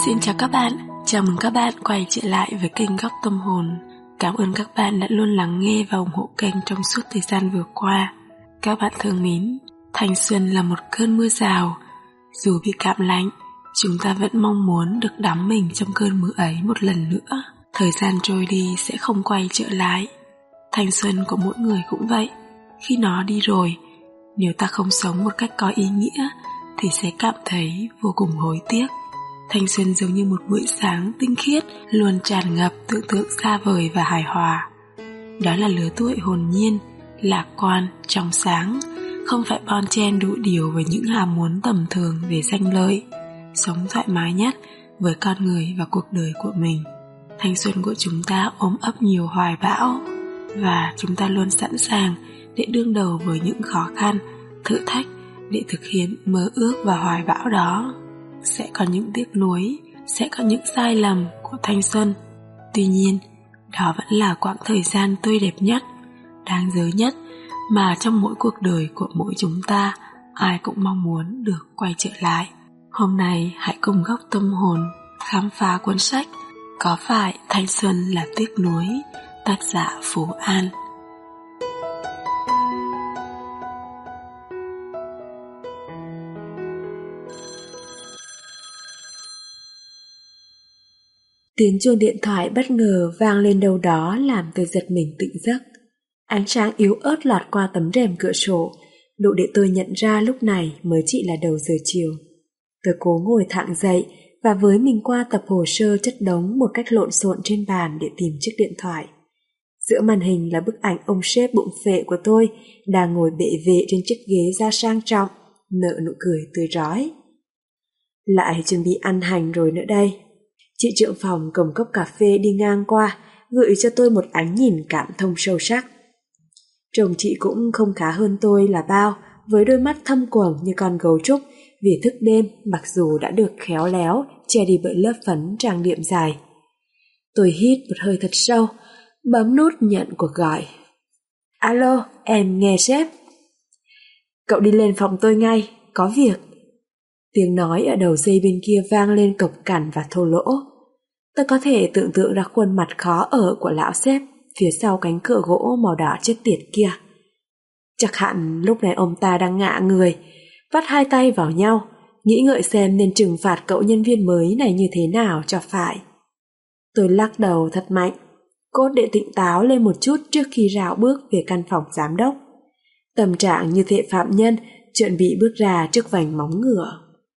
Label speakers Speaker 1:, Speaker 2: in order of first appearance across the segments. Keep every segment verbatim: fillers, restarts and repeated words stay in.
Speaker 1: Xin chào các bạn, chào mừng các bạn quay trở lại với kênh Góc Tâm Hồn. Cảm ơn các bạn đã luôn lắng nghe và ủng hộ kênh trong suốt thời gian vừa qua. Các bạn thương mến, thanh xuân là một cơn mưa rào. Dù bị cảm lạnh, chúng ta vẫn mong muốn được đắm mình trong cơn mưa ấy một lần nữa. Thời gian trôi đi sẽ không quay trở lại. Thanh xuân của mỗi người cũng vậy. Khi nó đi rồi, nếu ta không sống một cách có ý nghĩa thì sẽ cảm thấy vô cùng hối tiếc. Thanh xuân giống như một buổi sáng tinh khiết, luôn tràn ngập tưởng tượng xa vời và hài hòa. Đó là lứa tuổi hồn nhiên, lạc quan, trong sáng, không phải bon chen đủ điều với những ham muốn tầm thường về danh lợi, sống thoải mái nhất với con người và cuộc đời của mình. Thanh xuân của chúng ta ôm ấp nhiều hoài bão, và chúng ta luôn sẵn sàng để đương đầu với những khó khăn, thử thách để thực hiện mơ ước và hoài bão đó. Sẽ có những tiếc nuối, sẽ có những sai lầm của thanh xuân. Tuy nhiên, đó vẫn là quãng thời gian tươi đẹp nhất, đáng nhớ nhất mà trong mỗi cuộc đời của mỗi chúng ta, ai cũng mong muốn được quay trở lại. Hôm nay hãy cùng Góc Tâm Hồn khám phá cuốn sách Có phải thanh xuân là tiếc nuối, tác giả Phú An.
Speaker 2: Tiếng chuông điện thoại bất ngờ vang lên đâu đó làm tôi giật mình tỉnh giấc. Ánh sáng yếu ớt lọt qua tấm rèm cửa sổ, đủ để tôi nhận ra lúc này mới chỉ là đầu giờ chiều. Tôi cố ngồi thẳng dậy và với mình qua tập hồ sơ chất đống một cách lộn xộn trên bàn để tìm chiếc điện thoại. Giữa màn hình là bức ảnh ông sếp bụng phệ của tôi đang ngồi bệ vệ trên chiếc ghế da sang trọng, nở nụ cười tươi rói. Lại chuẩn bị ăn hành rồi nữa đây. Chị trưởng phòng cầm cốc cà phê đi ngang qua, gửi cho tôi một ánh nhìn cảm thông sâu sắc. Chồng chị cũng không khá hơn tôi là bao, với đôi mắt thâm quầng như con gấu trúc vì thức đêm mặc dù đã được khéo léo che đi bởi lớp phấn trang điểm dài. Tôi hít một hơi thật sâu, bấm nút nhận cuộc gọi. Alo, em nghe sếp. Cậu đi lên phòng tôi ngay, có việc. Tiếng nói ở đầu dây bên kia vang lên cộc cằn và thô lỗ. Tôi có thể tưởng tượng ra khuôn mặt khó ở của lão sếp phía sau cánh cửa gỗ màu đỏ chết tiệt kia. Chắc hẳn lúc này ông ta đang ngạ người, vắt hai tay vào nhau, nghĩ ngợi xem nên trừng phạt cậu nhân viên mới này như thế nào cho phải. Tôi lắc đầu thật mạnh, cốt để tỉnh táo lên một chút trước khi rảo bước về căn phòng giám đốc. Tâm trạng như thể phạm nhân chuẩn bị bước ra trước vành móng ngựa.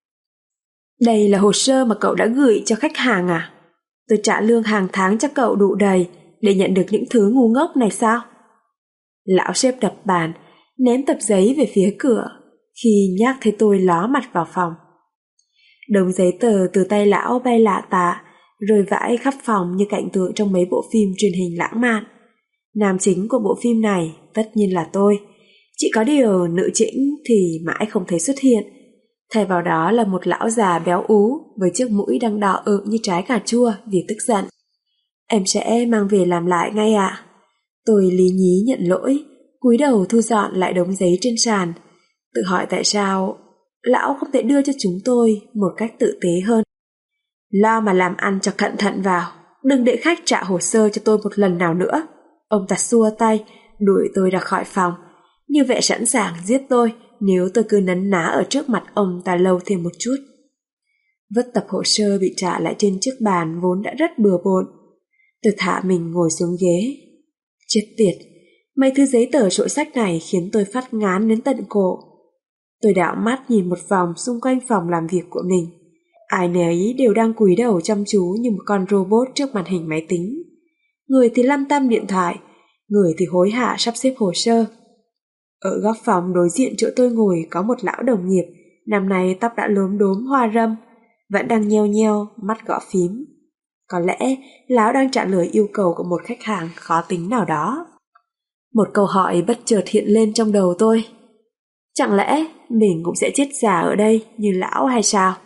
Speaker 2: Đây là hồ sơ mà cậu đã gửi cho khách hàng à? Tôi trả lương hàng tháng cho cậu đủ đầy để nhận được những thứ ngu ngốc này sao? Lão sếp đập bàn, ném tập giấy về phía cửa khi nhắc thấy tôi ló mặt vào phòng. Đống giấy tờ từ tay lão bay lả tả, rơi vãi khắp phòng như cảnh tượng trong mấy bộ phim truyền hình lãng mạn. Nam chính của bộ phim này tất nhiên là tôi, chỉ có điều nữ chính thì mãi không thấy xuất hiện. Thay vào đó là một lão già béo ú với chiếc mũi đang đỏ ửng như trái cà chua vì tức giận. Em sẽ mang về làm lại ngay ạ. À? Tôi lý nhí nhận lỗi, cúi đầu thu dọn lại đống giấy trên sàn, tự hỏi tại sao lão không thể đưa cho chúng tôi một cách tử tế hơn. Lo mà làm ăn cho cẩn thận vào, đừng để khách trả hồ sơ cho tôi một lần nào nữa. Ông ta xua tay, đuổi tôi ra khỏi phòng, như vẻ sẵn sàng giết tôi nếu tôi cứ nấn ná ở trước mặt ông ta lâu thêm một chút. Vứt tập hồ sơ bị trả lại trên chiếc bàn vốn đã rất bừa bộn. Tôi thả mình ngồi xuống ghế. Chết tiệt, mấy thứ giấy tờ sổ sách này khiến tôi phát ngán đến tận cổ. Tôi đảo mắt nhìn một vòng xung quanh phòng làm việc của mình. Ai nấy đều đang cúi đầu chăm chú như một con robot trước màn hình máy tính. Người thì lăm tăm điện thoại, người thì hối hả sắp xếp hồ sơ. Ở góc phòng đối diện chỗ tôi ngồi có một lão đồng nghiệp, năm nay tóc đã lốm đốm hoa râm, vẫn đang nheo nheo, mắt gõ phím. Có lẽ lão đang trả lời yêu cầu của một khách hàng khó tính nào đó. Một câu hỏi bất chợt hiện lên trong đầu tôi. Chẳng lẽ mình cũng sẽ chết già ở đây như lão hay sao?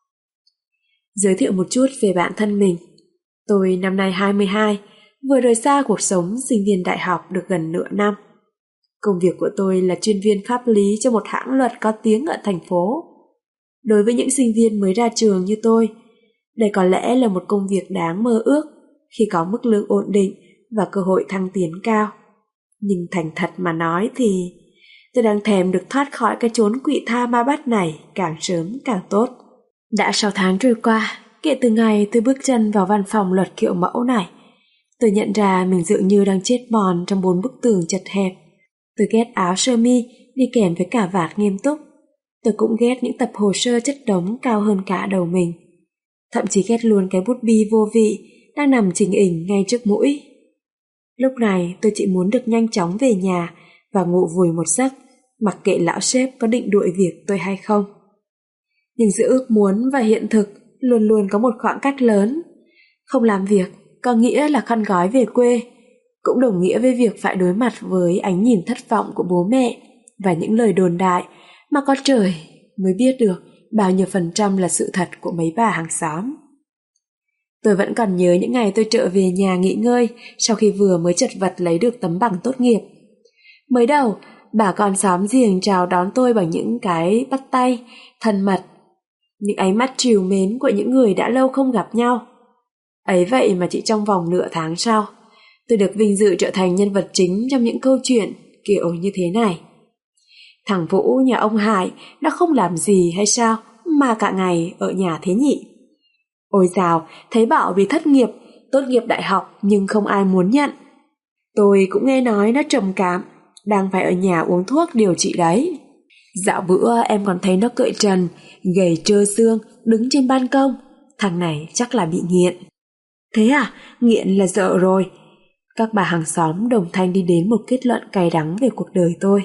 Speaker 2: Giới thiệu một chút về bản thân mình. Tôi năm nay hai mươi hai, vừa rời xa cuộc sống sinh viên đại học được gần nửa năm. Công việc của tôi là chuyên viên pháp lý cho một hãng luật có tiếng ở thành phố. Đối với những sinh viên mới ra trường như tôi, Đây có lẽ là một công việc đáng mơ ước khi có mức lương ổn định và cơ hội thăng tiến cao. Nhưng thành thật mà nói thì tôi đang thèm được thoát khỏi cái chốn quỷ tha ma bắt này càng sớm càng tốt. Đã sáu tháng trôi qua, kể từ ngày tôi bước chân vào văn phòng luật kiểu mẫu này, tôi nhận ra mình dường như đang chết mòn trong bốn bức tường chật hẹp. Tôi ghét áo sơ mi đi kèm với cà vạt nghiêm túc. Tôi cũng ghét những tập hồ sơ chất đống cao hơn cả đầu mình. Thậm chí ghét luôn cái bút bi vô vị đang nằm chình ình ngay trước mũi. Lúc này tôi chỉ muốn được nhanh chóng về nhà và ngủ vùi một giấc, mặc kệ lão sếp có định đuổi việc tôi hay không. Nhưng giữa ước muốn và hiện thực luôn luôn có một khoảng cách lớn. Không làm việc có nghĩa là khăn gói về quê, cũng đồng nghĩa với việc phải đối mặt với ánh nhìn thất vọng của bố mẹ và những lời đồn đại mà có trời mới biết được bao nhiêu phần trăm là sự thật của mấy bà hàng xóm. Tôi vẫn còn nhớ những ngày tôi trở về nhà nghỉ ngơi sau khi vừa mới chật vật lấy được tấm bằng tốt nghiệp. Mới đầu, bà con xóm giềng chào đón tôi bằng những cái bắt tay thân mật, những ánh mắt trìu mến của những người đã lâu không gặp nhau. Ấy vậy mà chỉ trong vòng nửa tháng sau, tôi được vinh dự trở thành nhân vật chính trong những câu chuyện kiểu như thế này. Thằng Vũ nhà ông Hải đã không làm gì hay sao mà cả ngày ở nhà thế nhỉ? Ôi dào, thấy bảo vì thất nghiệp, tốt nghiệp đại học nhưng không ai muốn nhận. Tôi cũng nghe nói nó trầm cảm, đang phải ở nhà uống thuốc điều trị đấy. Dạo bữa em còn thấy nó cởi trần, gầy trơ xương, đứng trên ban công. Thằng này chắc là bị nghiện. Thế à, nghiện là dở rồi. Các bà hàng xóm đồng thanh đi đến một kết luận cay đắng về cuộc đời tôi.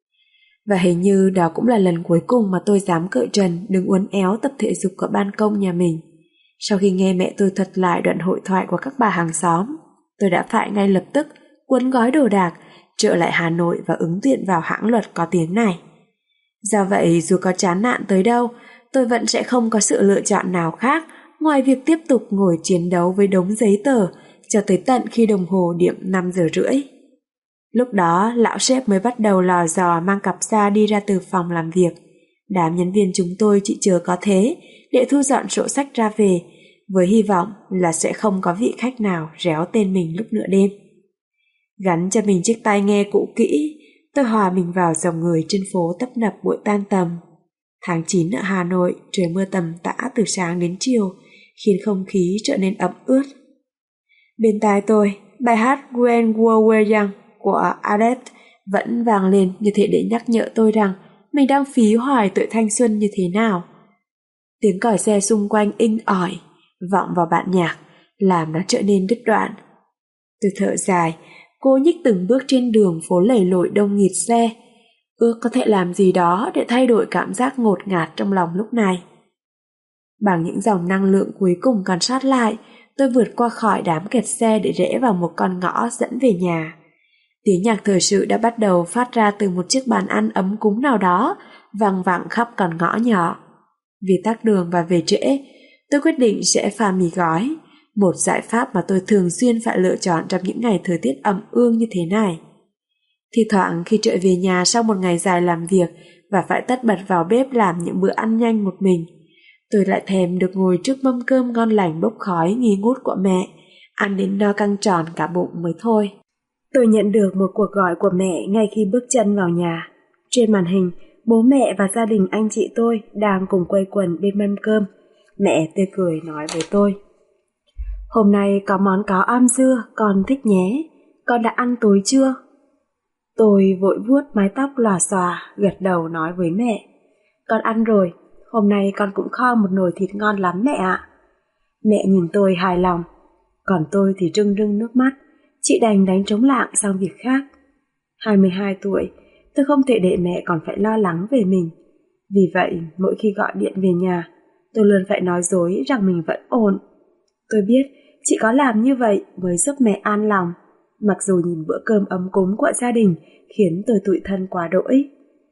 Speaker 2: Và hình như đó cũng là lần cuối cùng mà tôi dám cởi trần đứng uốn éo tập thể dục ở ban công nhà mình. Sau khi nghe mẹ tôi thuật lại đoạn hội thoại của các bà hàng xóm, tôi đã phải ngay lập tức cuốn gói đồ đạc, trở lại Hà Nội và ứng tuyển vào hãng luật có tiếng này. Do vậy, dù có chán nản tới đâu, tôi vẫn sẽ không có sự lựa chọn nào khác ngoài việc tiếp tục ngồi chiến đấu với đống giấy tờ cho tới tận khi đồng hồ điểm năm giờ rưỡi. Lúc đó, lão sếp mới bắt đầu lò dò mang cặp da đi ra từ phòng làm việc. Đám nhân viên chúng tôi chỉ chờ có thế để thu dọn sổ sách ra về, với hy vọng là sẽ không có vị khách nào réo tên mình lúc nửa đêm. Gắn cho mình chiếc tai nghe cũ kỹ, tôi hòa mình vào dòng người trên phố tấp nập buổi tan tầm. Tháng chín ở Hà Nội, trời mưa tầm tã từ sáng đến chiều, khiến không khí trở nên ẩm ướt. Bên tai tôi, bài hát When We Were Young của Adele vẫn vang lên như thế để nhắc nhở tôi rằng mình đang phí hoài tuổi thanh xuân như thế nào. Tiếng còi xe xung quanh inh ỏi, vọng vào bản nhạc, làm nó trở nên đứt đoạn. Tôi thở dài, cô nhích từng bước trên đường phố lầy lội đông nghịt xe, ước có thể làm gì đó để thay đổi cảm giác ngột ngạt trong lòng lúc này. Bằng những dòng năng lượng cuối cùng còn sót lại, tôi vượt qua khỏi đám kẹt xe để rẽ vào một con ngõ dẫn về nhà. Tiếng nhạc thời sự đã bắt đầu phát ra từ một chiếc bàn ăn ấm cúng nào đó, vang vẳng khắp con ngõ nhỏ. Vì tắc đường và về trễ, tôi quyết định sẽ pha mì gói, một giải pháp mà tôi thường xuyên phải lựa chọn trong những ngày thời tiết ẩm ương như thế này. Thì thoảng khi trở về nhà sau một ngày dài làm việc và phải tất bật vào bếp làm những bữa ăn nhanh một mình, tôi lại thèm được ngồi trước mâm cơm ngon lành bốc khói nghi ngút của mẹ, ăn đến no căng tròn cả bụng mới thôi. Tôi nhận được một cuộc gọi của mẹ ngay khi bước chân vào nhà. Trên màn hình, bố mẹ và gia đình anh chị tôi đang cùng quây quần bên mâm cơm. Mẹ tươi cười nói với tôi: "Hôm nay có món cáo am dưa, con thích nhé. Con đã ăn tối chưa?" Tôi vội vuốt mái tóc lòa xòa, gật đầu nói với mẹ: "Con ăn rồi, hôm nay con cũng kho một nồi thịt ngon lắm mẹ ạ." Mẹ nhìn tôi hài lòng, còn tôi thì rưng rưng nước mắt. Chị đành đánh trống lảng sang việc khác. hai mươi hai tuổi, tôi không thể để mẹ còn phải lo lắng về mình. Vì vậy, mỗi khi gọi điện về nhà, tôi luôn phải nói dối rằng mình vẫn ổn. Tôi biết chỉ có làm như vậy mới giúp mẹ an lòng, mặc dù nhìn bữa cơm ấm cúng của gia đình khiến tôi tủi thân quá đỗi.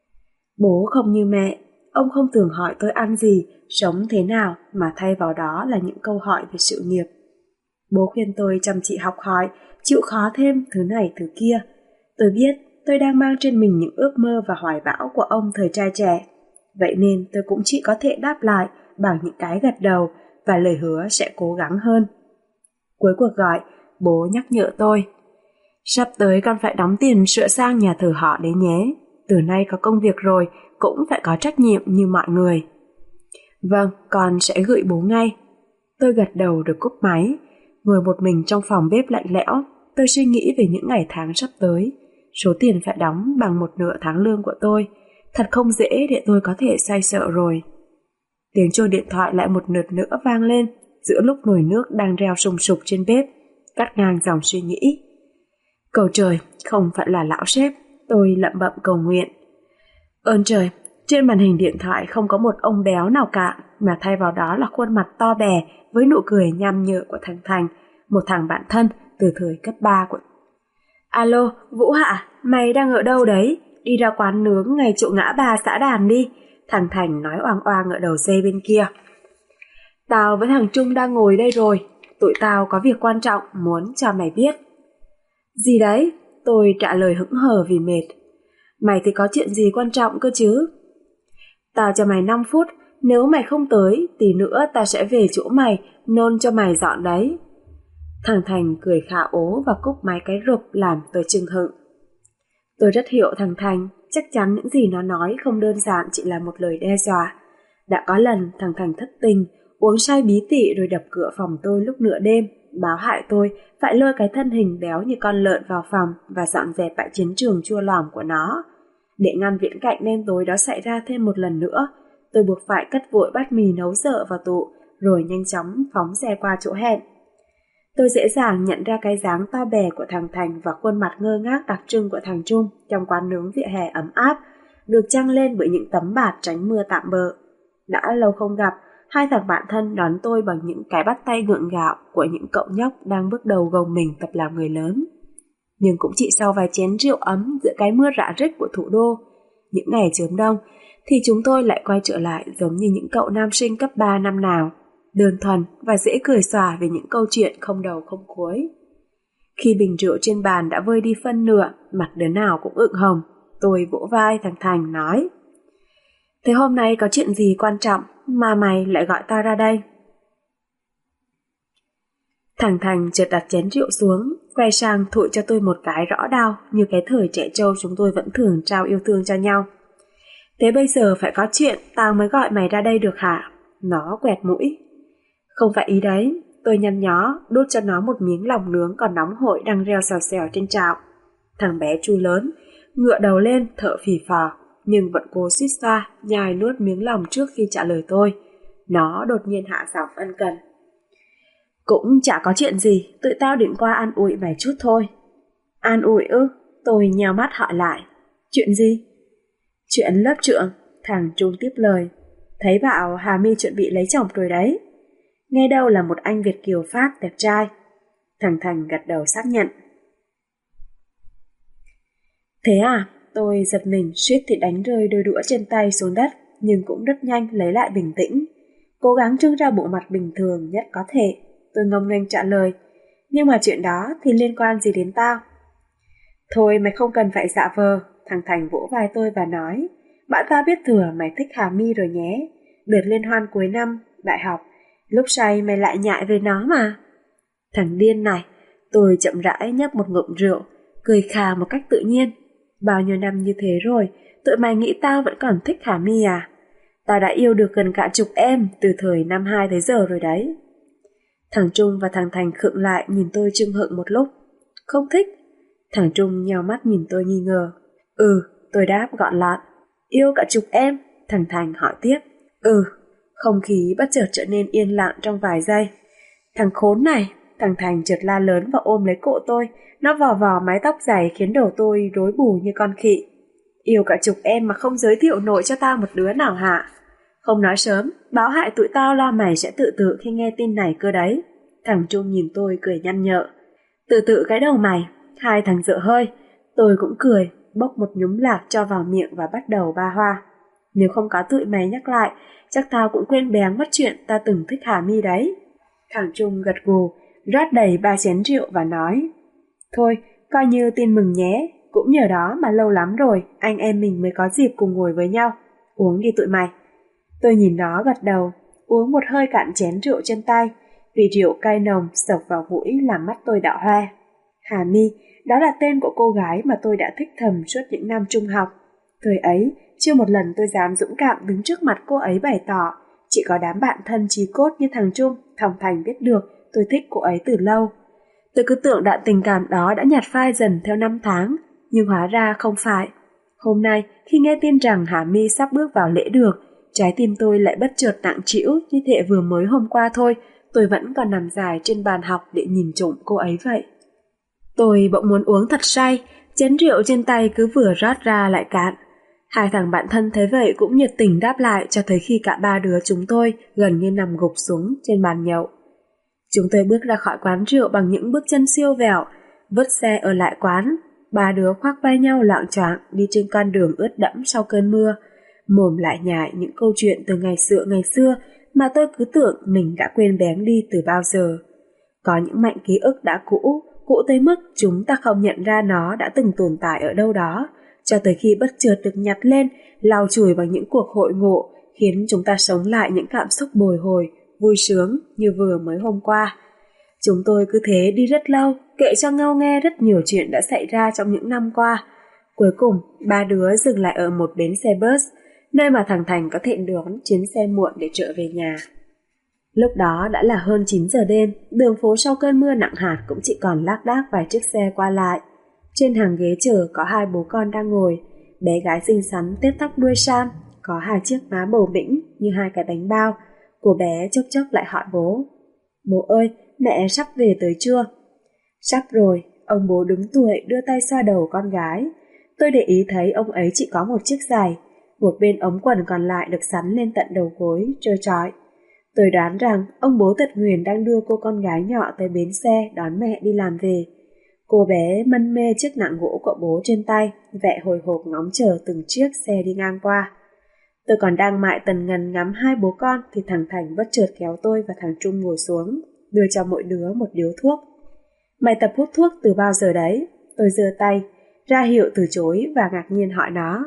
Speaker 2: Bố không như mẹ, ông không thường hỏi tôi ăn gì, sống thế nào, mà thay vào đó là những câu hỏi về sự nghiệp. Bố khuyên tôi chăm chỉ học hỏi, chịu khó thêm thứ này thứ kia. Tôi biết tôi đang mang trên mình những ước mơ và hoài bão của ông thời trai trẻ. Vậy nên tôi cũng chỉ có thể đáp lại bằng những cái gật đầu và lời hứa sẽ cố gắng hơn. Cuối cuộc gọi, bố nhắc nhở tôi. Sắp tới con phải đóng tiền sửa sang nhà thờ họ đấy nhé. Từ nay có công việc rồi, cũng phải có trách nhiệm như mọi người. Vâng, con sẽ gửi bố ngay. Tôi gật đầu rồi cúp máy. Ngồi một mình trong phòng bếp lạnh lẽo, tôi suy nghĩ về những ngày tháng sắp tới. Số tiền phải đóng bằng một nửa tháng lương của tôi. Thật không dễ để tôi có thể xoay sở rồi. Tiếng chuông điện thoại lại một lượt nữa vang lên giữa lúc nồi nước đang reo sùng sục trên bếp, cắt ngang dòng suy nghĩ. Cầu trời, không phải là lão sếp. Tôi lẩm bẩm cầu nguyện. Ơn trời, trên màn hình điện thoại không có một ông béo nào cả, mà thay vào đó là khuôn mặt to bè với nụ cười nham nhở của thằng Thành, một thằng bạn thân từ thời cấp ba của. Alo, Vũ Hạ, mày đang ở đâu đấy? Đi ra quán nướng ngay chỗ ngã ba xã Đàn đi. Thằng Thành nói oang oang ở đầu dây bên kia. Tao với thằng Trung đang ngồi đây rồi. Tụi tao có việc quan trọng muốn cho mày biết. Gì đấy? Tôi trả lời hững hờ vì mệt. Mày thì có chuyện gì quan trọng cơ chứ? Tao cho mày năm phút. Nếu mày không tới, tí nữa tao sẽ về chỗ mày, nôn cho mày dọn đấy. Thằng Thành cười khả ố và cúp máy cái rụp làm tôi chưng hựng. Tôi rất hiểu thằng Thành, chắc chắn những gì nó nói không đơn giản chỉ là một lời đe dọa. Đã có lần thằng Thành thất tình, uống say bí tỉ rồi đập cửa phòng tôi lúc nửa đêm, báo hại tôi phải lôi cái thân hình béo như con lợn vào phòng và dọn dẹp lại chiến trường chua lòm của nó. Để ngăn viễn cảnh đen tối đó xảy ra thêm một lần nữa, tôi buộc phải cất vội bát mì nấu sợ vào tủ, rồi nhanh chóng phóng xe qua chỗ hẹn. Tôi dễ dàng nhận ra cái dáng to bè của thằng Thành và khuôn mặt ngơ ngác đặc trưng của thằng Trung trong quán nướng vỉa hè ấm áp, được trăng lên bởi những tấm bạt tránh mưa tạm bợ. Đã lâu không gặp, hai thằng bạn thân đón tôi bằng những cái bắt tay gượng gạo của những cậu nhóc đang bước đầu gồng mình tập làm người lớn. Nhưng cũng chỉ sau vài chén rượu ấm giữa cái mưa rã rích của thủ đô, những ngày chớm đông, thì chúng tôi lại quay trở lại giống như những cậu nam sinh cấp ba năm nào, đơn thuần và dễ cười xòa về những câu chuyện không đầu không cuối. Khi bình rượu trên bàn đã vơi đi phân nửa, mặt đứa nào cũng ửng hồng, tôi vỗ vai thằng Thành nói: Thế hôm nay có chuyện gì quan trọng mà mày lại gọi tao ra đây? Thằng Thành chợt đặt chén rượu xuống, quay sang thụi cho tôi một cái rõ đau như cái thời trẻ trâu chúng tôi vẫn thường trao yêu thương cho nhau. Thế bây giờ phải có chuyện tao mới gọi mày ra đây được hả? Nó quẹt mũi. Không phải ý đấy, tôi nhăn nhó đút cho nó một miếng lòng nướng còn nóng hổi đang reo xèo xèo trên chảo. Thằng bé chu lớn, ngựa đầu lên thở phì phò, nhưng vẫn cố suýt xoa nhai nuốt miếng lòng trước khi trả lời tôi. Nó đột nhiên hạ giọng ân cần. Cũng chả có chuyện gì, tụi tao định qua an ủi mày chút thôi. An ủi ư? Tôi nheo mắt hỏi lại. Chuyện gì? Chuyện lớp trưởng, thằng Trung tiếp lời. Thấy bảo Hà My chuẩn bị lấy chồng rồi đấy. Nghe đâu là một anh Việt kiều Pháp đẹp trai. Thằng Thành gật đầu xác nhận. Thế à? Tôi giật mình suýt thì đánh rơi đôi đũa trên tay xuống đất, nhưng cũng rất nhanh lấy lại bình tĩnh, cố gắng trưng ra bộ mặt bình thường nhất có thể. Tôi ngông nghênh trả lời. Nhưng mà chuyện đó thì liên quan gì đến tao? Thôi mày không cần phải giả vờ. Thằng Thành vỗ vai tôi và nói. Bạn ta biết thừa mày thích Hà My rồi nhé. Đợt liên hoan cuối năm đại học, lúc say mày lại nhại về nó mà. Thằng điên này. Tôi chậm rãi nhấp một ngụm rượu, cười khà một cách tự nhiên. Bao nhiêu năm như thế rồi, tụi mày nghĩ tao vẫn còn thích Hà My à? Tao đã yêu được gần cả chục em từ thời năm hai tới giờ rồi đấy. Thằng Trung và thằng Thành khựng lại nhìn tôi chưng hựng một lúc. Không thích. Thằng Trung nheo mắt nhìn tôi nghi ngờ. Ừ, tôi đáp gọn lọt. Yêu cả chục em? Thằng Thành hỏi tiếp. Ừ. Không khí bất chợt trở nên yên lặng trong vài giây. Thằng khốn này. Thằng Thành chợt la lớn và ôm lấy cổ tôi. Nó vò vò mái tóc dày khiến đầu tôi rối bù như con khỉ. Yêu cả chục em mà không giới thiệu nổi cho tao một đứa nào hả? Không nói sớm, báo hại tụi tao lo mày sẽ tự tự khi nghe tin này cơ đấy. Thằng Trung nhìn tôi cười nhăn nhở. Tự tự cái đầu mày, hai thằng dở hơi. Tôi cũng cười, bốc một nhúm lạc cho vào miệng và bắt đầu ba hoa. Nếu không có tụi mày nhắc lại, chắc tao cũng quên béng mất chuyện ta từng thích Hà My đấy. Thằng Trung gật gù, rót đầy ba chén rượu và nói. Thôi, coi như tin mừng nhé, cũng nhờ đó mà lâu lắm rồi anh em mình mới có dịp cùng ngồi với nhau. Uống đi tụi mày. Tôi nhìn nó gật đầu. uống một hơi cạn chén rượu trên tay, vì rượu cay nồng sộc vào mũi làm mắt tôi đỏ hoe. Hà My, đó là tên của cô gái mà tôi đã thích thầm suốt những năm trung học. Thời ấy, chưa một lần tôi dám dũng cảm đứng trước mặt cô ấy bày tỏ, chỉ có đám bạn thân chí cốt như thằng Trung, thòng thành biết được tôi thích cô ấy từ lâu. Tôi cứ tưởng đoạn tình cảm đó đã nhạt phai dần theo năm tháng, nhưng hóa ra không phải. Hôm nay, khi nghe tin rằng Hà My sắp bước vào lễ đường, trái tim tôi lại bất chợt nặng trĩu như thể vừa mới hôm qua thôi, tôi vẫn còn nằm dài trên bàn học để nhìn trộm cô ấy vậy. Tôi bỗng muốn uống thật say, chén rượu trên tay cứ vừa rót ra lại cạn. Hai thằng bạn thân thấy vậy cũng nhiệt tình đáp lại cho tới khi cả ba đứa chúng tôi gần như nằm gục xuống trên bàn nhậu. Chúng tôi bước ra khỏi quán rượu bằng những bước chân siêu vẹo, vứt xe ở lại quán. Ba đứa khoác vai nhau loạng choạng đi trên con đường ướt đẫm sau cơn mưa, mồm lại nhại những câu chuyện từ ngày xưa ngày xưa mà tôi cứ tưởng mình đã quên bén đi từ bao giờ. Có những mảnh ký ức đã cũ, cũ tới mức chúng ta không nhận ra nó đã từng tồn tại ở đâu đó, cho tới khi bất chợt được nhặt lên, lau chùi bằng những cuộc hội ngộ, khiến chúng ta sống lại những cảm xúc bồi hồi, vui sướng như vừa mới hôm qua. Chúng tôi cứ thế đi rất lâu, kể cho nhau nghe rất nhiều chuyện đã xảy ra trong những năm qua. Cuối cùng, ba đứa dừng lại ở một bến xe bus, nơi mà thằng Thành có thể đón chuyến xe muộn để trở về nhà. Lúc đó đã là hơn chín giờ đêm, đường phố sau cơn mưa nặng hạt cũng chỉ còn lác đác vài chiếc xe qua lại. Trên hàng ghế chờ có hai bố con đang ngồi, bé gái xinh xắn tết tóc đuôi sam, có hai chiếc má bầu bĩnh như hai cái bánh bao. Cô bé chốc chốc lại hỏi bố: "Bố ơi, mẹ sắp về tới chưa?" "Sắp rồi." Ông bố đứng tuổi đưa tay xoa đầu con gái. Tôi để ý thấy ông ấy chỉ có một chiếc giày, một bên ống quần còn lại được sắn lên tận đầu gối, trơ trọi. Tôi đoán rằng ông bố tật nguyền đang đưa cô con gái nhỏ tới bến xe đón mẹ đi làm về. Cô bé mân mê chiếc nạng gỗ của bố trên tay, vẻ hồi hộp ngóng chờ từng chiếc xe đi ngang qua. Tôi còn đang mải tần ngần ngắm hai bố con thì thằng Thành bất chợt kéo tôi và thằng Trung ngồi xuống, đưa cho mỗi đứa một điếu thuốc. "Mày tập hút thuốc từ bao giờ đấy?" Tôi giơ tay, ra hiệu từ chối và ngạc nhiên hỏi nó.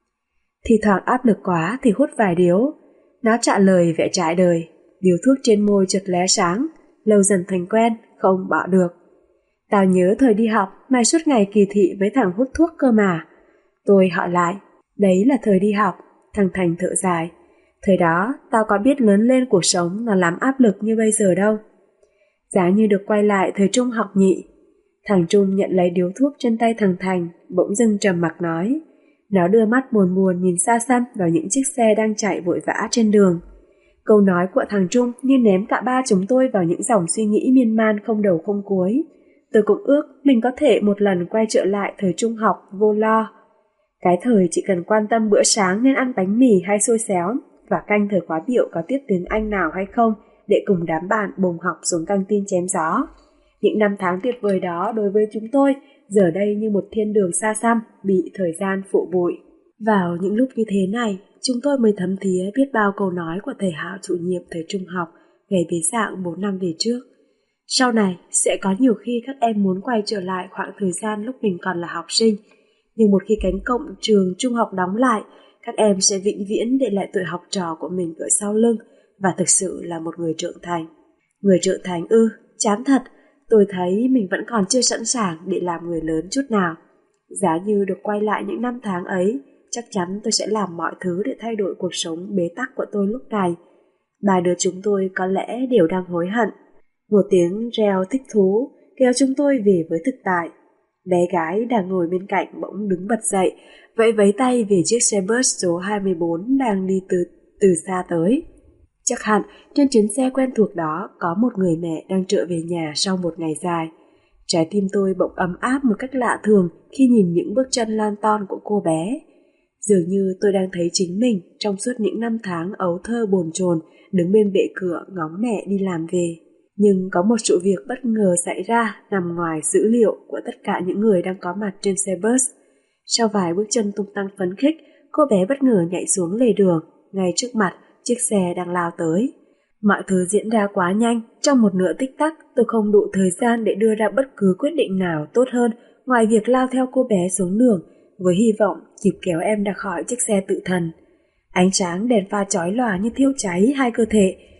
Speaker 2: "Thì thoảng áp lực quá thì hút vài điếu." Nó trả lời vẻ trải đời, điếu thuốc trên môi chợt lóe sáng, lâu dần thành quen, không bỏ được. "Tao nhớ thời đi học, mày suốt ngày kỳ thị với thằng hút thuốc cơ mà." Tôi hỏi lại. "Đấy là thời đi học." Thằng Thành thở dài. "Thời đó, tao có biết lớn lên cuộc sống nó lắm áp lực như bây giờ đâu." Giá như được quay lại thời trung học nhị. Thằng Trung nhận lấy điếu thuốc trên tay thằng Thành, bỗng dưng trầm mặc nói. Nó đưa mắt buồn buồn nhìn xa xăm vào những chiếc xe đang chạy vội vã trên đường. Câu nói của thằng Trung như ném cả ba chúng tôi vào những dòng suy nghĩ miên man không đầu không cuối. Tôi cũng ước mình có thể một lần quay trở lại thời trung học vô lo. Cái thời chỉ cần quan tâm bữa sáng nên ăn bánh mì hay xôi xéo và canh thời khóa biểu có tiết tiếng Anh nào hay không để cùng đám bạn bùng học xuống căng tin chém gió. Những năm tháng tuyệt vời đó đối với chúng tôi giờ đây như một thiên đường xa xăm bị thời gian phủ bụi. Vào những lúc như thế này, chúng tôi mới thấm thía biết bao câu nói của thầy Hạo chủ nhiệm thời trung học ngày bế giảng bốn năm về trước. Sau này sẽ có nhiều khi các em muốn quay trở lại khoảng thời gian lúc mình còn là học sinh, nhưng một khi cánh cổng trường trung học đóng lại, các em sẽ vĩnh viễn để lại tuổi học trò của mình ở sau lưng và thực sự là một người trưởng thành. Người trưởng thành ư, chán thật, tôi thấy mình vẫn còn chưa sẵn sàng để làm người lớn chút nào. Giá như được quay lại những năm tháng ấy, chắc chắn tôi sẽ làm mọi thứ để thay đổi cuộc sống bế tắc của tôi lúc này. Ba đứa chúng tôi có lẽ đều đang hối hận. Một tiếng reo thích thú kéo chúng tôi về với thực tại. Bé gái đang ngồi bên cạnh bỗng đứng bật dậy, vẫy vẫy tay về chiếc xe bus số hai mươi bốn đang đi từ, từ xa tới. Chắc hẳn trên chuyến xe quen thuộc đó có một người mẹ đang trở về nhà sau một ngày dài. Trái tim tôi bỗng ấm áp một cách lạ thường khi nhìn những bước chân lon ton của cô bé. Dường như tôi đang thấy chính mình trong suốt những năm tháng ấu thơ bồn chồn đứng bên bệ cửa ngóng mẹ đi làm về. Nhưng có một sự việc bất ngờ xảy ra nằm ngoài dữ liệu của tất cả những người đang có mặt trên xe bus. Sau vài bước chân tung tăng phấn khích, cô bé bất ngờ nhảy xuống lề đường, ngay trước mặt chiếc xe đang lao tới. Mọi thứ diễn ra quá nhanh, trong một nửa tích tắc tôi không đủ thời gian để đưa ra bất cứ quyết định nào tốt hơn ngoài việc lao theo cô bé xuống đường với hy vọng kịp kéo em ra khỏi chiếc xe tự thần. Ánh sáng đèn pha chói lòa như thiêu cháy hai cơ thể,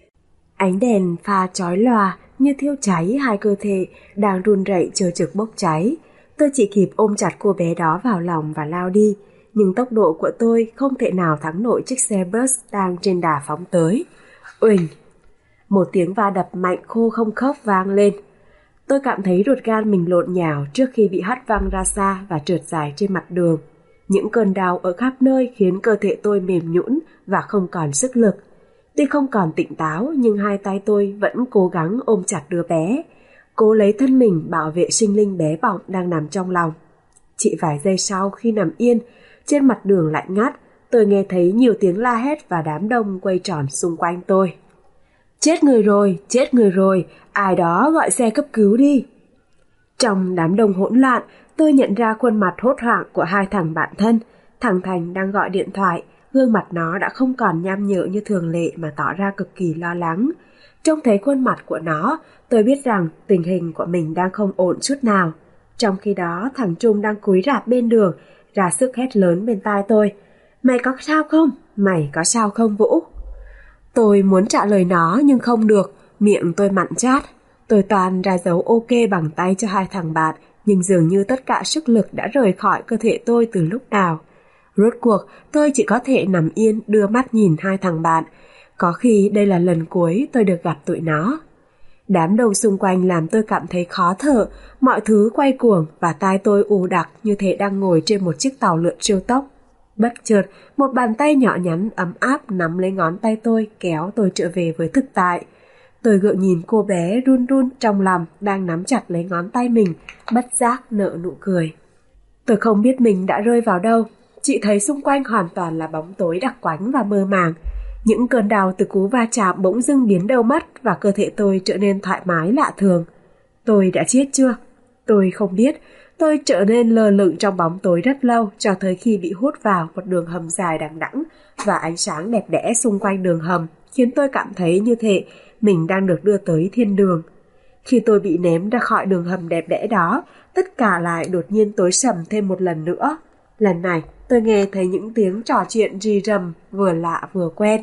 Speaker 2: Ánh đèn pha chói lòa như thiêu cháy hai cơ thể đang run rẩy chờ trực bốc cháy. Tôi chỉ kịp ôm chặt cô bé đó vào lòng và lao đi, nhưng tốc độ của tôi không thể nào thắng nổi chiếc xe bus đang trên đà phóng tới. Uỳnh! Một tiếng va đập mạnh khô không khốc vang lên. Tôi cảm thấy ruột gan mình lộn nhào trước khi bị hất văng ra xa và trượt dài trên mặt đường. Những cơn đau ở khắp nơi khiến cơ thể tôi mềm nhũn và không còn sức lực. Tuy không còn tỉnh táo nhưng hai tay tôi vẫn cố gắng ôm chặt đứa bé, cố lấy thân mình bảo vệ sinh linh bé bỏng đang nằm trong lòng. Chỉ vài giây sau khi nằm yên, trên mặt đường lạnh ngắt, tôi nghe thấy nhiều tiếng la hét và đám đông quay tròn xung quanh tôi. Chết người rồi, chết người rồi, ai đó gọi xe cấp cứu đi. Trong đám đông hỗn loạn, tôi nhận ra khuôn mặt hốt hoảng của hai thằng bạn thân. Thằng Thành đang gọi điện thoại, gương mặt nó đã không còn nham nhở như thường lệ mà tỏ ra cực kỳ lo lắng. Trông thấy khuôn mặt của nó, tôi biết rằng tình hình của mình đang không ổn chút nào. Trong khi đó, thằng Trung đang cúi rạp bên đường, ra sức hét lớn bên tai tôi. Mày có sao không? Mày có sao không Vũ? Tôi muốn trả lời nó nhưng không được, miệng tôi mặn chát. Tôi toàn ra dấu ok bằng tay cho hai thằng bạn, nhưng dường như tất cả sức lực đã rời khỏi cơ thể tôi từ lúc nào. Rốt cuộc, tôi chỉ có thể nằm yên đưa mắt nhìn hai thằng bạn. Có khi đây là lần cuối tôi được gặp tụi nó. Đám đông xung quanh làm tôi cảm thấy khó thở, mọi thứ quay cuồng và tai tôi ù đặc như thể đang ngồi trên một chiếc tàu lượn siêu tốc. Bất chợt, một bàn tay nhỏ nhắn ấm áp nắm lấy ngón tay tôi kéo tôi trở về với thực tại. Tôi gượng nhìn cô bé run run trong lòng đang nắm chặt lấy ngón tay mình, bất giác nở nụ cười. Tôi không biết mình đã rơi vào đâu, chỉ thấy xung quanh hoàn toàn là bóng tối đặc quánh và mơ màng. Những cơn đau từ cú va chạm bỗng dưng biến đâu mất và cơ thể tôi trở nên thoải mái lạ thường. Tôi đã chết chưa? Tôi không biết. Tôi trở nên lờ lửng trong bóng tối rất lâu cho tới khi bị hút vào một đường hầm dài đằng đẵng và ánh sáng đẹp đẽ xung quanh đường hầm khiến tôi cảm thấy như thể mình đang được đưa tới thiên đường. Khi tôi bị ném ra khỏi đường hầm đẹp đẽ đó, tất cả lại đột nhiên tối sầm thêm một lần nữa. Lần này tôi nghe thấy những tiếng trò chuyện rì rầm vừa lạ vừa quen.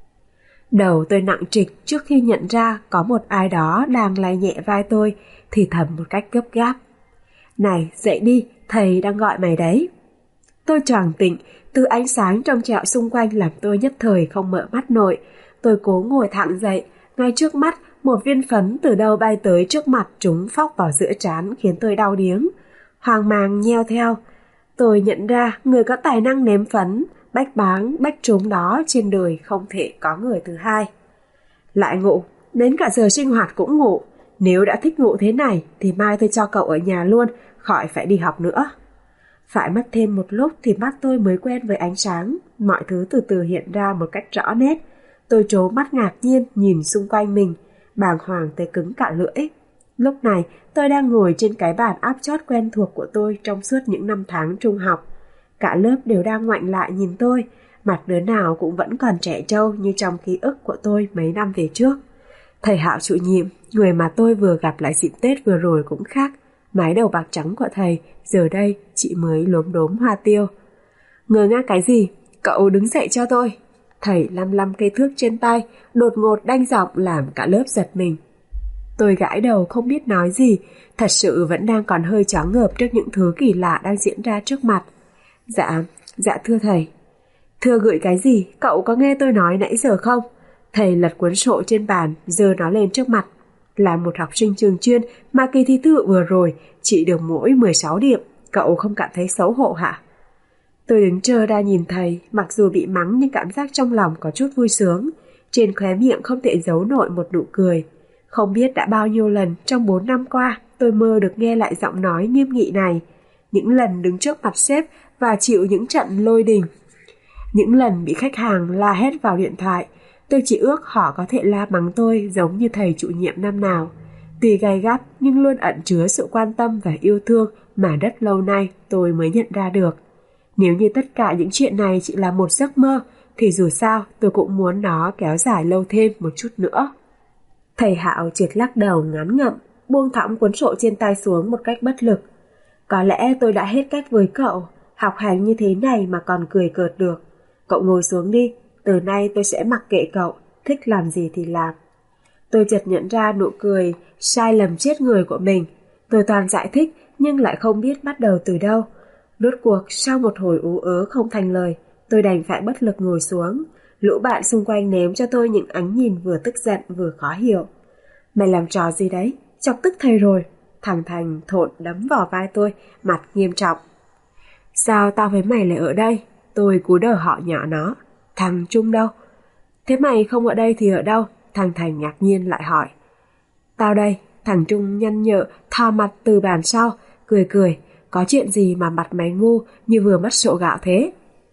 Speaker 2: Đầu tôi nặng trịch trước khi nhận ra có một ai đó đang lay nhẹ vai tôi, thì thầm một cách gấp gáp. Này, dậy đi, thầy đang gọi mày đấy. Tôi choàng tỉnh, từ ánh sáng trong trẻo xung quanh làm tôi nhất thời không mở mắt nổi. Tôi cố ngồi thẳng dậy, ngay trước mắt một viên phấn từ đâu bay tới trước mặt trúng phóc vào giữa trán khiến tôi đau điếng. Hoang mang nheo theo, tôi nhận ra người có tài năng ném phấn, bách báng, bách trúng đó trên đời không thể có người thứ hai. Lại ngủ, đến cả giờ sinh hoạt cũng ngủ. Nếu đã thích ngủ thế này thì mai tôi cho cậu ở nhà luôn, khỏi phải đi học nữa. Phải mất thêm một lúc thì mắt tôi mới quen với ánh sáng, mọi thứ từ từ hiện ra một cách rõ nét. Tôi trố mắt ngạc nhiên nhìn xung quanh mình, bàng hoàng tới cứng cả lưỡi. Lúc này tôi đang ngồi trên cái bàn áp chót quen thuộc của tôi trong suốt những năm tháng trung học. Cả lớp đều đang ngoảnh lại nhìn tôi, mặt đứa nào cũng vẫn còn trẻ trâu như trong ký ức của tôi mấy năm về trước. Thầy Hạo chủ nhiệm, người mà tôi vừa gặp lại dịp Tết vừa rồi cũng khác. Mái đầu bạc trắng của thầy, giờ đây chị mới lốm đốm hoa tiêu. Ngờ ngác cái gì? Cậu đứng dậy cho tôi. Thầy lăm lăm cây thước trên tay, đột ngột đanh giọng làm cả lớp giật mình. Tôi gãi đầu không biết nói gì, thật sự vẫn đang còn hơi choáng ngợp trước những thứ kỳ lạ đang diễn ra trước mặt. Dạ, dạ thưa thầy. Thưa gửi cái gì? Cậu có nghe tôi nói nãy giờ không? Thầy lật cuốn sổ trên bàn, giơ nó lên trước mặt. Là một học sinh trường chuyên mà kỳ thi tự vừa rồi chỉ được mỗi mười sáu điểm, cậu không cảm thấy xấu hổ hả? Tôi đứng chờ ra nhìn thầy, mặc dù bị mắng nhưng cảm giác trong lòng có chút vui sướng. Trên khóe miệng không thể giấu nổi một nụ cười. Không biết đã bao nhiêu lần trong bốn năm qua tôi mơ được nghe lại giọng nói nghiêm nghị này. Những lần đứng trước mặt sếp và chịu những trận lôi đình. Những lần bị khách hàng la hét vào điện thoại. Tôi chỉ ước họ có thể la mắng tôi giống như thầy chủ nhiệm năm nào. Tuy gay gắt nhưng luôn ẩn chứa sự quan tâm và yêu thương mà rất lâu nay tôi mới nhận ra được. Nếu như tất cả những chuyện này chỉ là một giấc mơ thì dù sao tôi cũng muốn nó kéo dài lâu thêm một chút nữa. Thầy Hạo triệt lắc đầu ngán ngẩm, buông thõng cuốn sổ trên tay xuống một cách bất lực. Có lẽ tôi đã hết cách với cậu, học hành như thế này mà còn cười cợt được. Cậu ngồi xuống đi, từ nay tôi sẽ mặc kệ cậu, thích làm gì thì làm. Tôi chợt nhận ra nụ cười sai lầm chết người của mình. Tôi toàn giải thích nhưng lại không biết bắt đầu từ đâu. Rốt cuộc sau một hồi ú ớ không thành lời, tôi đành phải bất lực ngồi xuống. Lũ bạn xung quanh ném cho tôi những ánh nhìn vừa tức giận vừa khó hiểu. Mày làm trò gì đấy? Chọc tức thầy rồi. Thằng Thành thộn đấm vào vai tôi, mặt nghiêm trọng. Sao tao với mày lại ở đây? Tôi cúi đầu họ nhỏ nó. Thằng Trung đâu? Thế mày không ở đây thì ở đâu? Thằng Thành ngạc nhiên lại hỏi. Tao đây. Thằng Trung nhăn nhở thò mặt từ bàn sau, cười cười. Có chuyện gì mà mặt mày ngu như vừa mất sộ gạo thế?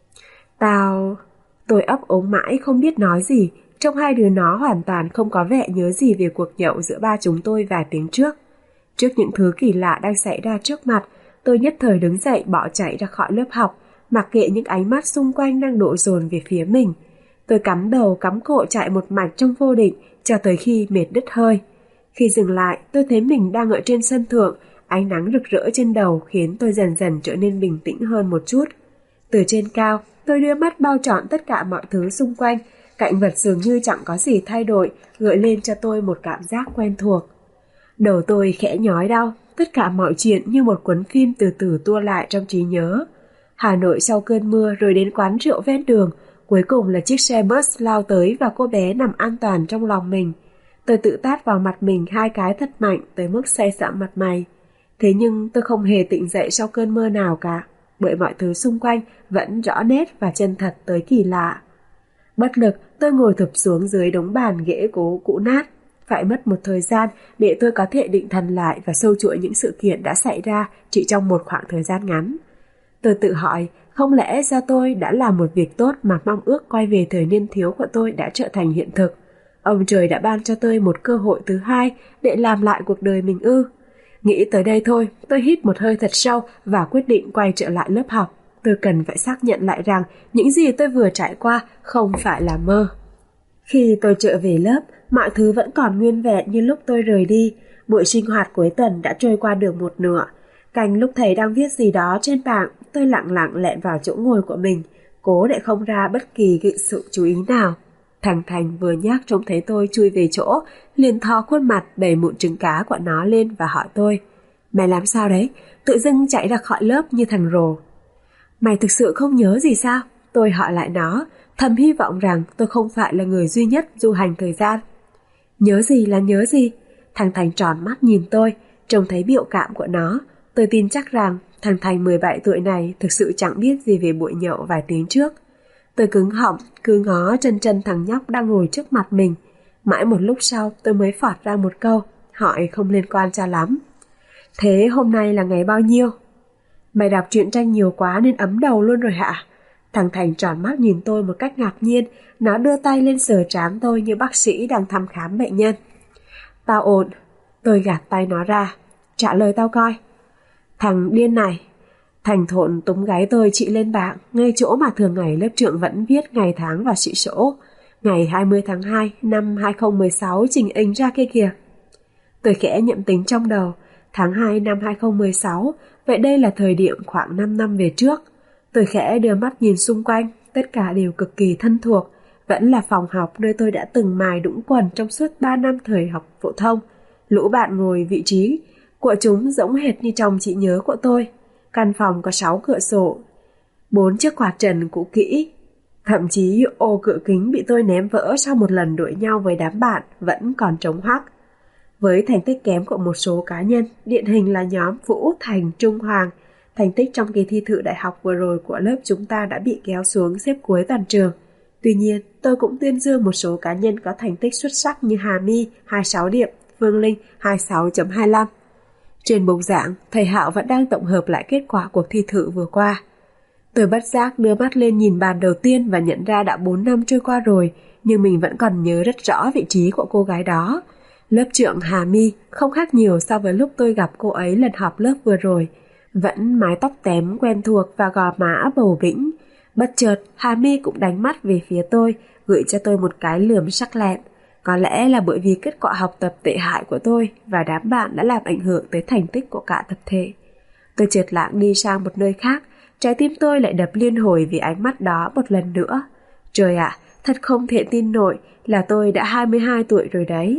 Speaker 2: Tao... Tôi ấp ống mãi không biết nói gì. Trong hai đứa nó hoàn toàn không có vẻ nhớ gì về cuộc nhậu giữa ba chúng tôi vài tiếng trước. Trước những thứ kỳ lạ đang xảy ra trước mặt, tôi nhất thời đứng dậy bỏ chạy ra khỏi lớp học, mặc kệ những ánh mắt xung quanh đang đổ dồn về phía mình. Tôi cắm đầu cắm cổ chạy một mạch trong vô định cho tới khi mệt đứt hơi. Khi dừng lại, tôi thấy mình đang ở trên sân thượng, ánh nắng rực rỡ trên đầu khiến tôi dần dần trở nên bình tĩnh hơn một chút. Từ trên cao, tôi đưa mắt bao trọn tất cả mọi thứ xung quanh, cảnh vật dường như chẳng có gì thay đổi, gợi lên cho tôi một cảm giác quen thuộc. Đầu tôi khẽ nhói đau, tất cả mọi chuyện như một cuốn phim từ từ tua lại trong trí nhớ. Hà Nội sau cơn mưa rồi đến quán rượu ven đường, cuối cùng là chiếc xe bus lao tới và cô bé nằm an toàn trong lòng mình. Tôi tự tát vào mặt mình hai cái thật mạnh tới mức say sẩm mặt mày. Thế nhưng tôi không hề tỉnh dậy sau cơn mơ nào cả, bởi mọi thứ xung quanh vẫn rõ nét và chân thật tới kỳ lạ. Bất lực, tôi ngồi thụp xuống dưới đống bàn ghế gỗ cũ nát. Phải mất một thời gian để tôi có thể định thần lại và sâu chuỗi những sự kiện đã xảy ra chỉ trong một khoảng thời gian ngắn. Tôi tự hỏi, không lẽ do tôi đã làm một việc tốt mà mong ước quay về thời niên thiếu của tôi đã trở thành hiện thực? Ông trời đã ban cho tôi một cơ hội thứ hai để làm lại cuộc đời mình ư? Nghĩ tới đây thôi, tôi hít một hơi thật sâu và quyết định quay trở lại lớp học. Tôi cần phải xác nhận lại rằng những gì tôi vừa trải qua không phải là mơ. Khi tôi trở về lớp, mọi thứ vẫn còn nguyên vẹn như lúc tôi rời đi. Buổi sinh hoạt cuối tuần đã trôi qua được một nửa. Cạnh lúc thầy đang viết gì đó trên bảng, tôi lặng lặng lẹn vào chỗ ngồi của mình, cố để không ra bất kỳ sự chú ý nào. Thằng Thành vừa nhắc trông thấy tôi chui về chỗ, liền thò khuôn mặt đầy mụn trứng cá của nó lên và hỏi tôi. Mày làm sao đấy? Tự dưng chạy ra khỏi lớp như thằng rồ. Mày thực sự không nhớ gì sao? Tôi hỏi lại nó, thầm hy vọng rằng tôi không phải là người duy nhất du hành thời gian. Nhớ gì là nhớ gì? Thằng Thành tròn mắt nhìn tôi, trông thấy biểu cảm của nó. Tôi tin chắc rằng thằng Thành mười bảy tuổi này thực sự chẳng biết gì về buổi nhậu vài tiếng trước. Tôi cứng họng, cứ ngó chân chân thằng nhóc đang ngồi trước mặt mình. Mãi một lúc sau tôi mới phọt ra một câu, hỏi không liên quan cho lắm. Thế hôm nay là ngày bao nhiêu? Mày đọc truyện tranh nhiều quá nên ấm đầu luôn rồi hả? Thằng Thành tròn mắt nhìn tôi một cách ngạc nhiên, nó đưa tay lên sờ trán tôi như bác sĩ đang thăm khám bệnh nhân. Tao ổn. Tôi gạt tay nó ra. Trả lời tao coi. Thằng điên này. Thành thộn túm gáy tôi chị lên bảng, ngay chỗ mà thường ngày lớp trưởng vẫn viết ngày tháng và sĩ số. Ngày hai mươi tháng hai năm hai không một sáu trình ảnh ra kia kìa. Tôi khẽ nhậm tính trong đầu. Tháng hai năm hai không một sáu, vậy đây là thời điểm khoảng năm năm về trước. Tôi khẽ đưa mắt nhìn xung quanh, tất cả đều cực kỳ thân thuộc. Vẫn là phòng học nơi tôi đã từng mài đũng quần trong suốt ba năm thời học phổ thông. Lũ bạn ngồi vị trí của chúng giống hệt như trong trí nhớ của tôi. Căn phòng có sáu cửa sổ, bốn chiếc quạt trần cũ kỹ. Thậm chí ô cửa kính bị tôi ném vỡ sau một lần đuổi nhau với đám bạn vẫn còn trống hoắc. Với thành tích kém của một số cá nhân, điển hình là nhóm Vũ, Thành, Trung, Hoàng, thành tích trong kỳ thi thử đại học vừa rồi của lớp chúng ta đã bị kéo xuống xếp cuối toàn trường. Tuy nhiên, tôi cũng tuyên dương một số cá nhân có thành tích xuất sắc như Hà My hai mươi sáu điểm, Phương Linh hai mươi sáu chấm hai lăm. Trên bục giảng, thầy Hạo vẫn đang tổng hợp lại kết quả cuộc thi thử vừa qua. Tôi bất giác đưa mắt lên nhìn bàn đầu tiên và nhận ra đã bốn năm trôi qua rồi, nhưng mình vẫn còn nhớ rất rõ vị trí của cô gái đó. Lớp trưởng Hà My không khác nhiều so với lúc tôi gặp cô ấy lần họp lớp vừa rồi. Vẫn mái tóc tém quen thuộc và gò má bầu bĩnh. Bất chợt, Hà My cũng đánh mắt về phía tôi, gửi cho tôi một cái lườm sắc lẹm. Có lẽ là bởi vì kết quả học tập tệ hại của tôi và đám bạn đã làm ảnh hưởng tới thành tích của cả tập thể. Tôi chợt lảng đi sang một nơi khác, trái tim tôi lại đập liên hồi vì ánh mắt đó một lần nữa. Trời ạ, à, thật không thể tin nổi là tôi đã hai mươi hai tuổi rồi đấy.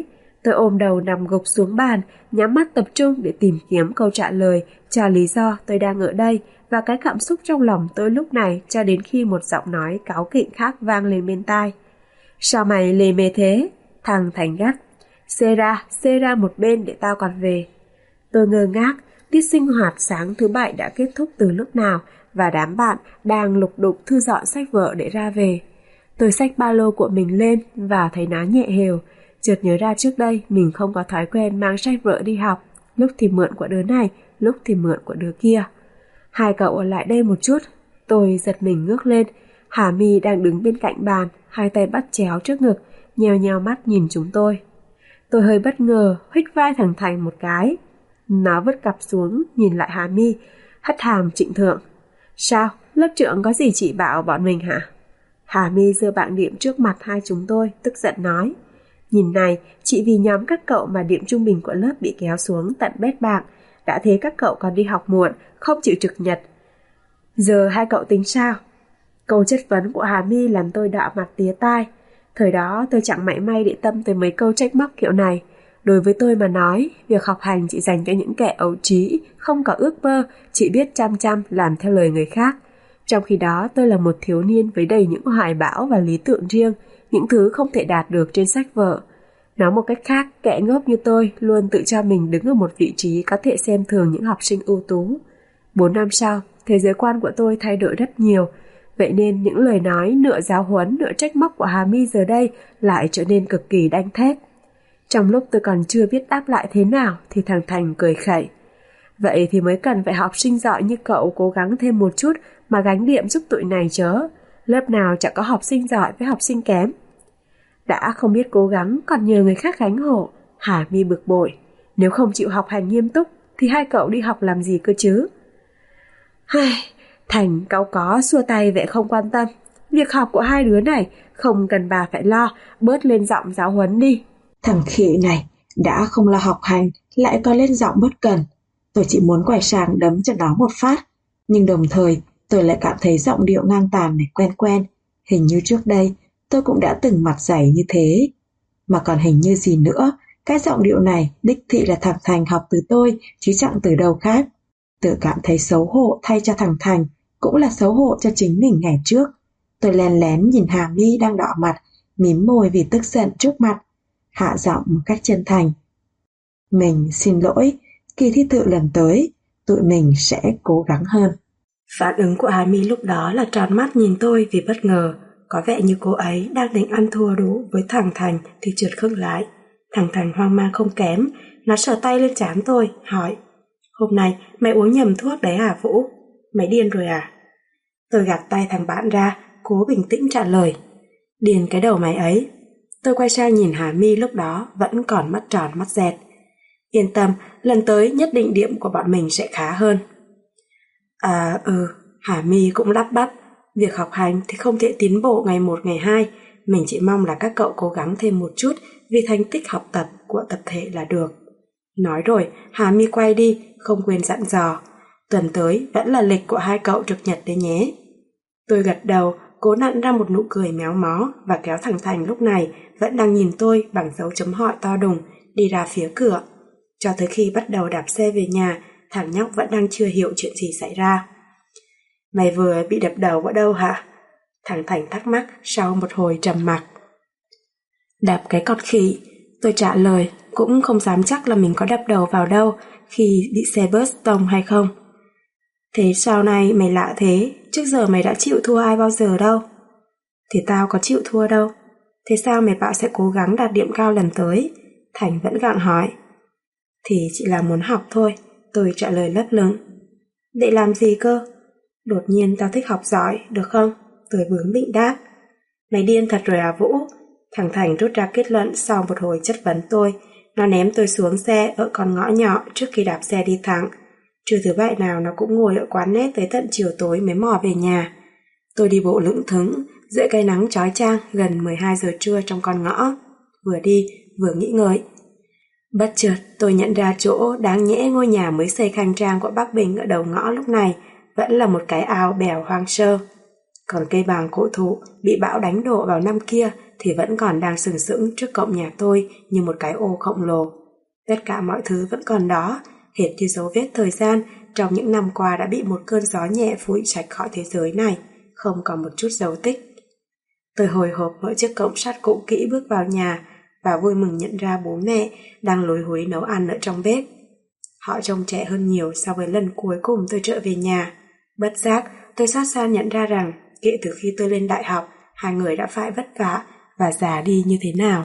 Speaker 2: Tôi ôm đầu nằm gục xuống bàn, nhắm mắt tập trung để tìm kiếm câu trả lời cho lý do tôi đang ở đây và cái cảm xúc trong lòng tôi lúc này, cho đến khi một giọng nói cáu kỉnh khác vang lên bên tai. Sao mày lề mề thế? Thằng Thành gắt. Xê ra, xê ra một bên để tao còn về. Tôi ngơ ngác, tiết sinh hoạt sáng thứ bảy đã kết thúc từ lúc nào và đám bạn đang lục đục thu dọn sách vở để ra về. Tôi xách ba lô của mình lên và thấy nó nhẹ hều. Chợt nhớ ra trước đây mình không có thói quen mang sách vở đi học, lúc thì mượn của đứa này, lúc thì mượn của đứa kia. Hai cậu ở lại đây một chút. Tôi giật mình ngước lên. Hà My đang đứng bên cạnh bàn, hai tay bắt chéo trước ngực, nheo nheo mắt nhìn chúng tôi. Tôi hơi bất ngờ, huých vai thằng Thành một cái. Nó vứt cặp xuống, nhìn lại Hà My, hất hàm trịnh thượng. Sao, lớp trưởng có gì chỉ bảo bọn mình hả? Hà My giơ bảng điểm trước mặt hai chúng tôi, tức giận nói. Nhìn này, chỉ vì nhóm các cậu mà điểm trung bình của lớp bị kéo xuống tận bét bảng. Đã thế các cậu còn đi học muộn, không chịu trực nhật. Giờ hai cậu tính sao? Câu chất vấn của Hà My làm tôi đỏ mặt tía tai. Thời đó tôi chẳng mảy may để tâm tới mấy câu trách móc kiểu này. Đối với tôi mà nói, việc học hành chỉ dành cho những kẻ ấu trí, không có ước mơ, chỉ biết chăm chăm làm theo lời người khác. Trong khi đó tôi là một thiếu niên với đầy những hoài bão và lý tưởng riêng, những thứ không thể đạt được trên sách vở. Nói một cách khác, kẻ ngốc như tôi luôn tự cho mình đứng ở một vị trí có thể xem thường những học sinh ưu tú. Bốn năm sau, thế giới quan của tôi thay đổi rất nhiều, vậy nên những lời nói nửa giáo huấn nửa trách móc của Hà My giờ đây lại trở nên cực kỳ đanh thép. Trong lúc tôi còn chưa biết đáp lại thế nào thì thằng Thành cười khẩy. Vậy thì mới cần phải học sinh giỏi như cậu cố gắng thêm một chút mà gánh điểm giúp tụi này chớ. Lớp nào chẳng có học sinh giỏi với học sinh kém. Đã không biết cố gắng còn nhờ người khác gánh hộ. Hà My bực bội. Nếu không chịu học hành nghiêm túc thì hai cậu đi học làm gì cơ chứ? Hai, Thành cáu có xua tay vẻ không quan tâm. Việc học của hai đứa này không cần bà phải lo, bớt lên giọng giáo huấn đi.
Speaker 3: Thằng khỉ này đã không lo học hành lại có lên giọng bất cần. Tôi chỉ muốn quay sang đấm cho nó một phát, nhưng đồng thời tôi lại cảm thấy giọng điệu ngang tàn này quen quen. Hình như trước đây tôi cũng đã từng mặt dày như thế. Mà còn hình như gì nữa, cái giọng điệu này đích thị là thằng Thành học từ tôi chứ chẳng từ đâu khác. Tự cảm thấy xấu hổ thay cho thằng Thành, cũng là xấu hổ cho chính mình ngày trước. Tôi lén lén nhìn Hà My đang đỏ mặt, mím môi vì tức giận trước mặt, hạ giọng một cách chân thành. Mình xin lỗi, kỳ thi tự lần tới, tụi mình sẽ cố gắng hơn.
Speaker 1: Phản ứng của Hà My lúc đó là tròn mắt nhìn tôi vì bất ngờ. Có vẻ như cô ấy đang định ăn thua đủ với thằng Thành thì trượt khớp lại. Thằng Thành hoang mang không kém, nó sờ tay lên trán tôi, hỏi. Hôm nay mày uống nhầm thuốc đấy hả Vũ? Mày điên rồi à? Tôi gạt tay thằng bạn ra, cố bình tĩnh trả lời. Điên cái đầu mày ấy. Tôi quay sang nhìn Hà My lúc đó vẫn còn mắt tròn mắt dẹt. Yên tâm, lần tới nhất định điểm của bọn mình sẽ khá hơn. À ừ, Hà My cũng lắp bắp. Việc học hành thì không thể tiến bộ ngày một ngày hai. Mình chỉ mong là các cậu cố gắng thêm một chút vì thành tích học tập của tập thể là được. Nói rồi, Hà My quay đi, không quên dặn dò. Tuần tới vẫn là lịch của hai cậu trực nhật đấy nhé. Tôi gật đầu, cố nặn ra một nụ cười méo mó và kéo thằng Thành lúc này vẫn đang nhìn tôi bằng dấu chấm hỏi to đùng đi ra phía cửa. Cho tới khi bắt đầu đạp xe về nhà, thằng nhóc vẫn đang chưa hiểu chuyện gì xảy ra. Mày vừa bị đập đầu ở đâu hả? Thằng Thành thắc mắc sau một hồi trầm mặc. Đập cái con khỉ, tôi trả lời, cũng không dám chắc là mình có đập đầu vào đâu khi bị xe bus tông hay không. Thế sau này mày lạ thế, trước giờ mày đã chịu thua ai bao giờ đâu. Thì tao có chịu thua đâu. Thế sao mày bảo sẽ cố gắng đạt điểm cao lần tới? Thành vẫn gặng hỏi. Thì chỉ là muốn học thôi, tôi trả lời lấp lửng. Để làm gì cơ? Đột nhiên tao thích học giỏi, được không? Tôi bướng bỉnh đáp. Mày điên thật rồi à Vũ? Thằng Thành rút ra kết luận sau một hồi chất vấn tôi. Nó ném tôi xuống xe ở con ngõ nhỏ trước khi đạp xe đi thẳng. Trưa thứ bảy nào nó cũng ngồi ở quán nét tới tận chiều tối mới mò về nhà. Tôi đi bộ lững thững dưới cây nắng chói chang gần mười hai giờ trưa trong con ngõ, vừa đi vừa nghĩ ngợi. Bất chợt tôi nhận ra chỗ đáng nhẽ ngôi nhà mới xây khang trang của bác Bình ở đầu ngõ lúc này vẫn là một cái ao bèo hoang sơ. Còn cây bàng cổ thụ bị bão đánh đổ vào năm kia
Speaker 2: thì vẫn còn đang sừng sững trước cổng nhà tôi như một cái ô khổng lồ. Tất cả mọi thứ vẫn còn đó, hệt như dấu vết thời gian trong những năm qua đã bị một cơn gió nhẹ phủi sạch khỏi thế giới này, không còn một chút dấu tích. Tôi hồi hộp mở chiếc cổng sắt cũ kỹ bước vào nhà và vui mừng nhận ra bố mẹ đang lối húi nấu ăn ở trong bếp. Họ trông trẻ hơn nhiều so với lần cuối cùng tôi trở về nhà. Bất giác, tôi xót xa nhận ra rằng kể từ khi tôi lên đại học, hai người đã phải vất vả và già đi như thế nào.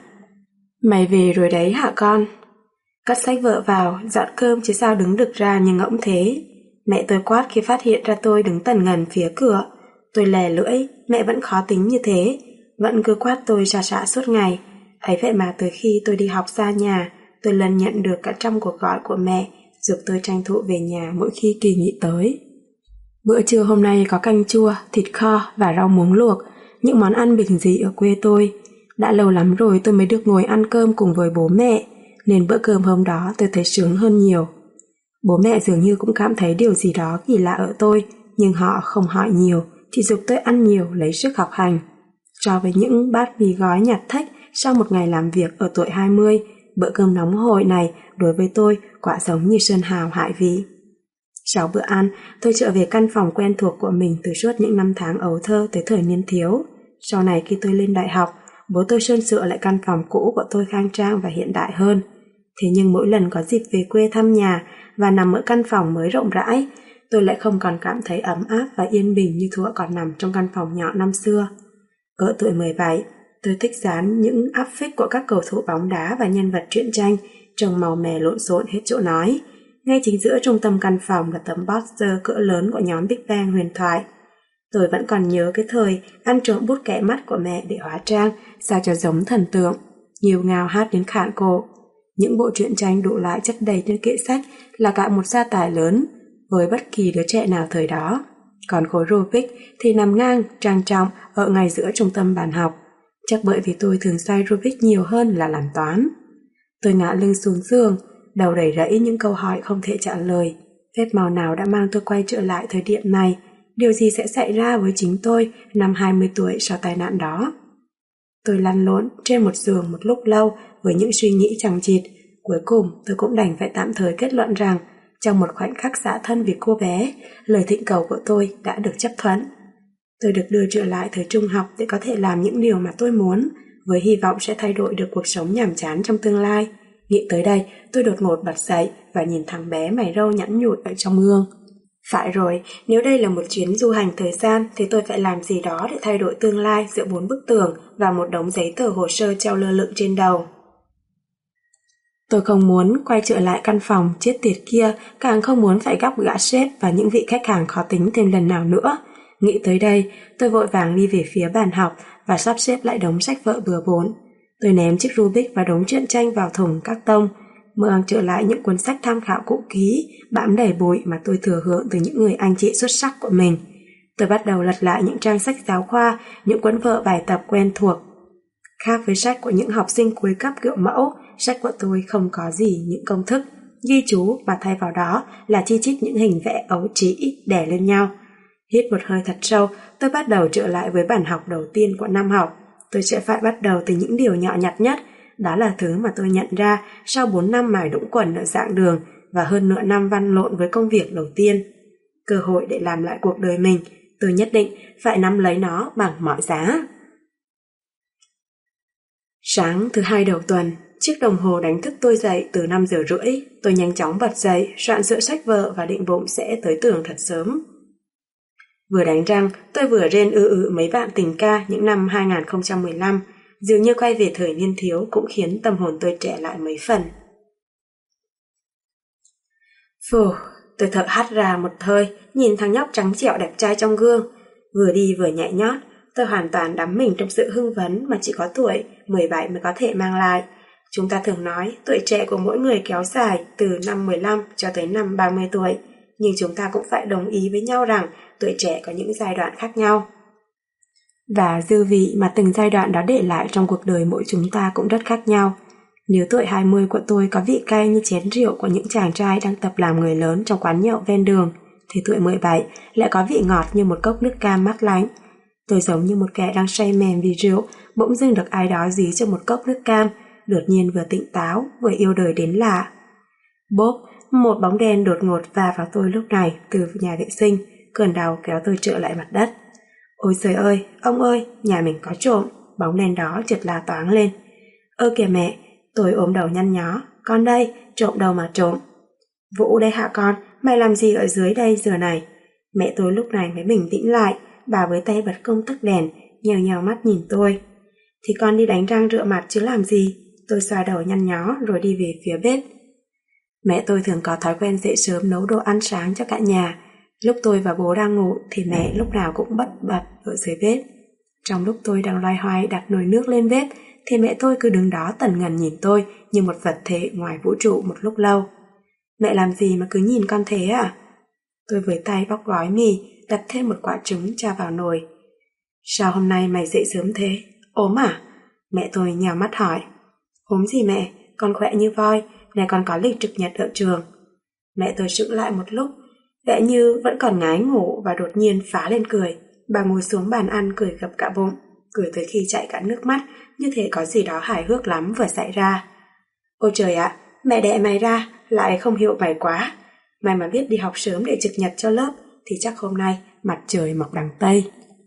Speaker 2: Mày về rồi đấy hả con? Cất sách vợ vào, dọn cơm chứ sao đứng đực ra như ngỗng thế. Mẹ tôi quát khi phát hiện ra tôi đứng tần ngần phía cửa. Tôi lè lưỡi, mẹ vẫn khó tính như thế, vẫn cứ quát tôi xà xả suốt ngày. Ấy vậy mà từ khi tôi đi học xa nhà, tôi lần nhận được cả trăm cuộc gọi của mẹ, giúp tôi tranh thủ về nhà mỗi khi kỳ nghỉ tới. Bữa trưa hôm nay có canh chua, thịt kho và rau muống luộc, những món ăn bình dị ở quê tôi. Đã lâu lắm rồi tôi mới được ngồi ăn cơm cùng với bố mẹ, nên bữa cơm hôm đó tôi thấy sướng hơn nhiều. Bố mẹ dường như cũng cảm thấy điều gì đó kỳ lạ ở tôi, nhưng họ không hỏi nhiều, chỉ giục tôi ăn nhiều lấy sức học hành. So với những bát mì gói nhạt thách sau một ngày làm việc ở tuổi hai mươi, bữa cơm nóng hổi này đối với tôi quả giống như sơn hào hải vị. Sau bữa ăn, tôi trở về căn phòng quen thuộc của mình từ suốt những năm tháng ấu thơ tới thời niên thiếu. Sau này khi tôi lên đại học, bố tôi sơn sửa lại căn phòng cũ của tôi khang trang và hiện đại hơn. Thế nhưng mỗi lần có dịp về quê thăm nhà và nằm ở căn phòng mới rộng rãi, tôi lại không còn cảm thấy ấm áp và yên bình như thuở còn nằm trong căn phòng nhỏ năm xưa. Ở tuổi mười bảy, tôi thích dán những áp phích của các cầu thủ bóng đá và nhân vật truyện tranh trông màu mè lộn xộn hết chỗ nói. Ngay chính giữa trung tâm căn phòng là tấm poster cỡ lớn của nhóm Big Bang huyền thoại. Tôi vẫn còn nhớ cái thời ăn trộm bút kẻ mắt của mẹ để hóa trang sao cho giống thần tượng, nhiều ngào hát đến khản cổ. Những bộ truyện tranh đủ loại chất đầy trên kệ sách là cả một gia tài lớn với bất kỳ đứa trẻ nào thời đó. Còn khối Rubik thì nằm ngang, trang trọng ở ngay giữa trung tâm bàn học. Chắc bởi vì tôi thường xoay Rubik nhiều hơn là làm toán. Tôi ngã lưng xuống giường, đầu đầy rẫy những câu hỏi không thể trả lời. Phép màu nào đã mang tôi quay trở lại thời điểm này? Điều gì sẽ xảy ra với chính tôi năm hai mươi tuổi sau tai nạn đó? Tôi lăn lộn trên một giường một lúc lâu với những suy nghĩ chằng chịt. Cuối cùng tôi cũng đành phải tạm thời kết luận rằng trong một khoảnh khắc xả thân vì cô bé, lời thỉnh cầu của tôi đã được chấp thuận. Tôi được đưa trở lại thời trung học để có thể làm những điều mà tôi muốn, với hy vọng sẽ thay đổi được cuộc sống nhàm chán trong tương lai. Nghĩ tới đây, tôi đột ngột bật dậy và nhìn thằng bé mày râu nhẵn nhụi ở trong gương. Phải rồi, nếu đây là một chuyến du hành thời gian thì tôi phải làm gì đó để thay đổi tương lai giữa bốn bức tường và một đống giấy tờ hồ sơ treo lơ lửng trên đầu. Tôi không muốn quay trở lại căn phòng chết tiệt kia, càng không muốn phải gặp gã sếp và những vị khách hàng khó tính thêm lần nào nữa. Nghĩ tới đây, tôi vội vàng đi về phía bàn học và sắp xếp lại đống sách vở bừa bộn. Tôi ném chiếc Rubik và đống truyện tranh vào thùng các tông, mang trở lại những cuốn sách tham khảo cũ kỹ, bám đầy bụi mà tôi thừa hưởng từ những người anh chị xuất sắc của mình. Tôi bắt đầu lật lại những trang sách giáo khoa, những cuốn vở bài tập quen thuộc. Khác với sách của những học sinh cuối cấp kiểu mẫu, sách của tôi không có gì những công thức, ghi chú mà thay vào đó là chi chít những hình vẽ ấu trĩ đè lên nhau. Hít một hơi thật sâu, tôi bắt đầu trở lại với bản học đầu tiên của năm học. Tôi sẽ phải bắt đầu từ những điều nhỏ nhặt nhất. Đó là thứ mà tôi nhận ra sau bốn năm mài đũng quần ở giảng đường và hơn nửa năm văn lộn với công việc đầu tiên. Cơ hội để làm lại cuộc đời mình, tôi nhất định phải nắm lấy nó bằng mọi giá. Sáng thứ hai đầu tuần, chiếc đồng hồ đánh thức tôi dậy từ năm giờ rưỡi. Tôi nhanh chóng bật dậy, soạn sửa sách vở và định bụng sẽ tới trường thật sớm. Vừa đánh răng, tôi vừa rên ư ư mấy bạn tình ca những năm hai không một lăm, dường như quay về thời niên thiếu cũng khiến tâm hồn tôi trẻ lại mấy phần. Phù, tôi thở hắt ra một hơi, nhìn thằng nhóc trắng trẻo đẹp trai trong gương. Vừa đi vừa nhảy nhót, tôi hoàn toàn đắm mình trong sự hưng phấn mà chỉ có tuổi mười bảy mới có thể mang lại. Chúng ta thường nói tuổi trẻ của mỗi người kéo dài từ năm mười lăm cho tới năm ba mươi tuổi, nhưng chúng ta cũng phải đồng ý với nhau rằng tuổi trẻ có những giai đoạn khác nhau. Và dư vị mà từng giai đoạn đó để lại trong cuộc đời mỗi chúng ta cũng rất khác nhau. Nếu tuổi hai mươi của tôi có vị cay như chén rượu của những chàng trai đang tập làm người lớn trong quán nhậu ven đường, thì tuổi mười bảy lại có vị ngọt như một cốc nước cam mát lạnh. Tôi giống như một kẻ đang say mềm vì rượu, bỗng dưng được ai đó dí cho một cốc nước cam, đột nhiên vừa tỉnh táo, vừa yêu đời đến lạ. Bốp, một bóng đen đột ngột va vào tôi lúc này từ nhà vệ sinh, cơn đau kéo tôi trở lại mặt đất. Ôi trời ơi, ông ơi, nhà mình có trộm, bóng đen đó chợt la toáng lên. Ơ kìa mẹ, tôi ôm đầu nhăn nhó, con đây, trộm đâu mà trộm. Vũ đây hả con, mày làm gì ở dưới đây giờ này? Mẹ tôi lúc này mới bình tĩnh lại, bà với tay bật công tắc đèn, nhèo nhèo mắt nhìn tôi. Thì con đi đánh răng rửa mặt chứ làm gì? Tôi xoa đầu nhăn nhó rồi đi về phía bếp. Mẹ tôi thường có thói quen dậy sớm nấu đồ ăn sáng cho cả nhà. Lúc tôi và bố đang ngủ thì mẹ lúc nào cũng bất bật ở dưới bếp. Trong lúc tôi đang loay hoay đặt nồi nước lên bếp thì mẹ tôi cứ đứng đó tần ngần nhìn tôi như một vật thể ngoài vũ trụ một lúc lâu. Mẹ làm gì mà cứ nhìn con thế à? Tôi với tay bóc gói mì, đặt thêm một quả trứng cho vào nồi. Sao hôm nay mày dậy sớm thế? Ốm à? Mẹ tôi nhào mắt hỏi. Ốm gì mẹ? Con khỏe như voi, này còn có lịch trực nhật ở trường. Mẹ tôi sững lại một lúc, vẻ như vẫn còn ngái ngủ và đột nhiên phá lên cười. Bà ngồi xuống bàn ăn cười gập cả bụng, cười tới khi chảy cả nước mắt, như thể có gì đó hài hước lắm vừa xảy ra. Ôi trời ạ, mẹ đẻ mày ra, lại không hiểu mày quá. Mày mà biết đi học sớm để trực nhật cho lớp thì chắc hôm nay mặt trời mọc đằng Tây.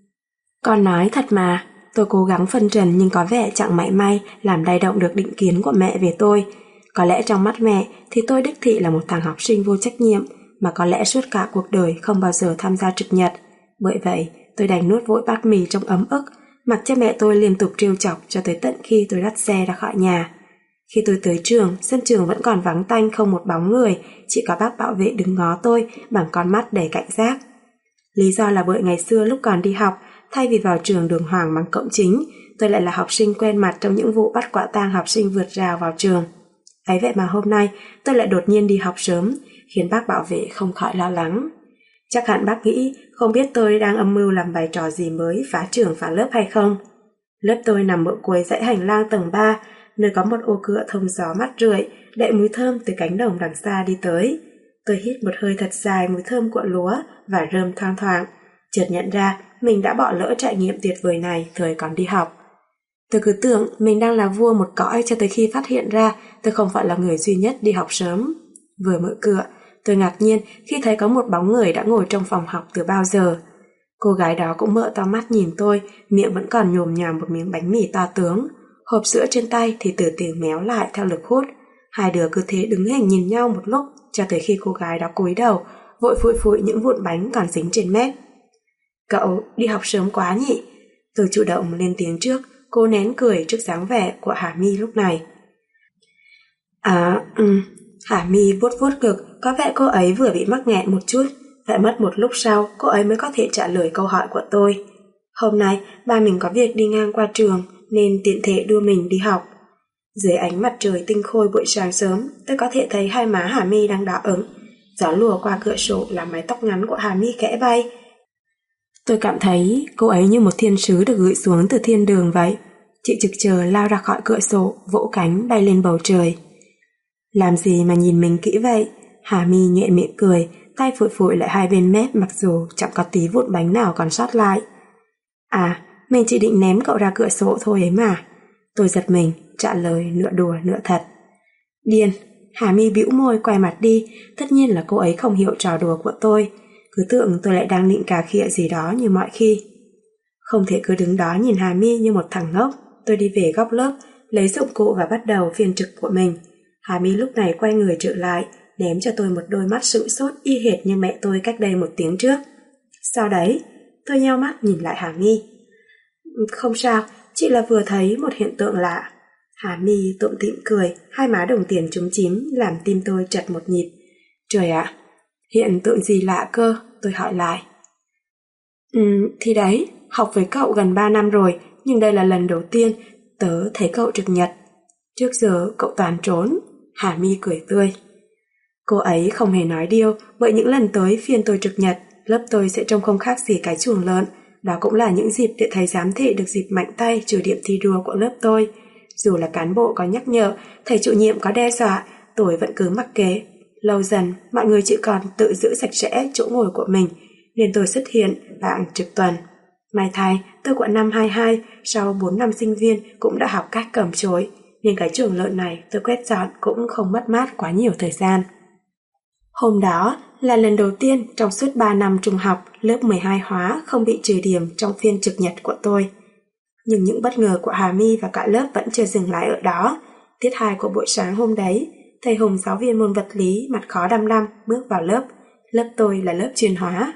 Speaker 2: Con nói thật mà, tôi cố gắng phân trần nhưng có vẻ chẳng mảy may làm lay động được định kiến của mẹ về tôi. Có lẽ trong mắt mẹ thì tôi đích thị là một thằng học sinh vô trách nhiệm, mà có lẽ suốt cả cuộc đời không bao giờ tham gia trực nhật. Bởi vậy, tôi đành nuốt vội bát mì trong ấm ức, mặc cho mẹ tôi liên tục trêu chọc cho tới tận khi tôi dắt xe ra khỏi nhà. Khi tôi tới trường, sân trường vẫn còn vắng tanh không một bóng người, chỉ có bác bảo vệ đứng ngó tôi bằng con mắt đầy cảnh giác. Lý do là bởi ngày xưa lúc còn đi học, thay vì vào trường đường hoàng bằng cổng chính, tôi lại là học sinh quen mặt trong những vụ bắt quả tang học sinh vượt rào vào trường. Ấy vậy mà hôm nay tôi lại đột nhiên đi học sớm, khiến bác bảo vệ không khỏi lo lắng. Chắc hẳn bác nghĩ không biết tôi đang âm mưu làm bài trò gì mới phá trường phá lớp hay không. Lớp tôi nằm ở cuối dãy hành lang tầng ba, nơi có một ô cửa thông gió mát rượi, đậy mùi thơm từ cánh đồng đằng xa đi tới. Tôi hít một hơi thật dài mùi thơm của lúa và rơm thoang thoảng, chợt nhận ra mình đã bỏ lỡ trải nghiệm tuyệt vời này thời còn đi học. Tôi cứ tưởng mình đang là vua một cõi cho tới khi phát hiện ra tôi không phải là người duy nhất đi học sớm. Vừa mở cửa, tôi ngạc nhiên khi thấy có một bóng người đã ngồi trong phòng học từ bao giờ. Cô gái đó cũng mở to mắt nhìn tôi, miệng vẫn còn nhồm nhòm một miếng bánh mì to tướng. Hộp sữa trên tay thì từ từ méo lại theo lực hút. Hai đứa cứ thế đứng hình nhìn nhau một lúc cho tới khi cô gái đó cúi đầu, vội phủi phủi những vụn bánh còn dính trên mép. Cậu đi học sớm quá nhỉ? Tôi chủ động lên tiếng trước, cô nén cười trước dáng vẻ của Hà My lúc này. À, ừm, Hà My vuốt vuốt ngực, có vẻ cô ấy vừa bị mắc nghẹn một chút. Phải mất một lúc sau, cô ấy mới có thể trả lời câu hỏi của tôi. Hôm nay, ba mình có việc đi ngang qua trường, nên tiện thể đưa mình đi học. Dưới ánh mặt trời tinh khôi buổi sáng sớm, tôi có thể thấy hai má Hà My đang đỏ ửng. Gió lùa qua cửa sổ làm mái tóc ngắn của Hà My khẽ bay. Tôi cảm thấy cô ấy như một thiên sứ được gửi xuống từ thiên đường vậy. Chị trực chờ lao ra khỏi cửa sổ, vỗ cánh bay lên bầu trời. Làm gì mà nhìn mình kỹ vậy? Hà My nhẹ miệng cười, tay phủi phủi lại hai bên mép mặc dù chẳng có tí vụn bánh nào còn sót lại. À, mình chỉ định ném cậu ra cửa sổ thôi ấy mà. Tôi giật mình, trả lời nửa đùa nửa thật. Điên, Hà My bĩu môi quay mặt đi, tất nhiên là cô ấy không hiểu trò đùa của tôi. Cứ tưởng tôi lại đang định cà khịa gì đó như mọi khi. Không thể cứ đứng đó nhìn Hà My như một thằng ngốc. Tôi đi về góc lớp, lấy dụng cụ và bắt đầu phiên trực của mình. Hà My lúc này quay người trở lại, ném cho tôi một đôi mắt sững sốt y hệt như mẹ tôi cách đây một tiếng trước. Sao đấy? Tôi nheo mắt nhìn lại Hà My. Không sao, chỉ là vừa thấy một hiện tượng lạ. Hà My tủm tỉm cười, hai má đồng tiền chúm chím làm tim tôi chật một nhịp. Trời ạ, hiện tượng gì lạ cơ? Tôi hỏi lại. Ừ, thì đấy, học với cậu gần ba năm rồi, nhưng đây là lần đầu tiên tớ thấy cậu trực nhật. Trước giờ cậu toàn trốn. Hà My cười tươi. Cô ấy không hề nói điêu, bởi những lần tới phiên tôi trực nhật, lớp tôi sẽ trông không khác gì cái chuồng lợn. Đó cũng là những dịp để thầy giám thị được dịp mạnh tay trừ điểm thi đua của lớp tôi. Dù là cán bộ có nhắc nhở, thầy chủ nhiệm có đe dọa, tôi vẫn cứ mặc kệ. Lâu dần, mọi người chỉ còn tự giữ sạch sẽ chỗ ngồi của mình, nên tôi xuất hiện bảng trực tuần.
Speaker 1: May thay, tôi của năm hai hai, sau bốn năm sinh viên cũng đã học cách cầm chổi, nên cái chuồng lợn này tôi quét dọn cũng không mất mát quá nhiều thời gian. Hôm đó là lần đầu tiên trong suốt ba năm trung học lớp mười hai hóa không bị trừ điểm trong phiên trực nhật của tôi. Nhưng những bất ngờ của Hà My và cả lớp vẫn chưa dừng lại ở đó. Tiết hai của buổi sáng hôm đấy, thầy Hùng giáo viên môn vật lý mặt khó đăm đăm bước vào lớp. Lớp tôi là lớp chuyên hóa,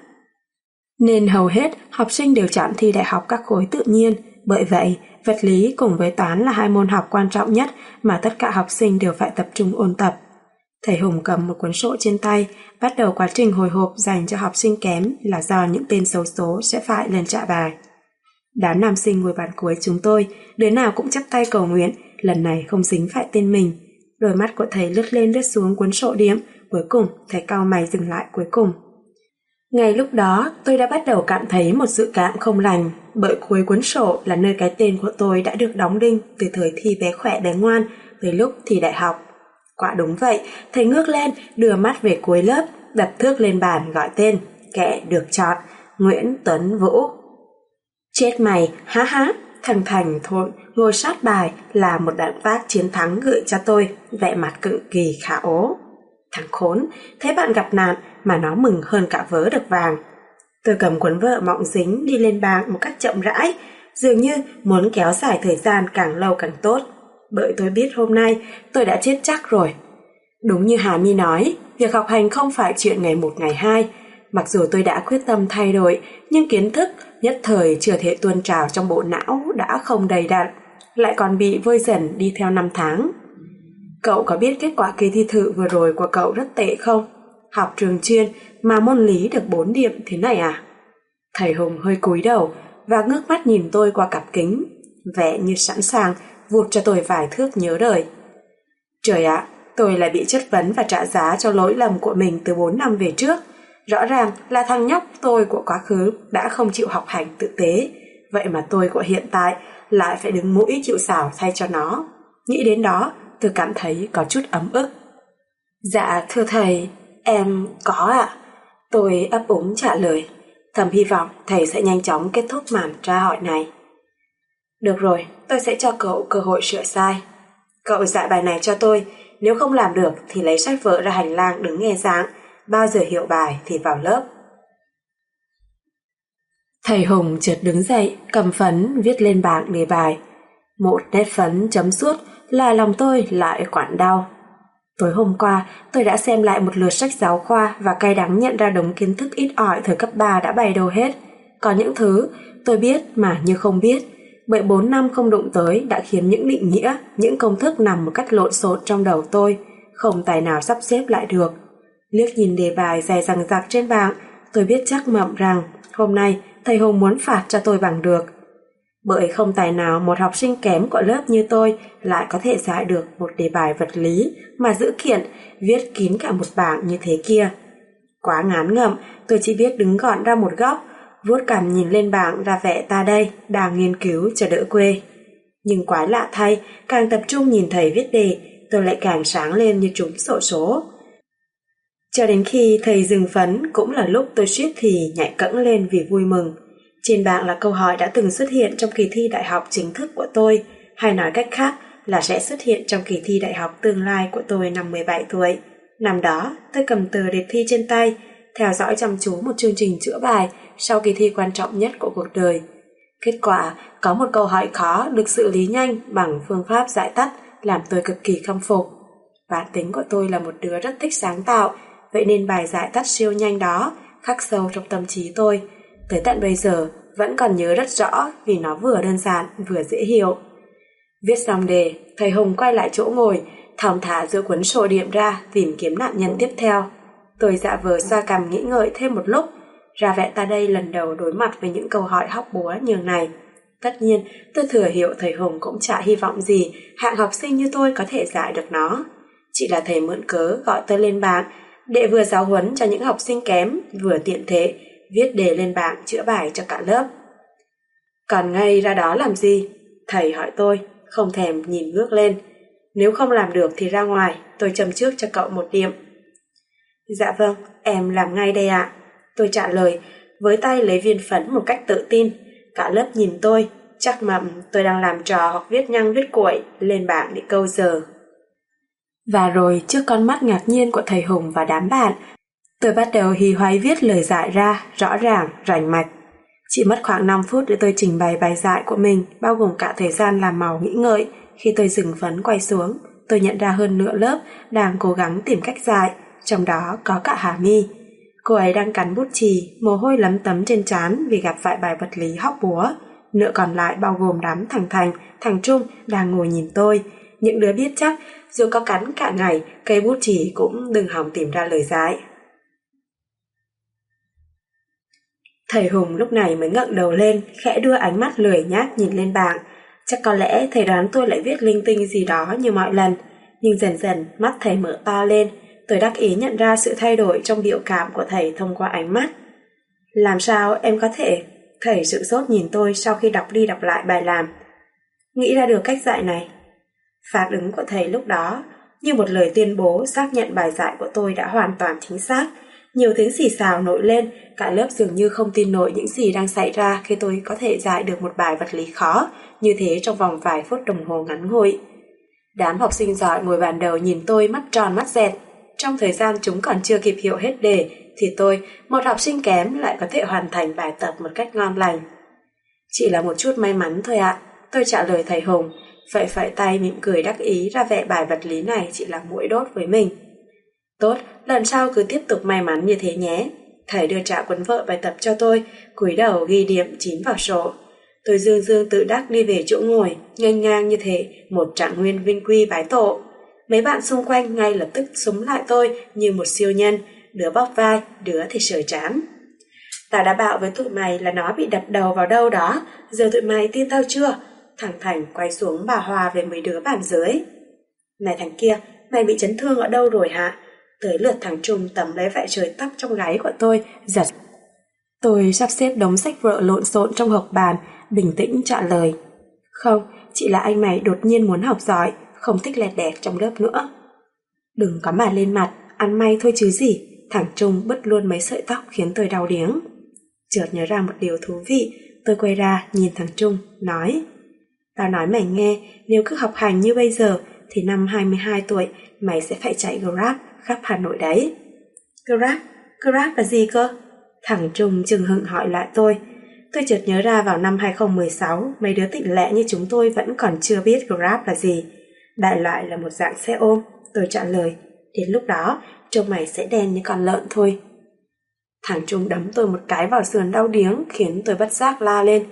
Speaker 1: nên hầu hết học sinh đều chọn thi đại học các khối tự nhiên. Bởi vậy, vật lý cùng với toán là hai môn học quan trọng nhất mà tất cả học sinh đều phải tập trung ôn tập. Thầy Hùng cầm một cuốn sổ trên tay, bắt đầu quá trình hồi hộp dành cho học sinh kém là do những tên xấu số sẽ phải lên trả bài. Đám nam sinh ngồi bàn cuối chúng tôi, đứa nào cũng chắp tay cầu nguyện, lần này không dính phải tên mình. Đôi mắt của thầy lướt lên lướt xuống cuốn sổ điểm, cuối cùng thầy cau mày dừng lại cuối cùng. Ngay lúc đó, tôi đã bắt đầu cảm thấy một dự cảm không lành, bởi cuối cuốn sổ là nơi cái tên của tôi đã được đóng đinh từ thời thi bé khỏe bé ngoan tới lúc thi đại học. Quả đúng vậy, thầy ngước lên, đưa mắt về cuối lớp, đập thước lên bàn gọi tên, kẻ được chọn, Nguyễn Tuấn Vũ. Chết mày, há há, thằng Thành thôn ngồi sát bài là một đạn phát chiến thắng gửi cho tôi, vẻ mặt cực kỳ khả ố. Thằng khốn, thấy bạn gặp nạn mà nó mừng hơn cả vớ được vàng. Tôi cầm cuốn vở mọng dính đi lên bảng một cách chậm rãi, dường như muốn kéo dài thời gian càng lâu càng tốt, bởi tôi biết hôm nay tôi đã chết chắc rồi. Đúng như Hà My nói, việc học hành không phải chuyện ngày một ngày hai. Mặc dù tôi đã quyết tâm thay đổi, nhưng kiến thức nhất thời chưa thể tuôn trào trong bộ não đã không đầy đặn, lại còn bị vơi dần đi theo năm tháng. Cậu có biết kết quả kỳ thi thử vừa rồi của cậu rất tệ không? Học trường chuyên mà môn lý được bốn điểm thế này à? Thầy Hùng hơi cúi đầu và ngước mắt nhìn tôi qua cặp kính, vẻ như sẵn sàng vụt cho tôi vài thước nhớ đời. Trời ạ, tôi lại bị chất vấn và trả giá cho lỗi lầm của mình từ bốn năm về trước. Rõ ràng là thằng nhóc tôi của quá khứ đã không chịu học hành tử tế, vậy mà tôi của hiện tại lại phải đứng mũi chịu sào thay cho nó. Nghĩ đến đó, tôi cảm thấy có chút ấm ức. Dạ thưa thầy, em có ạ. Tôi ấp úng trả lời, thầm hy vọng thầy sẽ nhanh chóng kết thúc màn tra hỏi này. Được rồi, tôi sẽ cho cậu cơ hội sửa sai. Cậu dạy bài này cho tôi, nếu không làm được thì lấy sách vở ra hành lang đứng nghe giảng, bao giờ hiểu bài thì vào lớp. Thầy Hùng chợt đứng dậy, cầm phấn viết lên bảng đề bài. Một nét phấn chấm suốt là lòng tôi lại quặn đau. Tối hôm qua, tôi đã xem lại một lượt sách giáo khoa và cay đắng nhận ra đống kiến thức ít ỏi thời cấp ba đã bày đâu hết. Có những thứ tôi biết mà như không biết, bởi bốn năm không đụng tới đã khiến những định nghĩa, những công thức nằm một cách lộn xộn trong đầu tôi, không tài nào sắp xếp lại được. Liếc nhìn đề bài dày dằng dặc trên bảng, tôi biết chắc mộng rằng hôm nay thầy Hùng muốn phạt cho tôi bằng được. Bởi không tài nào một học sinh kém của lớp như tôi lại có thể giải được một đề bài vật lý mà dữ kiện viết kín cả một bảng như thế kia. Quá ngán ngẩm, tôi chỉ biết đứng gọn ra một góc, vuốt cằm nhìn lên bảng ra vẻ ta đây đang nghiên cứu cho đỡ quê. Nhưng quái lạ thay, càng tập trung nhìn thầy viết đề, tôi lại càng sáng lên như trúng xổ số. Cho đến khi thầy dừng phấn cũng là lúc tôi suýt thì nhảy cẫng lên vì vui mừng. Trên bảng là câu hỏi đã từng xuất hiện trong kỳ thi đại học chính thức của tôi, hay nói cách khác là sẽ xuất hiện trong kỳ thi đại học tương lai của tôi năm mười bảy tuổi. Năm đó, tôi cầm tờ đề thi trên tay, theo dõi chăm chú một chương trình chữa bài sau kỳ thi quan trọng nhất của cuộc đời. Kết quả, có một câu hỏi khó được xử lý nhanh bằng phương pháp giải tắt làm tôi cực kỳ khâm phục. Bản tính của tôi là một đứa rất thích sáng tạo, vậy nên bài giải tắt siêu nhanh đó khắc sâu trong tâm trí tôi. Tới tận bây giờ vẫn còn nhớ rất rõ vì nó vừa đơn giản vừa dễ hiểu. Viết xong đề, thầy Hùng quay lại chỗ ngồi, thong thả giơ cuốn sổ điểm ra tìm kiếm nạn nhân tiếp theo. Tôi dạ vờ xoa cằm nghĩ ngợi thêm một lúc, ra vẻ ta đây lần đầu đối mặt với những câu hỏi hóc búa như này. Tất nhiên, tôi thừa hiểu thầy Hùng cũng chả hy vọng gì hạng học sinh như tôi có thể giải được nó. Chỉ là thầy mượn cớ gọi tôi lên bảng để vừa giáo huấn cho những học sinh kém, vừa tiện thể viết đề lên bảng chữa bài cho cả lớp. Còn ngây ra đó làm gì? Thầy hỏi tôi, không thèm nhìn ngước lên. Nếu không làm được thì ra ngoài, tôi châm trước cho cậu một điểm. Dạ vâng, em làm ngay đây ạ. Tôi trả lời, với tay lấy viên phấn một cách tự tin.
Speaker 2: Cả lớp nhìn tôi, chắc mầm tôi đang làm trò hoặc viết nhăng viết cuội lên bảng để câu giờ. Và rồi trước con mắt ngạc nhiên của thầy Hùng và đám bạn, tôi bắt đầu hí hoáy viết lời giải ra, rõ ràng, rành mạch. Chỉ mất khoảng năm phút để tôi trình bày bài giải của mình, bao gồm cả thời gian làm màu nghĩ ngợi. Khi tôi dừng phấn quay xuống, tôi nhận ra hơn nửa lớp đang cố gắng tìm cách giải, trong đó có cả Hà My. Cô ấy đang cắn bút chì, mồ hôi lấm tấm trên trán vì gặp phải bài vật lý hóc búa. Nửa còn lại bao gồm đám thằng Thành, thằng Trung đang ngồi nhìn tôi. Những đứa biết chắc, dù có cắn cả ngày, cây bút chì cũng đừng hòng tìm ra lời giải. Thầy Hùng lúc này mới ngẩng đầu lên, khẽ đưa ánh mắt lười nhác nhìn lên bảng. Chắc có lẽ thầy đoán tôi lại viết linh tinh gì đó như mọi lần. Nhưng dần dần mắt thầy mở to lên, tôi đắc ý nhận ra sự thay đổi trong biểu cảm của thầy thông qua ánh mắt. Làm sao em có thể? Thầy sửng sốt nhìn tôi sau khi đọc đi đọc lại bài làm. Nghĩ ra được cách giải này. Phản ứng của thầy lúc đó như một lời tuyên bố xác nhận bài giải của tôi đã hoàn toàn chính xác. Nhiều tiếng xì xào nổi lên, cả lớp dường như không tin nổi những gì đang xảy ra khi tôi có thể giải được một bài vật lý khó như thế trong vòng vài phút đồng hồ ngắn ngủi. Đám học sinh giỏi ngồi bàn đầu nhìn tôi mắt tròn mắt dẹt. Trong thời gian chúng còn chưa kịp hiểu hết đề, thì tôi, một học sinh kém, lại có thể hoàn thành bài tập một cách ngon lành. Chỉ là một chút may mắn thôi ạ, tôi trả lời thầy Hùng, phẩy phẩy tay mỉm cười đắc ý ra vẻ bài vật lý này chỉ là muỗi đốt với mình. Tốt, lần sau cứ tiếp tục may mắn như thế nhé. Thầy đưa trả cuốn vợ bài tập cho tôi, cúi đầu ghi điểm chín vào sổ. Tôi dương dương tự đắc đi về chỗ ngồi, nghênh ngang như thế, một trạng nguyên vinh quy bái tổ. Mấy bạn xung quanh ngay lập tức xúm lại tôi như một siêu nhân, đứa bóp vai, đứa thì sờ trán. Tao đã bảo với tụi mày là nó bị đập đầu vào đâu đó, giờ tụi mày tin tao chưa? Thằng Thành quay xuống bà Hòa về mấy đứa bàn dưới. Này thằng kia, mày bị chấn thương ở đâu rồi hả? Tới lượt thằng Trung tầm lấy vải trời tóc trong gáy của tôi, giật. Tôi sắp xếp đống sách vở lộn xộn trong hộc bàn, bình tĩnh trả lời. Không, chỉ là anh mày đột nhiên muốn học giỏi, không thích lẹt đẹt trong lớp nữa. Đừng có mà lên mặt, ăn may thôi chứ gì. Thằng Trung bứt luôn mấy sợi tóc khiến tôi đau điếng. Chợt nhớ ra một điều thú vị, tôi quay ra nhìn thằng Trung, nói: Tao nói mày nghe, nếu cứ học hành như bây giờ thì năm hai mươi hai tuổi mày sẽ phải chạy Grab khắp Hà Nội đấy. Grab? Grab là gì cơ? Thằng Trung chừng hững hỏi lại tôi. Tôi chợt nhớ ra vào năm hai không một sáu, mấy đứa tịnh lẹ như chúng tôi vẫn còn chưa biết Grab là gì. Đại loại là một dạng xe ôm, tôi trả lời. Đến lúc đó, trông mày sẽ đen như con lợn thôi. Thằng Trung đấm tôi một cái vào sườn đau điếng khiến tôi bất giác la lên.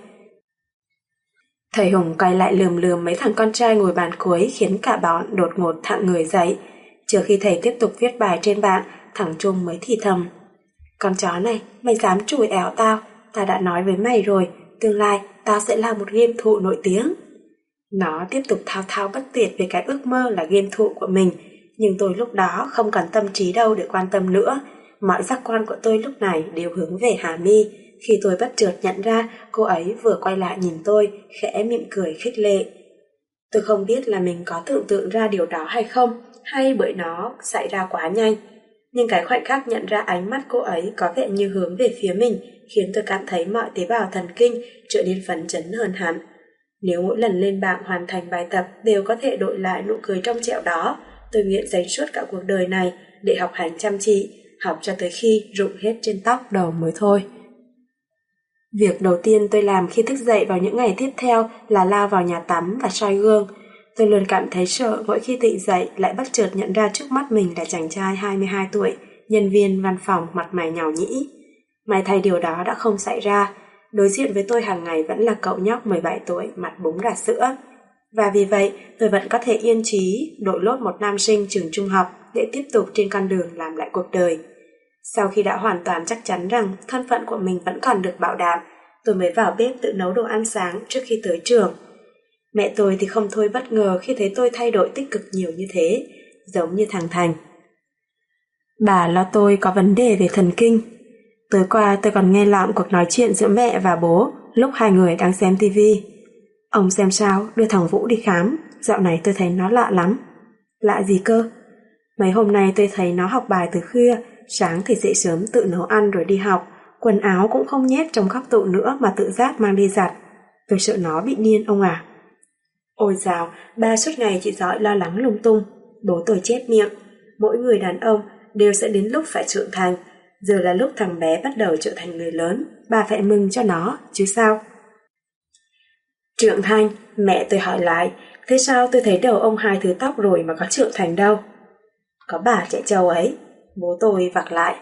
Speaker 2: Thầy Hùng quay lại lườm lườm mấy thằng con trai ngồi bàn cuối khiến cả bọn đột ngột thẳng người dậy. Trước khi thầy tiếp tục viết bài trên bảng, thằng Trung mới thì thầm. Con chó này, mày dám chùi éo tao, tao đã nói với mày rồi, tương lai tao sẽ là một game thụ nổi tiếng. Nó tiếp tục thao thao bất tuyệt về cái ước mơ là game thụ của mình, nhưng tôi lúc đó không còn tâm trí đâu để quan tâm nữa. Mọi giác quan của tôi lúc này đều hướng về Hà My, khi tôi bất chợt nhận ra cô ấy vừa quay lại nhìn tôi, khẽ mỉm cười khích lệ. Tôi không biết là mình có tưởng tượng ra điều đó hay không, hay bởi nó xảy ra quá nhanh. Nhưng cái khoảnh khắc nhận ra ánh mắt cô ấy có vẻ như hướng về phía mình khiến tôi cảm thấy mọi tế bào thần kinh trở nên phấn chấn hơn hẳn. Nếu mỗi lần lên bảng hoàn thành bài tập đều có thể đổi lại nụ cười trong trẻo đó, tôi nguyện dành suốt cả cuộc đời này để học hành chăm chỉ, học cho tới khi rụng hết trên tóc đầu mới thôi. Việc đầu tiên tôi làm khi thức dậy vào những ngày tiếp theo là lao vào nhà tắm và soi gương. Tôi luôn cảm thấy sợ mỗi khi tỉnh dậy lại bất chợt nhận ra trước mắt mình là chàng trai hai mươi hai tuổi, nhân viên văn phòng mặt mày nhàu nhĩ. May thay điều đó đã không xảy ra. Đối diện với tôi hàng ngày vẫn là cậu nhóc mười bảy tuổi mặt búng trà sữa. Và vì vậy tôi vẫn có thể yên trí đội lốt một nam sinh trường trung học để tiếp tục trên con đường làm lại cuộc đời. Sau khi đã hoàn toàn chắc chắn rằng thân phận của mình vẫn còn được bảo đảm, tôi mới vào bếp tự nấu đồ ăn sáng trước khi tới trường. Mẹ tôi thì không thôi bất ngờ khi thấy tôi thay đổi tích cực nhiều như thế, giống như thằng Thành. Bà lo tôi có vấn đề về thần kinh. Tối qua tôi còn nghe lỏm cuộc nói chuyện giữa mẹ và bố lúc hai người đang xem tivi. Ông xem sao đưa thằng Vũ đi khám, dạo này tôi thấy nó lạ lắm. Lạ gì cơ? Mấy hôm nay tôi thấy nó học bài từ khuya, sáng thì dậy sớm tự nấu ăn rồi đi học, quần áo cũng không nhét trong góc tủ nữa mà tự giác mang đi giặt. Tôi sợ nó bị điên ông à. Ôi dào, ba suốt ngày chỉ giỏi lo lắng lung tung. Bố tôi chép miệng, mỗi người đàn ông đều sẽ đến lúc phải trưởng thành. Giờ là lúc thằng bé bắt đầu trở thành người lớn, bà phải mừng cho nó, chứ sao? Trưởng thành, mẹ tôi hỏi lại, thế sao tôi thấy đầu ông hai thứ tóc rồi mà có trưởng thành đâu? Có bà chạy trâu ấy, bố tôi vặc lại.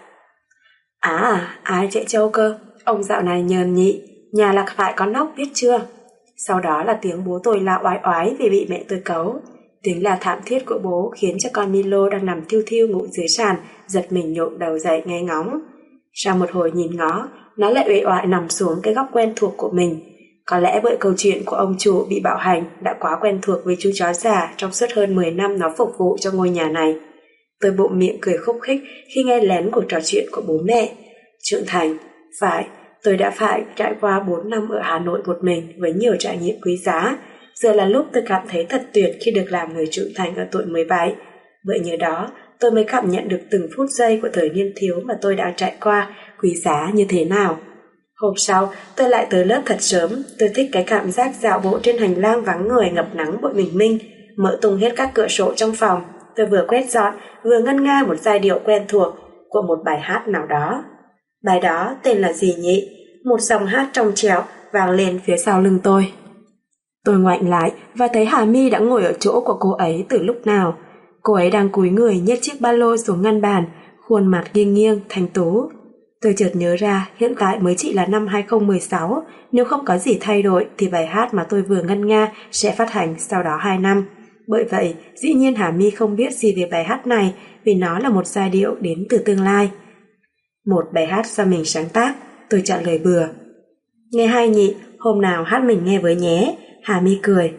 Speaker 2: À, ai chạy trâu cơ? Ông dạo này nhờn nhị, nhà là phải có nóc biết chưa? Sau đó là tiếng bố tôi la oái oái vì bị mẹ tôi cấu. Tiếng la thảm thiết của bố khiến cho con Milo đang nằm thiêu thiêu ngủ dưới sàn giật mình nhộn đầu dậy nghe ngóng. Sau một hồi nhìn ngó, nó lại uể oải nằm xuống cái góc quen thuộc của mình. Có lẽ bởi câu chuyện của ông chủ bị bạo hành đã quá quen thuộc với chú chó già trong suốt hơn mười năm nó phục vụ cho ngôi nhà này. Tôi bụng miệng cười khúc khích khi nghe lén cuộc trò chuyện của bố mẹ. Trưởng thành, phải, tôi đã phải trải qua bốn năm ở Hà Nội một mình với nhiều trải nghiệm quý giá. Giờ là lúc tôi cảm thấy thật tuyệt khi được làm người trưởng thành ở tuổi mười bảy. Bởi nhờ đó, tôi mới cảm nhận được từng phút giây của thời niên thiếu mà tôi đã trải qua quý giá như thế nào. Hôm sau, tôi lại tới lớp thật sớm. Tôi thích cái cảm giác dạo bộ trên hành lang vắng người ngập nắng bụi bình minh, mở tung hết các cửa sổ trong phòng. Tôi vừa quét dọn, vừa ngân nga một giai điệu quen thuộc của một bài hát nào đó. Bài đó tên là gì nhỉ? Một dòng hát trong trẻo vang lên phía sau lưng tôi. Tôi ngoảnh lại và thấy Hà My đã ngồi ở chỗ của cô ấy từ lúc nào. Cô ấy đang cúi người nhét chiếc ba lô xuống ngăn bàn, khuôn mặt nghiêng nghiêng, thanh tú. Tôi chợt nhớ ra hiện tại mới chỉ là năm hai không một sáu, nếu không có gì thay đổi thì bài hát mà tôi vừa ngân nga sẽ phát hành sau đó hai năm. Bởi vậy, dĩ nhiên Hà My không biết gì về bài hát này vì nó là một giai điệu đến từ tương lai. Một bài hát do mình sáng tác, tôi trả lời bừa. Nghe hay nhỉ, hôm nào hát mình nghe với nhé. Hà My cười.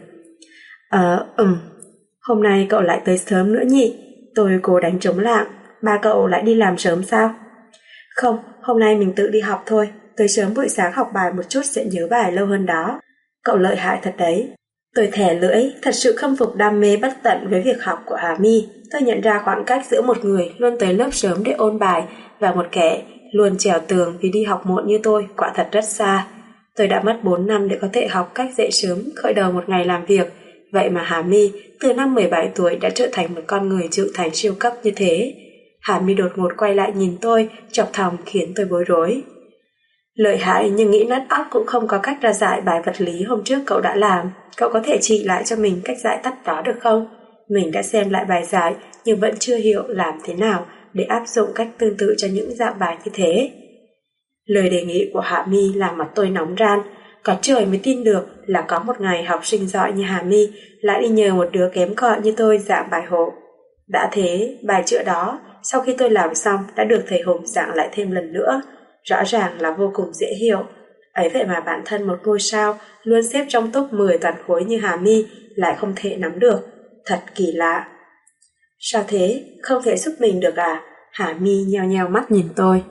Speaker 2: Ờ, ừm, hôm nay cậu lại tới sớm nữa nhỉ? Tôi cố đánh trống lạng. Ba cậu lại đi làm sớm sao? Không, hôm nay mình tự đi học thôi. Tới sớm buổi sáng học bài một chút sẽ nhớ bài lâu hơn đó. Cậu lợi hại thật đấy. Tôi thè lưỡi, thật sự khâm phục đam mê bất tận với việc học của Hà My. Tôi nhận ra khoảng cách giữa một người luôn tới lớp sớm để ôn bài và một kẻ luôn trèo tường vì đi học muộn như tôi quả thật rất xa. Tôi đã mất bốn năm để có thể học cách dậy sớm, khởi đầu một ngày làm việc. Vậy mà Hà My từ năm mười bảy tuổi đã trở thành một con người trưởng thành siêu cấp như thế. Hà My đột ngột quay lại nhìn tôi, chọc thòng khiến tôi bối rối. Lợi hại nhưng nghĩ nát óc cũng không có cách ra giải bài vật lý hôm trước cậu đã làm. Cậu có thể chỉ lại cho mình cách giải tắt đó được không? Mình đã xem lại bài giải nhưng vẫn chưa hiểu làm thế nào để áp dụng cách tương tự cho những dạng bài như thế. Lời đề nghị của Hà My làm mặt tôi nóng ran. Có trời mới tin được là có một ngày học sinh giỏi như Hà My lại đi nhờ một đứa kém cỏi như tôi giảng bài hộ. Đã thế, bài chữa đó sau khi tôi làm xong đã được thầy Hùng giảng lại thêm lần nữa. Rõ ràng là vô cùng dễ hiểu. Ấy vậy mà bản thân một ngôi sao luôn xếp trong top mười toàn khối như Hà My lại không thể nắm được. Thật kỳ lạ. Sao thế? Không thể giúp mình được à? Hà My nheo nheo mắt nhìn tôi.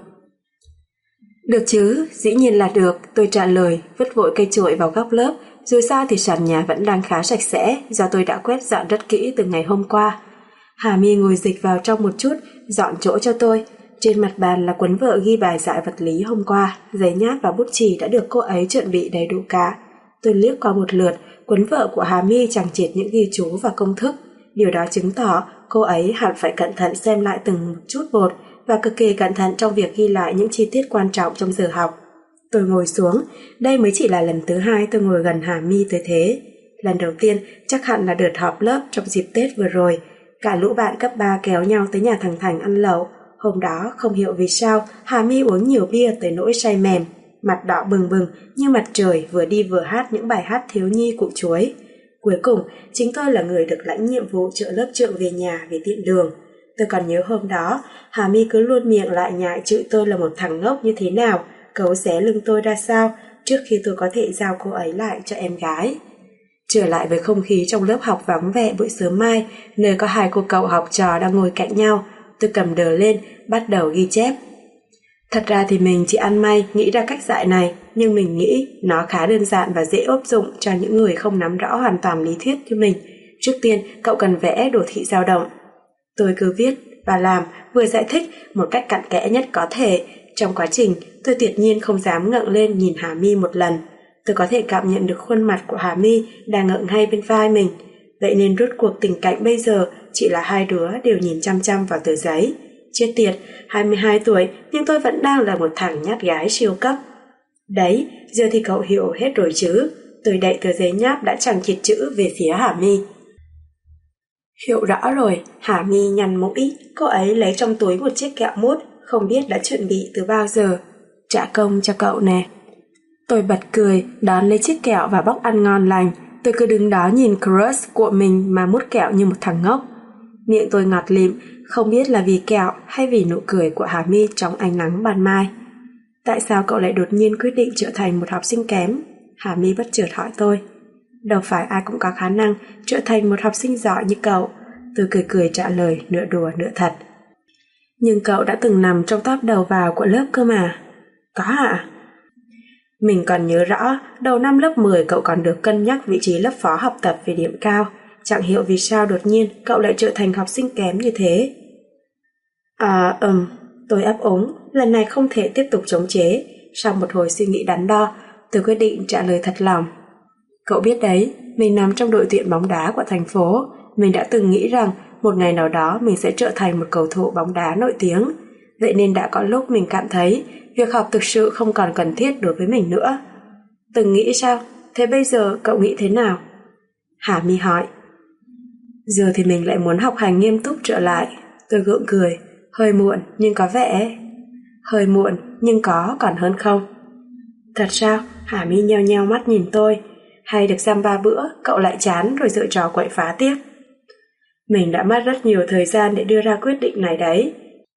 Speaker 2: Được chứ, dĩ nhiên là được, tôi trả lời, vứt vội cây chổi vào góc lớp. Dù sao thì sàn nhà vẫn đang khá sạch sẽ do tôi đã quét dọn rất kỹ từ ngày hôm qua. Hà My ngồi dịch vào trong một chút, dọn chỗ cho tôi. Trên mặt bàn là cuốn vở ghi bài giải vật lý hôm qua, giấy nháp và bút chì đã được cô ấy chuẩn bị đầy đủ cả. Tôi liếc qua một lượt, cuốn vở của Hà My chẳng triệt những ghi chú và công thức. Điều đó chứng tỏ cô ấy hẳn phải cẩn thận xem lại từng một chút một và cực kỳ cẩn thận trong việc ghi lại những chi tiết quan trọng trong giờ học. Tôi ngồi xuống, đây mới chỉ là lần thứ hai tôi ngồi gần Hà My tới thế. Lần đầu tiên chắc hẳn là đợt họp lớp trong dịp Tết vừa rồi. Cả lũ bạn cấp ba kéo nhau tới nhà thằng Thành ăn lẩu. Hôm đó không hiểu vì sao Hà My uống nhiều bia tới nỗi say mềm, mặt đỏ bừng bừng như mặt trời, vừa đi vừa hát những bài hát thiếu nhi cụ chuối. Cuối cùng chính tôi là người được lãnh nhiệm vụ chở lớp trưởng về nhà vì tiện đường. Tôi còn nhớ hôm đó Hà My cứ luôn miệng lại nhại chửi tôi là một thằng ngốc như thế nào, cấu xé lưng tôi ra sao trước khi tôi có thể giao cô ấy lại cho em gái. Trở lại với không khí trong lớp học vắng vẻ buổi sớm mai, nơi có hai cô cậu học trò đang ngồi cạnh nhau, tôi cầm đờ lên, bắt đầu ghi chép. Thật ra thì mình chỉ ăn may nghĩ ra cách dạy này, nhưng mình nghĩ nó khá đơn giản và dễ áp dụng cho những người không nắm rõ hoàn toàn lý thuyết như mình. Trước tiên, cậu cần vẽ đồ thị dao động. Tôi cứ viết và làm, vừa giải thích một cách cặn kẽ nhất có thể, Trong quá trình, tôi tuyệt nhiên không dám ngẩng lên nhìn Hà My một lần. Tôi có thể cảm nhận được khuôn mặt của Hà My đang ngẩng ngay bên vai mình. Vậy nên rốt cuộc tình cảnh bây giờ chỉ là hai đứa đều nhìn chăm chăm vào tờ giấy. Chết tiệt, hai mươi hai tuổi nhưng tôi vẫn đang là một thằng nhát gái siêu cấp. Đấy, giờ thì cậu hiểu hết rồi chứ. Tôi đậy tờ giấy nháp đã chằng chịt chữ về phía Hà My. Hiểu rõ rồi. Hà My nhăn mũi. Cô ấy lấy trong túi một chiếc kẹo mút, không biết đã chuẩn bị từ bao giờ. Trả công cho cậu nè. Tôi bật cười, đón lấy chiếc kẹo và bóc ăn ngon lành. Tôi cứ đứng đó nhìn crush của mình mà mút kẹo như một thằng ngốc. Miệng tôi ngọt lịm, không biết là vì kẹo hay vì nụ cười của Hà My trong ánh nắng ban mai. Tại sao cậu lại đột nhiên quyết định trở thành một học sinh kém? Hà My bất chợt hỏi tôi. Đâu phải ai cũng có khả năng trở thành một học sinh giỏi như cậu. Tôi cười cười trả lời, nửa đùa nửa thật. Nhưng cậu đã từng nằm trong top đầu vào của lớp cơ mà. Có hả? Mình còn nhớ rõ, đầu năm lớp mười cậu còn được cân nhắc vị trí lớp phó học tập về điểm cao. Chẳng hiểu vì sao đột nhiên cậu lại trở thành học sinh kém như thế. À ừm, tôi ấp úng, lần này không thể tiếp tục chống chế. Sau một hồi suy nghĩ đắn đo, tôi quyết định trả lời thật lòng. Cậu biết đấy, mình nằm trong đội tuyển bóng đá của thành phố. Mình đã từng nghĩ rằng một ngày nào đó mình sẽ trở thành một cầu thủ bóng đá nổi tiếng. Vậy nên đã có lúc mình cảm thấy việc học thực sự không còn cần thiết đối với mình nữa. Từng nghĩ sao? Thế bây giờ cậu nghĩ thế nào? Hà My hỏi. Giờ thì mình lại muốn học hành nghiêm túc trở lại. Tôi gượng cười. Hơi muộn nhưng có vẻ. Hơi muộn nhưng có còn hơn không? Thật sao? Hà My nheo nheo mắt nhìn tôi. Hay được dăm ba bữa cậu lại chán rồi dở trò quậy phá tiếp? Mình đã mất rất nhiều thời gian để đưa ra quyết định này đấy.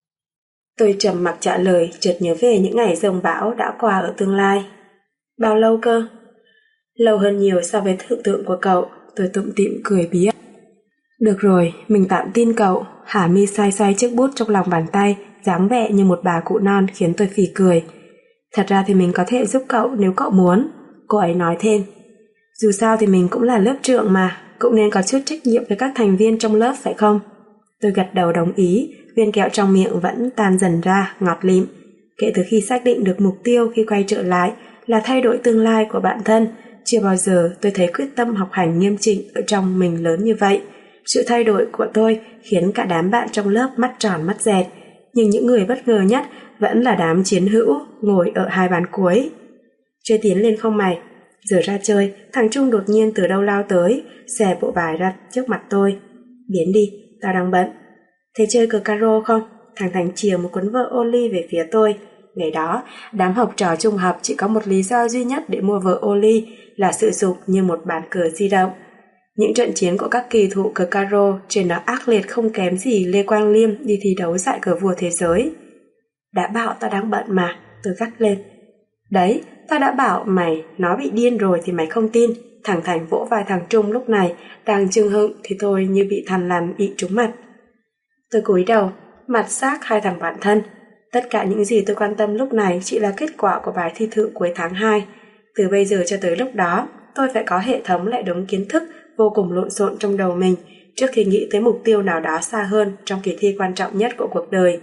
Speaker 2: Tôi trầm mặc trả lời, chợt nhớ về những ngày giông bão đã qua ở tương lai. Bao lâu cơ? Lâu hơn nhiều so với tưởng tượng của cậu. Tôi tủm tỉm cười bí. Được rồi, mình tạm tin cậu. Hà My xoay xoay chiếc bút trong lòng bàn tay, dáng vẻ như một bà cụ non khiến tôi phì cười. Thật ra thì mình có thể giúp cậu nếu cậu muốn, cô ấy nói thêm. Dù sao thì mình cũng là lớp trưởng mà, cũng nên có chút trách nhiệm với các thành viên trong lớp phải không? Tôi gật đầu đồng ý, viên kẹo trong miệng vẫn tan dần ra, ngọt lịm. Kể từ khi xác định được mục tiêu khi quay trở lại là thay đổi tương lai của bản thân, chưa bao giờ tôi thấy quyết tâm học hành nghiêm chỉnh ở trong mình lớn như vậy. Sự thay đổi của tôi khiến cả đám bạn trong lớp mắt tròn mắt dẹt, nhưng những người bất ngờ nhất vẫn là đám chiến hữu ngồi ở hai bàn cuối. Chơi tiến lên không mày? Giờ ra chơi, thằng Trung đột nhiên từ đâu lao tới, xòe bộ bài ra trước mặt tôi. Biến đi, tao đang bận. Thế chơi cờ caro không? Thằng Thành chìa một cuốn vở ô ly về phía tôi. Ngày đó, đám học trò trung học chỉ có một lý do duy nhất để mua vở ô ly là sử dụng như một bàn cờ di động. Những trận chiến của các kỳ thủ cờ caro trên nó ác liệt không kém gì Lê Quang Liêm đi thi đấu giải cờ vua thế giới. Đã bảo tao đang bận mà, tôi gắt lên. Đấy, tao đã bảo mày nó bị điên rồi thì mày không tin. Thằng Thành vỗ vai thằng Trung lúc này đang chưng hựng thì tôi như bị thằn lằn ị trúng mặt. Tôi cúi đầu, mặt xác hai thằng bạn thân. Tất cả những gì tôi quan tâm lúc này chỉ là kết quả của bài thi thử cuối tháng hai. Từ bây giờ cho tới lúc đó, tôi phải có hệ thống lại đống kiến thức vô cùng lộn xộn trong đầu mình trước khi nghĩ tới mục tiêu nào đó xa hơn trong kỳ thi quan trọng nhất của cuộc đời.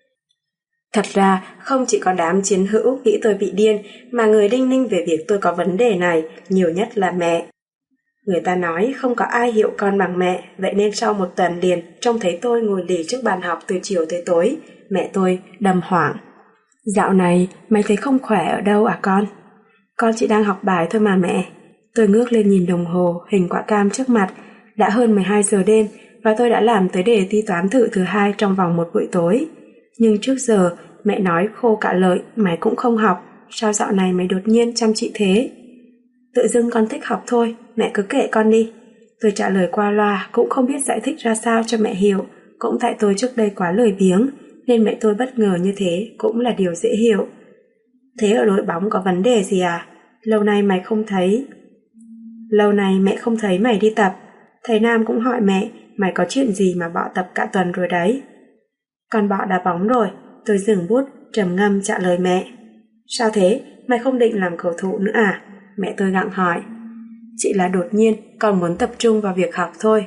Speaker 2: Thật ra, không chỉ có đám chiến hữu nghĩ tôi bị điên, mà người đinh ninh về việc tôi có vấn đề này nhiều nhất là mẹ. Người ta nói không có ai hiểu con bằng mẹ, vậy nên sau một tuần liền trông thấy tôi ngồi lì trước bàn học từ chiều tới tối, mẹ tôi đầm hoảng. Dạo này, mày thấy không khỏe ở đâu à con? Con chỉ đang học bài thôi mà mẹ. Tôi ngước lên nhìn đồng hồ, hình quả cam trước mặt. Đã hơn mười hai giờ đêm và tôi đã làm tới đề thi toán thử thứ hai trong vòng một buổi tối. Nhưng trước giờ, mẹ nói khô cả lời, mày cũng không học. Sao dạo này mày đột nhiên chăm chỉ thế? Tự dưng con thích học thôi, mẹ cứ kệ con đi. Tôi trả lời qua loa, cũng không biết giải thích ra sao cho mẹ hiểu. Cũng tại tôi trước đây quá lười biếng, nên mẹ tôi bất ngờ như thế cũng là điều dễ hiểu. Thế ở đội bóng có vấn đề gì à? Lâu nay mày không thấy... Lâu nay mẹ không thấy mày đi tập. Thầy Nam cũng hỏi mẹ, mày có chuyện gì mà bỏ tập cả tuần rồi đấy. Con bỏ đá bóng rồi. Tôi dừng bút, trầm ngâm trả lời mẹ. Sao thế? Mày không định làm cầu thủ nữa à? Mẹ tôi gặng hỏi. Chỉ là đột nhiên con muốn tập trung vào việc học thôi.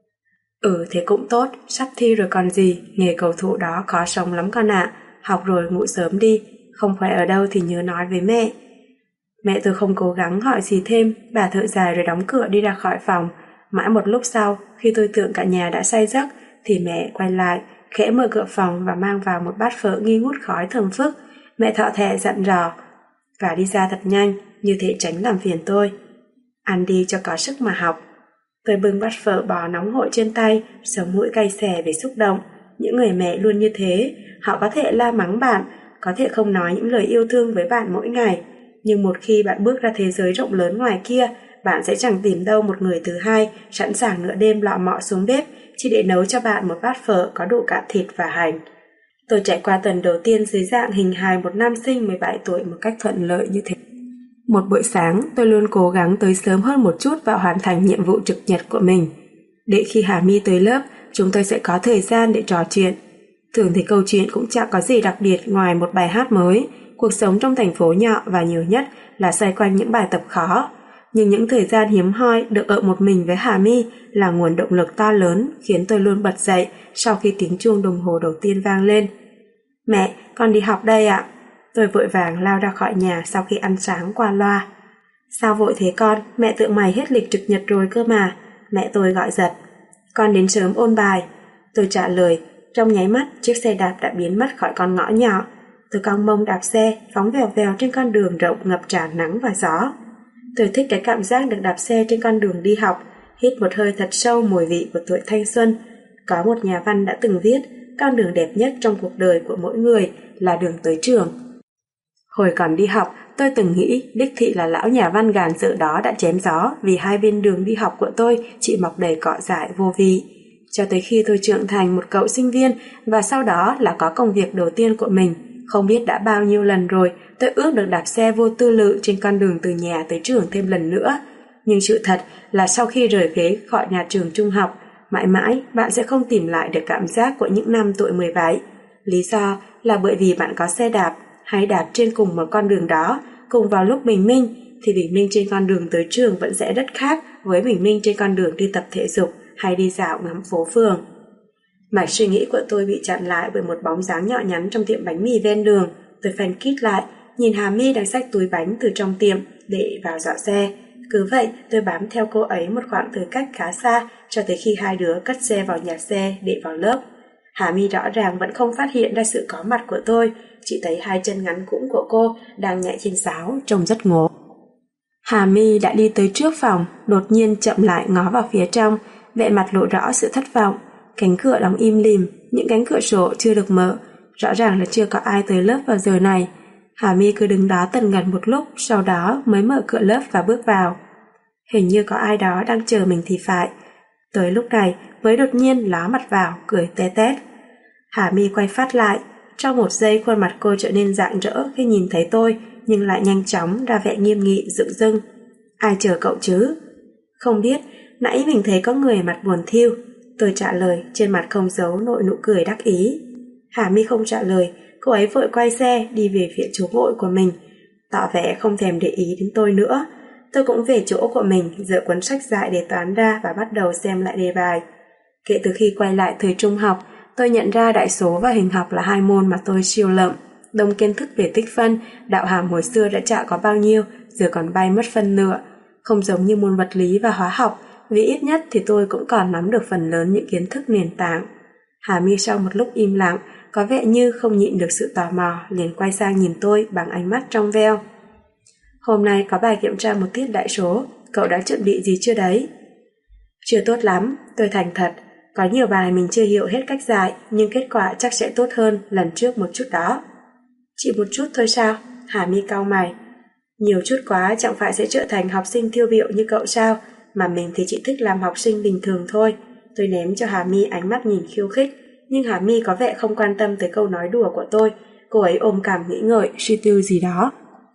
Speaker 2: Ừ thế cũng tốt, sắp thi rồi còn gì. Nghề cầu thủ đó khó sống lắm con ạ. Học rồi ngủ sớm đi,
Speaker 1: không khỏe ở đâu thì nhớ nói với mẹ. Mẹ tôi không cố gắng hỏi gì thêm, bà thở dài rồi đóng cửa đi ra khỏi phòng. Mãi một lúc sau, khi tôi tưởng cả nhà đã say giấc, thì mẹ quay lại, khẽ mở cửa phòng và mang vào một bát phở nghi ngút khói thơm phức. Mẹ thọ thẹ dặn dò, và đi ra thật nhanh, như thế tránh làm phiền tôi. Ăn đi cho có sức mà học. Tôi bưng bát phở bò nóng hổi trên tay, sống mũi cay xè vì xúc động. Những người mẹ luôn như thế, họ có thể la mắng bạn, có thể không nói những lời yêu thương với bạn mỗi ngày, nhưng một khi bạn bước ra thế giới rộng lớn ngoài kia, bạn sẽ chẳng tìm đâu một người thứ hai sẵn sàng nửa đêm lọ mọ xuống bếp chỉ để nấu cho bạn một bát phở có đủ cả thịt và hành. Tôi trải qua tuần đầu tiên dưới dạng hình hài một nam sinh mười bảy tuổi một cách thuận lợi như thế. Một buổi sáng, tôi luôn cố gắng tới sớm hơn một chút và hoàn thành nhiệm vụ trực nhật của mình. Để khi Hà My tới lớp, chúng tôi sẽ có thời gian để trò chuyện. Thường thì câu chuyện cũng chẳng có gì đặc biệt ngoài một bài hát mới, cuộc sống trong thành phố nhỏ và nhiều nhất là xoay quanh những bài tập khó. Nhưng những thời gian hiếm hoi được ở một mình với Hà My là nguồn động lực to lớn khiến tôi luôn bật dậy sau khi tiếng chuông đồng hồ đầu tiên vang lên. Mẹ, con đi học đây ạ. Tôi vội vàng lao ra khỏi nhà sau khi ăn sáng qua loa. Sao vội thế con, mẹ tưởng mày hết lịch trực nhật rồi cơ mà. Mẹ tôi gọi giật. Con đến sớm ôn bài. Tôi trả lời, trong nháy mắt chiếc xe đạp đã biến mất khỏi con ngõ nhỏ. Tôi cong mông đạp xe, phóng vèo vèo trên con đường rộng ngập tràn nắng và gió. Tôi thích cái cảm giác được đạp xe trên con đường đi học, hít một hơi thật sâu mùi vị của tuổi thanh xuân. Có một nhà văn đã từng viết, con đường đẹp nhất trong cuộc đời của mỗi người là đường tới trường. Hồi còn đi học, tôi từng nghĩ đích thị là lão nhà văn gàn dở đó đã chém gió vì hai bên đường đi học của tôi chỉ mọc đầy cỏ dại vô vị. Cho tới khi tôi trưởng thành một cậu sinh viên và sau đó là có công việc đầu tiên của mình, không biết đã bao nhiêu lần rồi tôi ước được đạp xe vô tư lự trên con đường từ nhà tới trường thêm lần nữa. Nhưng sự thật là sau khi rời ghế khỏi nhà trường trung học, mãi mãi bạn sẽ không tìm lại được cảm giác của những năm tuổi mười bảy. Lý do là bởi vì bạn có xe đạp hay đạp trên cùng một con đường đó, cùng vào lúc bình minh, thì bình minh trên con đường tới trường vẫn sẽ rất khác với bình minh trên con đường đi tập thể dục hay đi dạo ngắm phố phường. Mạch suy nghĩ của tôi bị chặn lại bởi một bóng dáng nhỏ nhắn trong tiệm bánh mì ven đường. Tôi phanh kít lại, nhìn Hà My đang xách túi bánh từ trong tiệm để vào giỏ xe. Cứ vậy, tôi bám theo cô ấy một khoảng thời cách khá xa cho tới khi hai đứa cất xe vào nhà xe để vào lớp. Hà My rõ ràng vẫn không phát hiện ra sự có mặt của tôi, chỉ thấy hai chân ngắn cũn của cô đang nhảy trên sáo, trông rất ngố. Hà My đã đi tới trước phòng, đột nhiên chậm lại ngó vào phía trong, vẻ mặt lộ rõ sự thất vọng. Cánh cửa đóng im lìm, những cánh cửa sổ chưa được mở, rõ ràng là chưa có ai tới lớp vào giờ này. Hà My cứ đứng đó tần ngần một lúc, sau đó mới mở cửa lớp và bước vào. Hình như có ai đó đang chờ mình thì phải. Tới lúc này mới đột nhiên ló mặt vào, cười té tét. Hà My quay phát lại, trong một giây khuôn mặt cô trở nên rạng rỡ khi nhìn thấy tôi, nhưng lại nhanh chóng ra vẻ nghiêm nghị dửng dưng. Ai chờ cậu chứ? Không biết, nãy mình thấy có người mặt buồn thiu. Tôi trả lời, trên mặt không giấu nổi nụ cười đắc ý. Hà My không trả lời, cô ấy vội quay xe đi về phía chỗ ngồi của mình, tỏ vẻ không thèm để ý đến tôi nữa. Tôi cũng về chỗ của mình, dỡ cuốn sách dại để toán ra và bắt đầu xem lại đề bài. Kể từ khi quay lại thời trung học, tôi nhận ra đại số và hình học là hai môn mà tôi siêu lậm. Đông kiến thức về tích phân, đạo hàm hồi xưa đã chả có bao nhiêu, giờ còn bay mất phân nửa. Không giống như môn vật lý và hóa học, vì ít nhất thì tôi cũng còn nắm được phần lớn những kiến thức nền tảng. Hà My sau một lúc im lặng, có vẻ như không nhịn được sự tò mò, liền quay sang nhìn tôi bằng ánh mắt trong veo. Hôm nay có bài kiểm tra một tiết đại số, cậu đã chuẩn bị gì chưa đấy? Chưa tốt lắm, tôi thành thật. Có nhiều bài mình chưa hiểu hết cách giải, nhưng kết quả chắc sẽ tốt hơn lần trước một chút đó. Chỉ một chút thôi sao? Hà My cau mày. Nhiều chút quá chẳng phải sẽ trở thành học sinh tiêu biểu như cậu sao? Mà mình thì chỉ thích làm học sinh bình thường thôi. Tôi ném cho Hà My ánh mắt nhìn khiêu khích, nhưng Hà My có vẻ không quan tâm tới câu nói đùa của tôi. Cô ấy ôm cảm nghĩ ngợi, suy tư gì đó.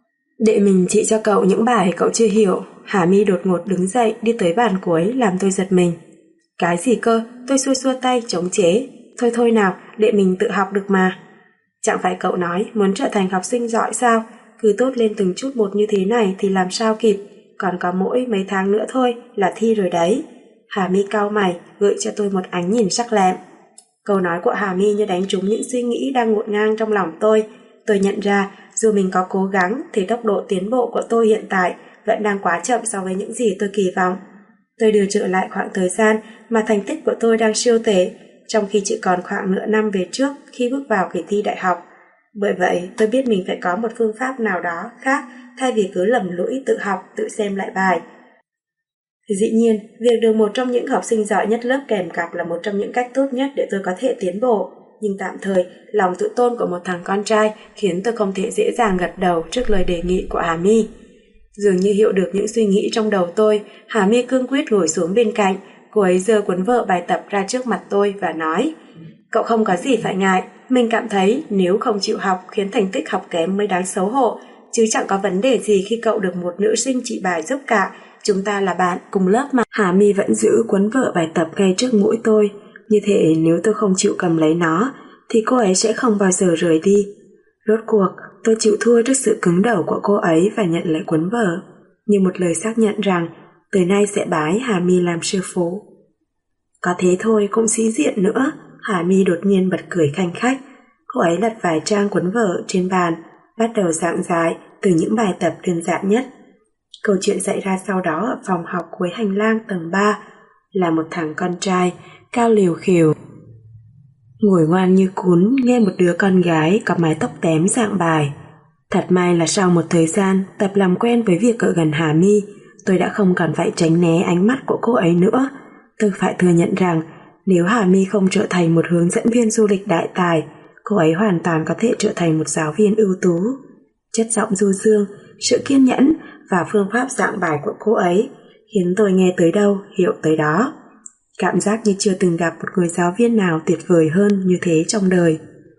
Speaker 1: Để mình chỉ cho cậu những bài cậu chưa hiểu. Hà My đột ngột đứng dậy đi tới bàn cuối làm tôi giật mình. Cái gì cơ? Tôi xua xua tay chống chế. Thôi thôi nào, để mình tự học được mà. Chẳng phải cậu nói muốn trở thành học sinh giỏi sao? Cứ tốt lên từng chút một như thế này thì làm sao kịp. Còn có mỗi mấy tháng nữa thôi là thi rồi đấy. Hà My cau mày, gợi cho tôi một ánh nhìn sắc lẹm. Câu nói của Hà My như đánh trúng những suy nghĩ đang ngổn ngang trong lòng tôi.
Speaker 2: tôi nhận ra dù mình có cố gắng thì tốc độ tiến bộ của tôi hiện tại vẫn đang quá chậm so với những gì tôi kỳ vọng. Tôi đưa trở lại khoảng thời gian mà thành tích của tôi đang siêu tệ, trong khi chỉ còn khoảng nửa năm về trước khi bước vào kỳ thi đại học. Bởi vậy, tôi biết mình phải có một phương pháp nào đó khác thay vì cứ lầm lũi tự học, tự xem lại bài. Dĩ nhiên, việc được một trong những học sinh giỏi nhất lớp kèm cặp là một trong những cách tốt nhất để tôi có thể tiến bộ. Nhưng tạm thời, lòng tự tôn của một thằng con trai khiến tôi không thể dễ dàng gật đầu trước lời đề nghị của Hà My. Dường như hiểu được những suy nghĩ trong đầu tôi, Hà My cương quyết ngồi xuống bên cạnh. Cô ấy giơ cuốn vở bài tập ra trước mặt tôi và nói: "Cậu không có gì phải ngại, mình cảm thấy nếu không chịu học khiến thành tích học kém mới đáng xấu hổ, chứ chẳng có vấn đề gì khi cậu được một nữ sinh trị bài giúp cả, chúng ta là bạn cùng lớp mà." Hà My vẫn giữ cuốn vở bài tập ngay trước mũi tôi, như thể nếu tôi không chịu cầm lấy nó thì cô ấy sẽ không bao giờ rời đi. Rốt cuộc, tôi chịu thua trước sự cứng đầu của cô ấy và nhận lấy cuốn vở, như một lời xác nhận rằng từ nay sẽ bái Hà My làm sư phụ. Có thế thôi cũng sĩ diện nữa. Hà My đột nhiên bật cười khanh khách. Cô ấy lật vài trang cuốn vở trên bàn, bắt đầu giảng giải từ những bài tập đơn giản nhất. Câu chuyện xảy ra sau đó ở phòng học cuối hành lang tầng ba là một thằng con trai cao lều khều ngồi ngoan như cún nghe một đứa con gái có mái tóc tém giảng bài. Thật may là sau một thời gian tập làm quen với việc ở gần Hà My, tôi đã không còn phải tránh né ánh mắt của cô ấy nữa. Tôi phải thừa nhận rằng nếu Hà My không trở thành một hướng dẫn viên du lịch đại tài, cô ấy hoàn toàn có thể trở thành một giáo viên ưu tú. Chất giọng du dương, sự kiên nhẫn và phương pháp giảng bài của cô ấy khiến tôi nghe tới đâu hiểu tới đó. Cảm giác như chưa từng gặp một người giáo viên nào tuyệt vời hơn như thế trong đời.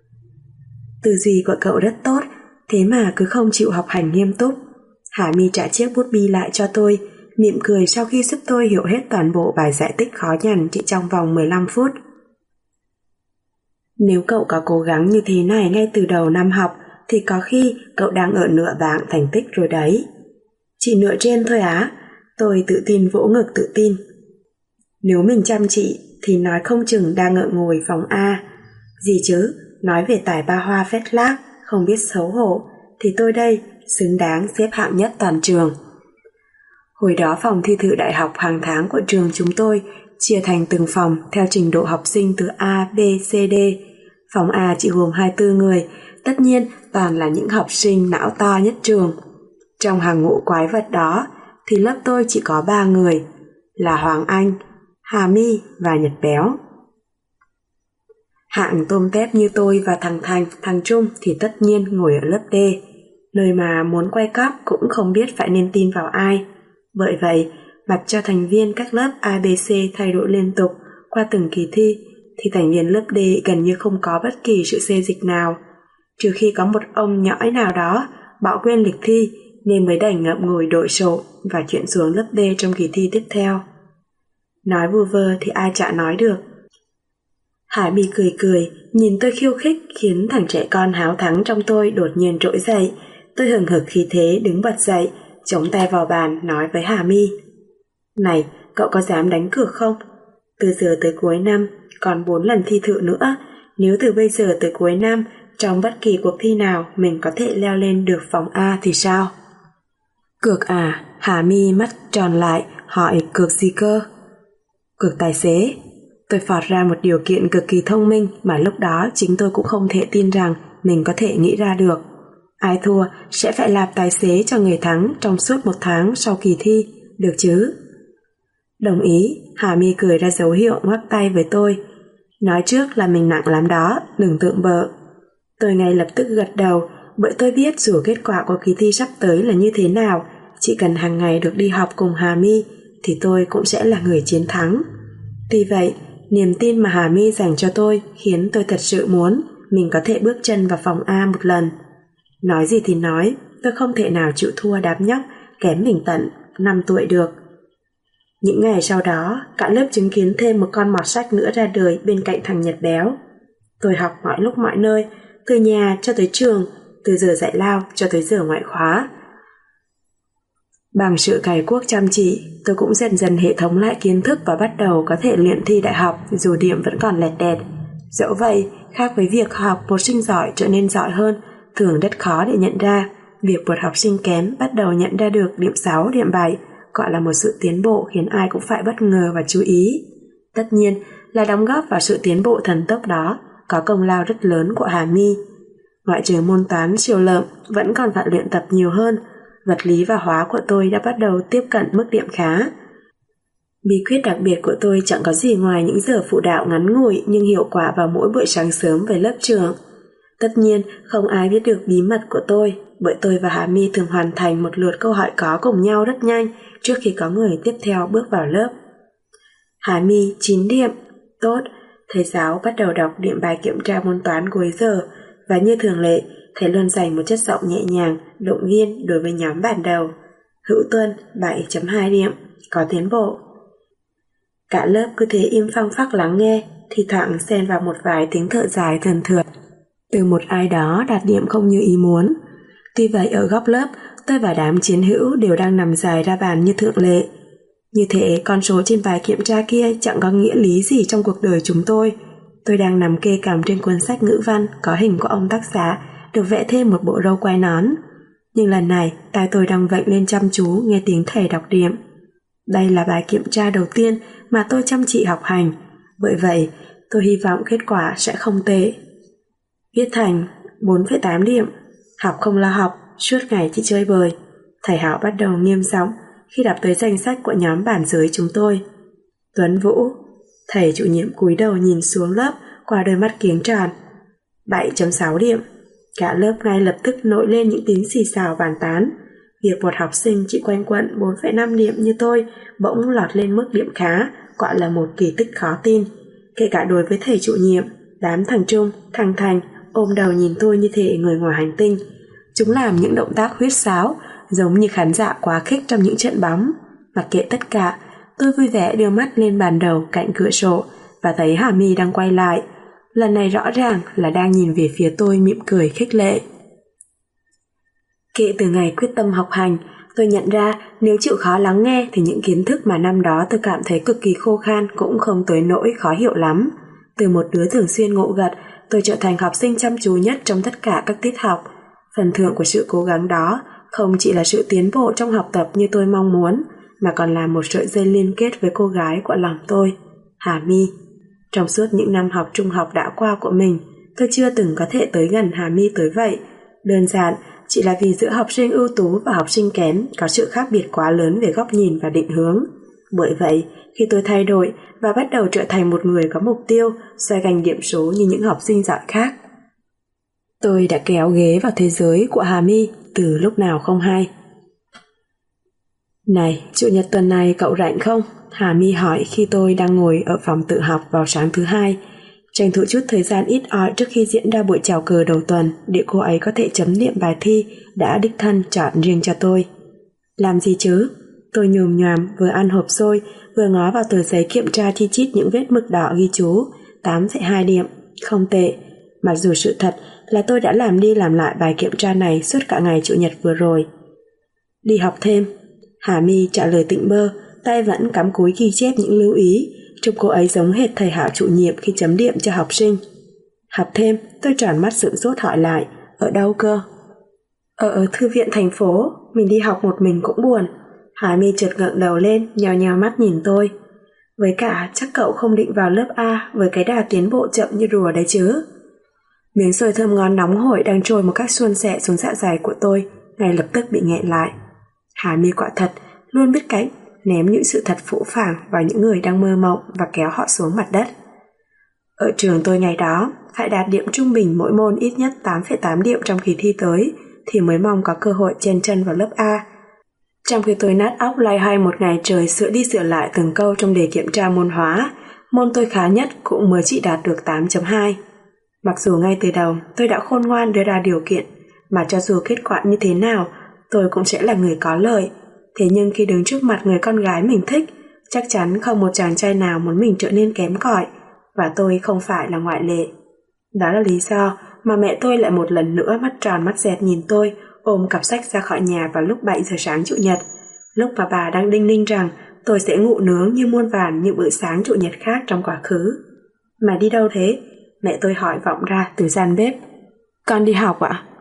Speaker 2: Tư duy của cậu rất tốt, thế mà cứ không chịu học hành nghiêm túc. Hà My trả chiếc bút bi lại cho tôi, mỉm cười sau khi giúp tôi hiểu hết toàn bộ bài giải tích khó nhằn chỉ trong vòng mười lăm phút. Nếu cậu có cố gắng như thế này ngay từ đầu năm học thì có khi cậu đang ở nửa bảng thành tích rồi đấy. Chỉ nửa trên thôi á? Tôi tự tin vỗ ngực tự tin. Nếu mình chăm chỉ thì nói không chừng đang ngậm ngùi phòng A. Gì chứ, nói về tài ba hoa phét lác, không biết xấu hổ, thì tôi đây xứng đáng xếp hạng nhất toàn trường. Hồi đó phòng thi thử đại học hàng tháng của trường chúng tôi chia thành từng phòng theo trình độ học sinh từ A, B, C, D. Phòng A chỉ gồm hai mươi tư người, tất nhiên toàn là những học sinh não to nhất trường. Trong hàng ngũ quái vật đó thì lớp tôi chỉ có ba người, là Hoàng Anh, Hà My và Nhật Béo. Hạng tôm tép như tôi và thằng Thành, thằng Trung thì tất nhiên ngồi ở lớp D, nơi mà muốn quay cóp cũng không biết phải nên tin vào ai. Bởi vậy, mặc cho thành viên các lớp A B C thay đổi liên tục qua từng kỳ thi, thì thành viên lớp D gần như không có bất kỳ sự xê dịch nào, trừ khi có một ông nhõi nào đó bỏ quên lịch thi nên mới đành ngậm ngùi đội sổ và chuyển xuống lớp D trong kỳ thi tiếp theo. Nói vu vơ thì ai chả nói được. Hải My cười cười, nhìn tôi khiêu khích khiến thằng trẻ con háo thắng trong tôi đột nhiên trỗi dậy. Tôi hừng hực khí thế đứng bật dậy, chống tay vào bàn nói với Hà My: "Này, cậu có dám đánh cược không? Từ giờ tới cuối năm còn bốn lần thi thử nữa. Nếu từ bây giờ tới cuối năm trong bất kỳ cuộc thi nào mình có thể leo lên được phòng A thì sao?" "Cược à?" Hà My mắt tròn lại hỏi, "Cược gì cơ?" "Cược tài xế." Tôi phọt ra một điều kiện cực kỳ thông minh mà lúc đó chính tôi cũng không thể tin rằng mình có thể nghĩ ra được. Ai thua sẽ phải làm tài xế cho người thắng trong suốt một tháng sau kỳ thi, được chứ? Đồng ý. Hà My cười ra dấu hiệu ngoắc tay với tôi. Nói trước là mình nặng lắm đó, đừng tượng bợ. Tôi ngay lập tức gật đầu, bởi tôi biết dù kết quả của kỳ thi sắp tới là như thế nào, chỉ cần hàng ngày được đi học cùng Hà My thì tôi cũng sẽ là người chiến thắng. Tuy vậy, niềm tin mà Hà My dành cho tôi khiến tôi thật sự muốn mình có thể bước chân vào phòng A một lần. Nói gì thì nói, tôi không thể nào chịu thua đám nhóc kém mình tận năm tuổi được. Những ngày sau đó, cả lớp chứng kiến thêm một con mọt sách nữa ra đời bên cạnh thằng Nhật Béo. Tôi học mọi lúc mọi nơi, từ nhà cho tới trường, từ giờ giải lao cho tới giờ ngoại khóa. Bằng sự cày cuốc chăm chỉ, tôi cũng dần dần hệ thống lại kiến thức và bắt đầu có thể luyện thi đại học dù điểm vẫn còn lẹt đẹt. Dẫu vậy, khác với việc học một sinh giỏi trở nên giỏi hơn,
Speaker 1: thường rất khó để nhận ra. Việc một học sinh kém bắt đầu nhận ra được điểm sáu, điểm bảy gọi là một sự tiến bộ khiến ai cũng phải bất ngờ và chú ý. Tất nhiên là đóng góp vào sự tiến bộ thần tốc đó có công lao rất lớn của Hà My. Ngoại trừ môn toán siêu lợm, vẫn còn phải luyện tập nhiều hơn. Vật lý và hóa của tôi đã bắt đầu tiếp cận mức điểm khá. Bí quyết đặc biệt của tôi chẳng có gì ngoài những giờ phụ đạo ngắn ngủi nhưng hiệu quả vào mỗi buổi sáng sớm về lớp trường. Tất nhiên không ai biết được bí mật của tôi, bởi tôi và Hà My thường hoàn thành một lượt câu hỏi có cùng nhau rất nhanh trước khi có người tiếp theo bước vào lớp. Hà My chín điểm. Tốt. Thầy giáo bắt đầu đọc điểm bài kiểm tra môn toán cuối giờ, và như thường lệ, thầy luôn dành một chất giọng nhẹ nhàng, động viên đối với nhóm ban đầu. Hữu Tuân bảy chấm hai điểm, có tiến bộ. Cả lớp cứ thế im phăng phắc lắng nghe, thì thoảng xen vào một vài tiếng thở dài thườn thượt từ một ai đó đạt điểm không như ý muốn. Tuy vậy ở góc lớp, tôi và đám chiến hữu đều đang nằm dài ra bàn như thường lệ. Như thế con số trên bài kiểm tra kia chẳng có nghĩa lý gì trong cuộc đời chúng tôi. Tôi đang nằm kê cằm trên cuốn sách ngữ văn có hình của ông tác giả, được vẽ thêm một bộ râu quai nón. Nhưng lần này tai tôi đang vểnh lên chăm chú nghe tiếng thầy đọc điểm. Đây là bài kiểm tra đầu tiên mà tôi chăm chỉ học hành, bởi vậy tôi hy vọng kết quả sẽ không tệ. Viết thành bốn phẩy tám điểm. Học không lo học, suốt ngày chỉ chơi bời. Thầy Hảo bắt đầu nghiêm giọng khi đọc tới danh sách của nhóm bản dưới chúng tôi. Tuấn Vũ. Thầy chủ nhiệm cúi đầu nhìn xuống lớp qua đôi mắt kiếng tròn. bảy chấm sáu điểm. Cả lớp ngay lập tức nổi lên những tiếng xì xào bàn tán. Việc một học sinh chỉ quanh quẩn bốn phẩy năm điểm như tôi bỗng lọt lên mức điểm khá, gọi là một kỳ tích khó tin. Kể cả đối với thầy chủ nhiệm, đám thằng Trung, thằng Thành ôm đầu nhìn tôi như thể người ngoài hành tinh. Chúng làm những động tác huýt sáo, giống như khán giả quá khích trong những trận bóng. Mặc kệ tất cả, tôi vui vẻ đưa mắt lên bàn đầu cạnh cửa sổ và thấy Hà My đang quay lại. Lần này rõ ràng là đang nhìn về phía tôi mỉm cười khích lệ. Kể từ ngày quyết tâm học hành, tôi nhận ra nếu chịu khó lắng nghe thì những kiến thức mà năm đó tôi cảm thấy cực kỳ khô khan cũng không tới nỗi khó hiểu lắm. Từ một đứa thường xuyên ngộ gật, tôi trở thành học sinh chăm chú nhất trong tất cả các tiết học. Phần thưởng của sự cố gắng đó không chỉ là sự tiến bộ trong học tập như tôi mong muốn, mà còn là một sợi dây liên kết với cô gái của lòng tôi, Hà My. Trong suốt những năm học trung học đã qua của mình, tôi chưa từng có thể tới gần Hà My tới vậy. Đơn giản chỉ là vì giữa học sinh ưu tú và học sinh kém có sự khác biệt quá lớn về góc nhìn và định hướng. Bởi vậy, khi tôi thay đổi và bắt đầu trở thành một người có mục tiêu, xoay gành điểm số như những học sinh giỏi khác, tôi đã kéo ghế vào thế giới của Hà My từ lúc nào không hay. Này, chủ nhật tuần này cậu rảnh không? Hà My hỏi khi tôi đang ngồi ở phòng tự học vào sáng thứ hai, tranh thủ chút thời gian ít ỏi trước khi diễn ra buổi chào cờ đầu tuần để cô ấy có thể chấm điểm bài thi đã đích thân chọn riêng cho tôi. Làm gì chứ? Tôi nhồm nhoàm vừa ăn hộp xôi vừa ngó vào tờ giấy kiểm tra chi chít những vết mực đỏ ghi chú tám phẩy hai điểm, không tệ. Mặc dù sự thật là tôi đã làm đi làm lại bài kiểm tra này suốt cả ngày chủ nhật vừa rồi. Đi học thêm. Hà My trả lời tỉnh bơ, tay vẫn cắm cúi ghi chép những lưu ý. Trông cô ấy giống hệt thầy Hảo chủ nhiệm khi chấm điểm cho học sinh. Học thêm? Tôi tròn mắt sửng sốt hỏi lại. Ở đâu cơ? Ở, ở thư viện thành phố. Mình đi học một mình cũng buồn. Hà My chợt ngẩng đầu lên, nhào nhào mắt nhìn tôi. Với cả chắc cậu không định vào lớp A với cái đà tiến bộ chậm như rùa đấy chứ. Miếng xôi thơm ngon nóng hổi đang trôi một cách suôn sẻ xuống dạ dày của tôi, ngay lập tức bị nghẹn lại. Hà My quả thật luôn biết cách ném những sự thật phũ phàng vào những người đang mơ mộng và kéo họ xuống mặt đất. Ở trường tôi ngày đó, phải đạt điểm trung bình mỗi môn ít nhất tám phẩy tám điểm trong kỳ thi tới thì mới mong có cơ hội chen chân vào lớp A. Trong khi tôi nát óc loay hoay một ngày trời sửa đi sửa lại từng câu trong đề kiểm tra môn hóa, môn tôi khá nhất cũng mới chỉ đạt được tám chấm hai. Mặc dù ngay từ đầu tôi đã khôn ngoan đưa ra điều kiện mà cho dù kết quả như thế nào tôi cũng sẽ là người có lợi, thế nhưng khi đứng trước mặt người con gái mình thích, chắc chắn không một chàng trai nào muốn mình trở nên kém cỏi, và tôi không phải là ngoại lệ. Đó là lý do mà mẹ tôi lại một lần nữa mắt tròn mắt dẹt nhìn tôi ôm cặp sách ra khỏi nhà vào lúc bảy giờ sáng chủ nhật, lúc mà bà đang đinh ninh rằng tôi sẽ ngủ nướng như muôn vàn những bữa sáng chủ nhật khác trong quá khứ. Mà đi đâu thế? Mẹ tôi hỏi vọng ra từ gian bếp. Con đi học ạ?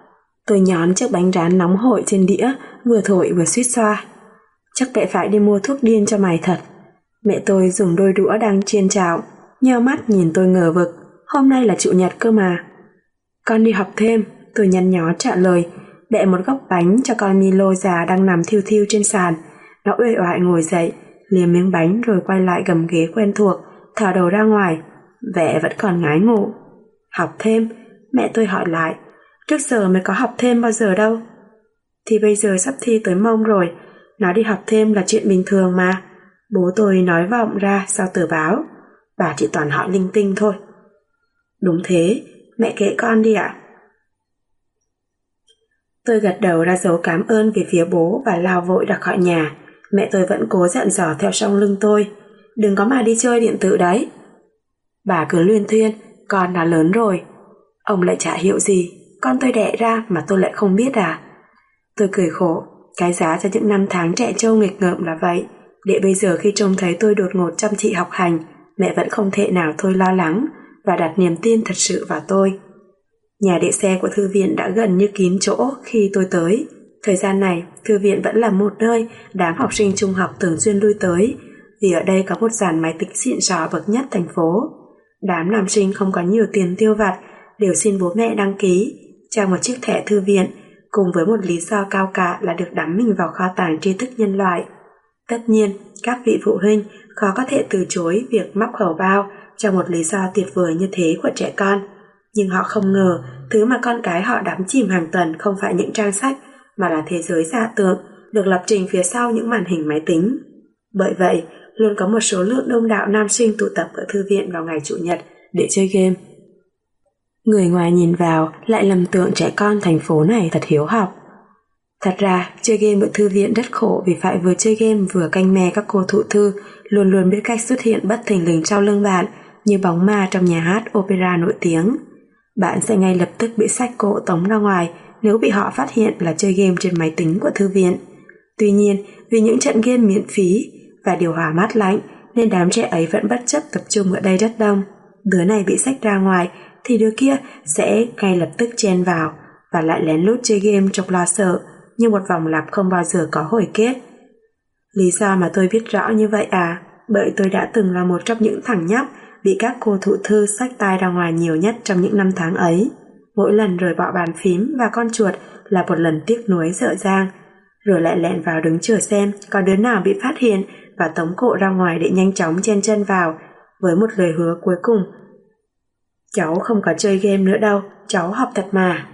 Speaker 2: Tôi nhón chiếc bánh rán nóng hổi trên đĩa, vừa thổi vừa suýt xoa. Chắc mẹ phải đi mua thuốc điên cho mày thật. Mẹ tôi dùng đôi đũa đang chiên chảo, nheo mắt nhìn tôi ngờ vực. Hôm nay là chủ nhật cơ mà. Con đi học thêm, tôi nhăn nhó trả lời, bẹ một góc bánh cho con Milo già đang nằm thiêu thiêu trên sàn. Nó uể oải ngồi dậy, liếm miếng bánh rồi quay lại gầm ghế quen thuộc, thò đầu ra ngoài, vẻ vẫn còn ngái ngủ. Học thêm? Mẹ tôi hỏi lại, trước giờ mày có học thêm bao giờ đâu? Thì bây giờ sắp thi tới mông rồi, nó đi học thêm là chuyện bình thường mà. Bố tôi nói vọng ra sau tờ báo. Bà chỉ toàn hỏi linh tinh thôi. Đúng thế, mẹ kệ con đi ạ. Tôi gật đầu ra dấu cảm ơn về phía bố và lao vội ra khỏi nhà. Mẹ tôi vẫn cố dặn dò theo sau lưng tôi, đừng có mà đi chơi điện tử đấy. Bà cứ luyên thuyên, con đã lớn rồi. Ông lại chả hiểu gì, con tôi đẻ ra mà tôi lại không biết à? Tôi cười khổ, cái giá cho những năm tháng trẻ trâu nghịch ngợm là vậy. Để bây giờ khi trông thấy tôi đột ngột chăm chỉ học hành, mẹ vẫn không thể nào thôi lo lắng và đặt niềm tin thật sự vào tôi. Nhà để xe của thư viện đã gần như kín chỗ khi tôi tới. Thời gian này, thư viện vẫn là một nơi đám học sinh trung học thường xuyên lui tới, vì ở đây có một dàn máy tính xịn sò bậc nhất thành phố. Đám nam sinh không có nhiều tiền tiêu vặt, đều xin bố mẹ đăng ký, trao một chiếc thẻ thư viện, cùng với một lý do cao cả là được đắm mình vào kho tàng tri thức nhân loại. Tất nhiên, các vị phụ huynh khó có thể từ chối việc móc khẩu bao cho một lý do tuyệt vời như thế của trẻ con. Nhưng họ không ngờ, thứ mà con cái họ đắm chìm hàng tuần không phải những trang sách, mà là thế giới giả tưởng, được lập trình phía sau những màn hình máy tính. Bởi vậy, luôn có một số lượng đông đảo nam sinh tụ tập ở thư viện vào ngày Chủ nhật để chơi game. Người ngoài nhìn vào lại lầm tưởng trẻ con thành phố này thật hiếu học. Thật ra, chơi game ở thư viện rất khổ vì phải vừa chơi game vừa canh me các cô thụ thư luôn luôn biết cách xuất hiện bất thình lình sau lưng bạn như bóng ma trong nhà hát opera nổi tiếng. Bạn sẽ ngay lập tức bị xách cộ tống ra ngoài nếu bị họ phát hiện là chơi game trên máy tính của thư viện. Tuy nhiên, vì những trận game miễn phí và điều hòa mát lạnh nên đám trẻ ấy vẫn bất chấp tập trung ở đây rất đông. Đứa này bị xách ra ngoài thì đứa kia sẽ ngay lập tức chen vào và lại lén lút chơi game trong lo sợ, như một vòng lặp không bao giờ có hồi kết. Lý do mà tôi biết rõ như vậy à? Bởi tôi đã từng là một trong những thằng nhóc bị các cô thụ thư xách tay ra ngoài nhiều nhất trong những năm tháng ấy. Mỗi lần rời bỏ bàn phím và con chuột là một lần tiếc nuối dở dang, rồi lại lẹn vào đứng chờ xem có đứa nào bị phát hiện và tống cộ ra ngoài để nhanh chóng chen chân vào với một lời hứa cuối cùng: cháu không có chơi game nữa đâu, cháu học thật mà.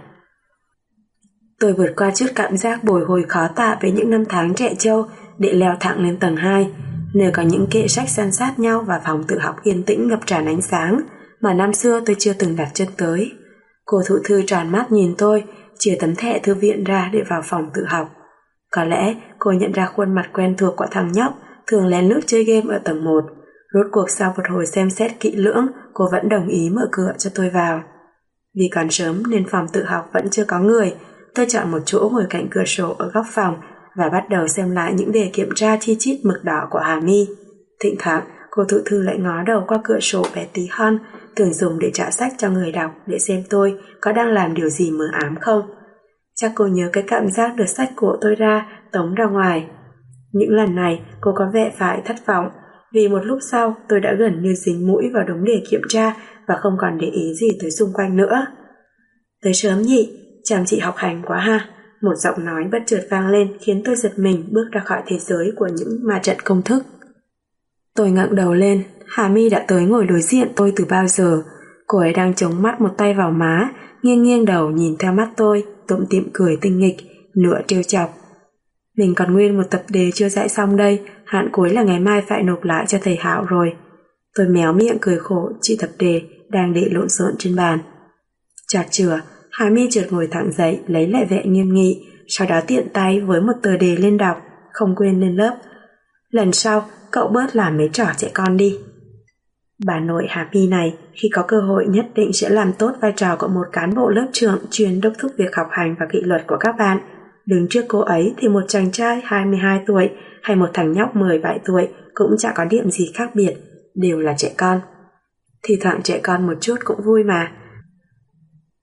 Speaker 2: Tôi vượt qua chút cảm giác bồi hồi khó tả với những năm tháng trẻ trâu để leo thẳng lên tầng hai, nơi có những kệ sách san sát nhau và phòng tự học yên tĩnh ngập tràn ánh sáng mà năm xưa tôi chưa từng đặt chân tới. Cô thụ thư tròn mắt nhìn tôi, chia tấm thẻ thư viện ra để vào phòng tự học. Có lẽ cô nhận ra khuôn mặt quen thuộc của thằng nhóc thường lén lút chơi game ở tầng một. Rốt cuộc sau một hồi xem xét kỹ lưỡng, cô vẫn đồng ý mở cửa cho tôi vào. Vì còn sớm nên phòng tự học vẫn chưa có người, tôi chọn một chỗ ngồi cạnh cửa sổ ở góc phòng và bắt đầu xem lại những đề kiểm tra chi chít mực đỏ của Hà My. Thỉnh thoảng, cô thụ thư lại ngó đầu qua cửa sổ bé tí hon, thường dùng để trả sách cho người đọc để xem tôi có đang làm điều gì mờ ám không. Chắc cô nhớ cái cảm giác được sách của tôi ra, tống ra ngoài. Những lần này, cô có vẻ phải thất vọng, vì một lúc sau tôi đã gần như dính mũi vào đống đề kiểm tra và không còn để ý gì tới xung quanh nữa. Tới sớm nhỉ, chăm chị học hành quá ha. Một giọng nói bất chợt vang lên khiến tôi giật mình bước ra khỏi thế giới của những ma trận công thức. Tôi ngẩng đầu lên, Hà My đã tới ngồi đối diện tôi từ bao giờ. Cô ấy đang chống mắt một tay vào má, nghiêng nghiêng đầu nhìn theo mắt tôi, tủm tỉm cười tinh nghịch, nửa trêu chọc. Mình còn nguyên một tập đề chưa dạy xong đây, hạn cuối là ngày mai phải nộp lại cho thầy Hạo rồi. Tôi méo miệng cười khổ chỉ tập đề đang để lộn xộn trên bàn. Chạt chừa, Hà My chợt ngồi thẳng dậy, lấy lại vẻ nghiêm nghị, sau đó tiện tay với một tờ đề lên đọc, không quên lên lớp: lần sau cậu bớt làm mấy trò trẻ con đi. Bà nội Hà My này khi có cơ hội nhất định sẽ làm tốt vai trò của một cán bộ lớp trưởng chuyên đốc thúc việc học hành và kỷ luật của các bạn. Đứng trước cô ấy thì một chàng trai hai mươi hai tuổi hay một thằng nhóc mười bảy tuổi cũng chả có điểm gì khác biệt, đều là trẻ con. Thì thoảng trẻ con một chút cũng vui mà.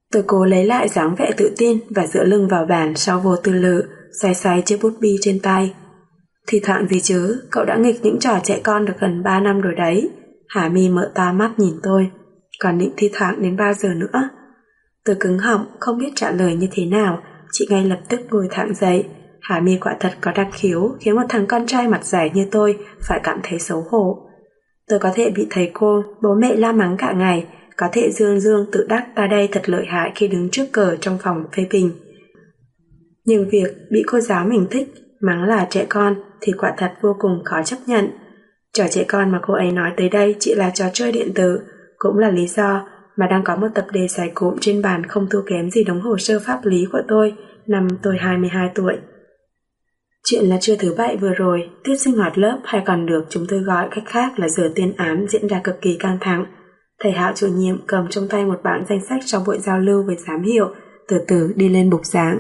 Speaker 1: Tôi cố lấy lại dáng vẻ tự tin và dựa lưng vào bàn sau vô tư lự, xoay xoay chiếc bút bi trên tay. Thì thoảng gì chứ, cậu đã nghịch những trò trẻ con được gần ba năm rồi đấy. Hà My mở to mắt nhìn tôi. Còn định thi thoảng đến bao giờ nữa? Tôi cứng họng, không biết trả lời như thế nào. Chị ngay lập tức ngồi thẳng dậy. Hà My quả thật có đặc khiếu, khiến một thằng con trai mặt dày như tôi phải cảm thấy xấu hổ. Tôi có thể bị thầy cô, bố mẹ la mắng cả ngày, có thể dương dương tự đắc ta đây thật lợi hại khi đứng trước cờ trong phòng phê bình. Nhưng việc bị cô giáo mình thích mắng là trẻ con thì quả thật vô cùng khó chấp nhận. Trò trẻ con mà cô ấy nói tới đây chỉ là trò chơi điện tử, cũng là lý do mà đang có một tập đề dài cụm trên bàn không thua kém gì đống hồ sơ pháp lý của tôi năm tôi hai mươi hai tuổi. Chuyện là trưa thứ bảy vừa rồi, tiết sinh hoạt lớp hay còn được chúng tôi gọi cách khác là giờ tuyên án diễn ra cực kỳ căng thẳng. Thầy Hạo chủ nhiệm cầm trong tay một bảng danh sách trong buổi giao lưu với giám hiệu, từ từ đi lên bục giảng.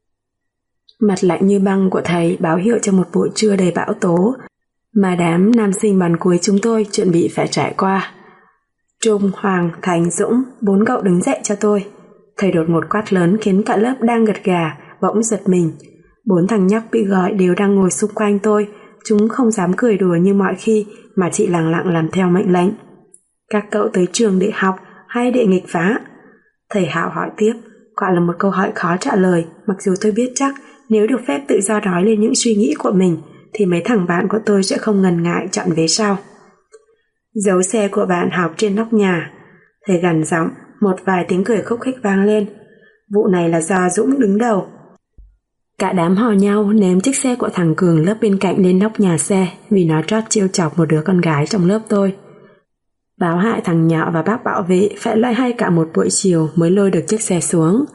Speaker 1: Mặt lạnh như băng của thầy báo hiệu cho một buổi trưa đầy bão tố mà đám nam sinh bàn cuối chúng tôi chuẩn bị phải trải qua. Trung, Hoàng, Thành, Dũng, bốn cậu đứng dậy cho tôi. Thầy đột ngột quát lớn khiến cả lớp đang gật gà bỗng giật mình. Bốn thằng nhóc bị gọi đều đang ngồi xung quanh tôi, chúng không dám cười đùa như mọi khi mà chỉ lặng lặng làm theo mệnh lệnh. Các cậu tới trường để học hay để nghịch phá? Thầy Hạo hỏi tiếp, quả là một câu hỏi khó trả lời, mặc dù tôi biết chắc nếu được phép tự do nói lên những suy nghĩ của mình thì mấy thằng bạn của tôi sẽ không ngần ngại chọn vế sau. Dấu xe của bạn học trên nóc nhà. Thầy gằn giọng, một vài tiếng cười khúc khích vang lên. Vụ này là do Dũng đứng đầu. Cả đám hò nhau ném chiếc xe của thằng Cường lớp bên cạnh lên nóc nhà xe vì nó trót trêu chọc một đứa con gái trong lớp tôi. Báo hại thằng nhỏ và bác bảo vệ phải loay hay cả một buổi chiều mới lôi được chiếc xe xuống.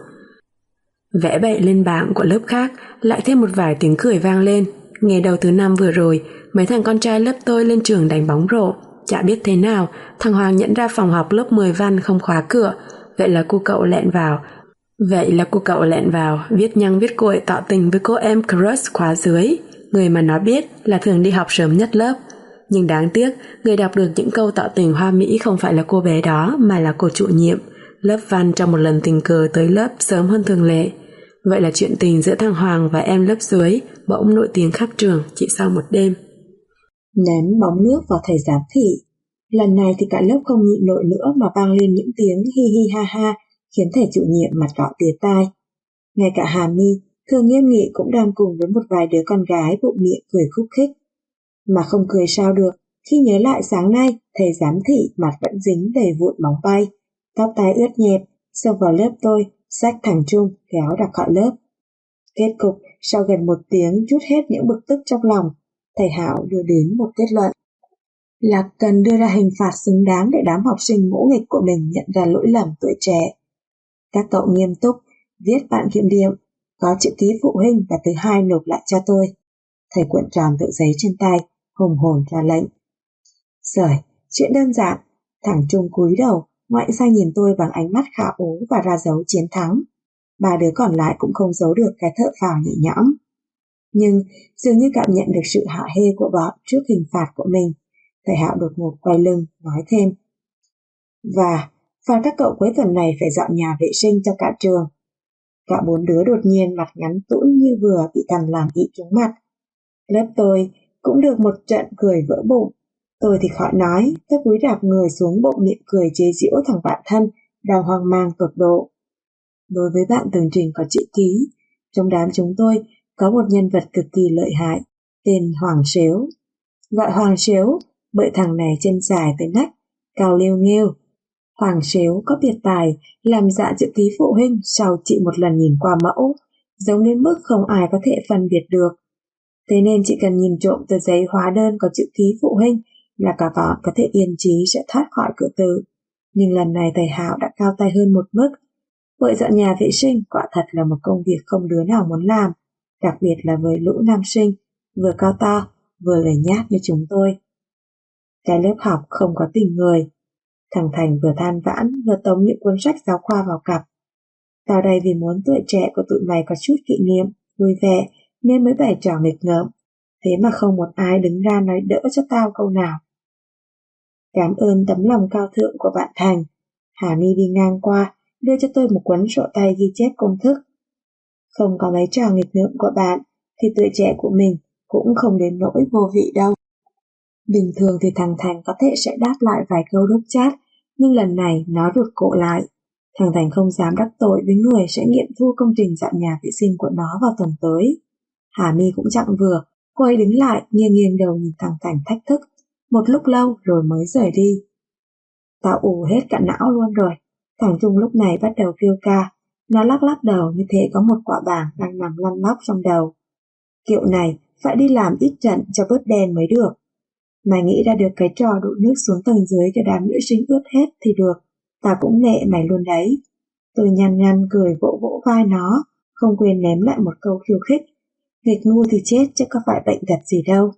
Speaker 1: Vẽ bậy lên bảng của lớp khác, lại thêm một vài tiếng cười vang lên. Ngày đầu thứ năm vừa rồi, mấy thằng con trai lớp tôi lên trường đánh bóng rổ. Chả biết thế nào, thằng Hoàng nhận ra phòng học lớp mười văn không khóa cửa. Vậy là cô cậu lẹn vào. Vậy là cô cậu lẹn vào, viết nhăng viết cuội tỏ tình với cô em crush khóa dưới, người mà nó biết là thường đi học sớm nhất lớp. Nhưng đáng tiếc, người đọc được những câu tỏ tình hoa mỹ không phải là cô bé đó mà là cô chủ nhiệm. Lớp văn trong một lần tình cờ tới lớp sớm hơn thường lệ. Vậy là chuyện tình giữa thằng Hoàng và em lớp dưới bỗng nổi tiếng khắp trường chỉ sau một đêm.
Speaker 3: Ném bóng nước vào thầy giám thị. Lần này thì cả lớp không nhịn nổi nữa mà vang lên những tiếng hi hi ha ha, khiến thầy chủ nhiệm mặt đỏ tía tai. Ngay cả Hà My, thường nghiêm nghị cũng đang cùng với một vài đứa con gái bụng miệng cười khúc khích. Mà không cười sao được, khi nhớ lại sáng nay, thầy giám thị mặt vẫn dính đầy vụn bóng bay, tóc tai ướt nhẹp, xông vào lớp tôi, xách thằng Trung kéo đạp khỏi lớp. Kết cục, sau gần một tiếng trút hết những bực tức trong lòng, thầy Hạo đưa đến một kết luận là cần đưa ra hình phạt xứng đáng để đám học sinh ngỗ nghịch của mình nhận ra lỗi lầm tuổi trẻ. Các cậu nghiêm túc, viết bản kiểm điểm, có chữ ký phụ huynh và thứ hai nộp lại cho tôi. Thầy cuộn tròn tờ giấy trên tay, hùng hồn ra lệnh. Giời, chuyện đơn giản. Thằng Trung cúi đầu, ngoảnh sang nhìn tôi bằng ánh mắt khả ố và ra dấu chiến thắng. Ba đứa còn lại cũng không giấu được cái thở phào nhẹ nhõm. Nhưng dường như cảm nhận được sự hả hê của bọn trước hình phạt của mình, thầy Hạo đột ngột quay lưng, nói thêm. Và, và các cậu cuối tuần này phải dọn nhà vệ sinh cho cả trường. Cả bốn đứa đột nhiên mặt ngắn tũn như vừa bị thằng làm ị trúng mặt. Lớp tôi cũng được một trận cười vỡ bụng. Tôi thì khỏi nói, tôi cúi rạp người xuống bụng miệng cười chế giễu thằng bạn thân đang hoang mang tột độ. Đối với bạn tường trình có chữ ký, trong đám chúng tôi có một nhân vật cực kỳ lợi hại, tên Hoàng Sếu. Gọi Hoàng Sếu bởi thằng này chân dài tới nách, cao liêu nghêu. Hoàng Sếu có biệt tài làm dạ chữ ký phụ huynh sau chị một lần nhìn qua mẫu, giống đến mức không ai có thể phân biệt được. Thế nên chỉ cần nhìn trộm tờ giấy hóa đơn có chữ ký phụ huynh là cả bọn có thể yên chí sẽ thoát khỏi cửa tử. Nhưng lần này thầy Hạo đã cao tay hơn một mức. Bởi dọn nhà vệ sinh quả thật là một công việc không đứa nào muốn làm, đặc biệt là với lũ nam sinh, vừa cao to, vừa lười nhát như chúng tôi. Cái lớp học không có tình người. Thằng Thành vừa than vãn, vừa tống những cuốn sách giáo khoa vào cặp. Tao đây vì muốn tuổi trẻ của tụi mày có chút kỷ niệm, vui vẻ, nên mới bày trò nghịch ngợm. Thế mà không một ai đứng ra nói đỡ cho tao câu nào. Cảm ơn tấm lòng cao thượng của bạn Thành. Hà My đi ngang qua, đưa cho tôi một cuốn sổ tay ghi chép công thức. Không có mấy trò nghịch ngợm của bạn, thì tuổi trẻ của mình cũng không đến nỗi vô vị đâu. Bình thường thì thằng Thành có thể sẽ đáp lại vài câu đốc chát, nhưng lần này nó rụt cổ lại. Thằng Thành không dám đắc tội với người sẽ nghiệm thu công trình dọn nhà vệ sinh của nó vào tuần tới. Hà My cũng chẳng vừa, cô ấy đứng lại nghiêng nghiêng đầu nhìn thằng Thành thách thức, một lúc lâu rồi mới rời đi. Tao ù hết cả não luôn rồi. Thằng Trung lúc này bắt đầu kêu ca, nó lắc lắc đầu như thế có một quả bảng đang nằm lăn lóc trong đầu. Kiểu này phải đi làm ít trận cho bớt đen mới được. Mày nghĩ ra được cái trò đổ nước xuống tầng dưới cho đám nữ sinh ướt hết thì được, tao cũng nệ mày luôn đấy. Tôi nhăn nhăn cười vỗ vỗ vai nó, không quên ném lại một câu khiêu khích. Nghịch ngu thì chết chứ có phải bệnh tật gì đâu.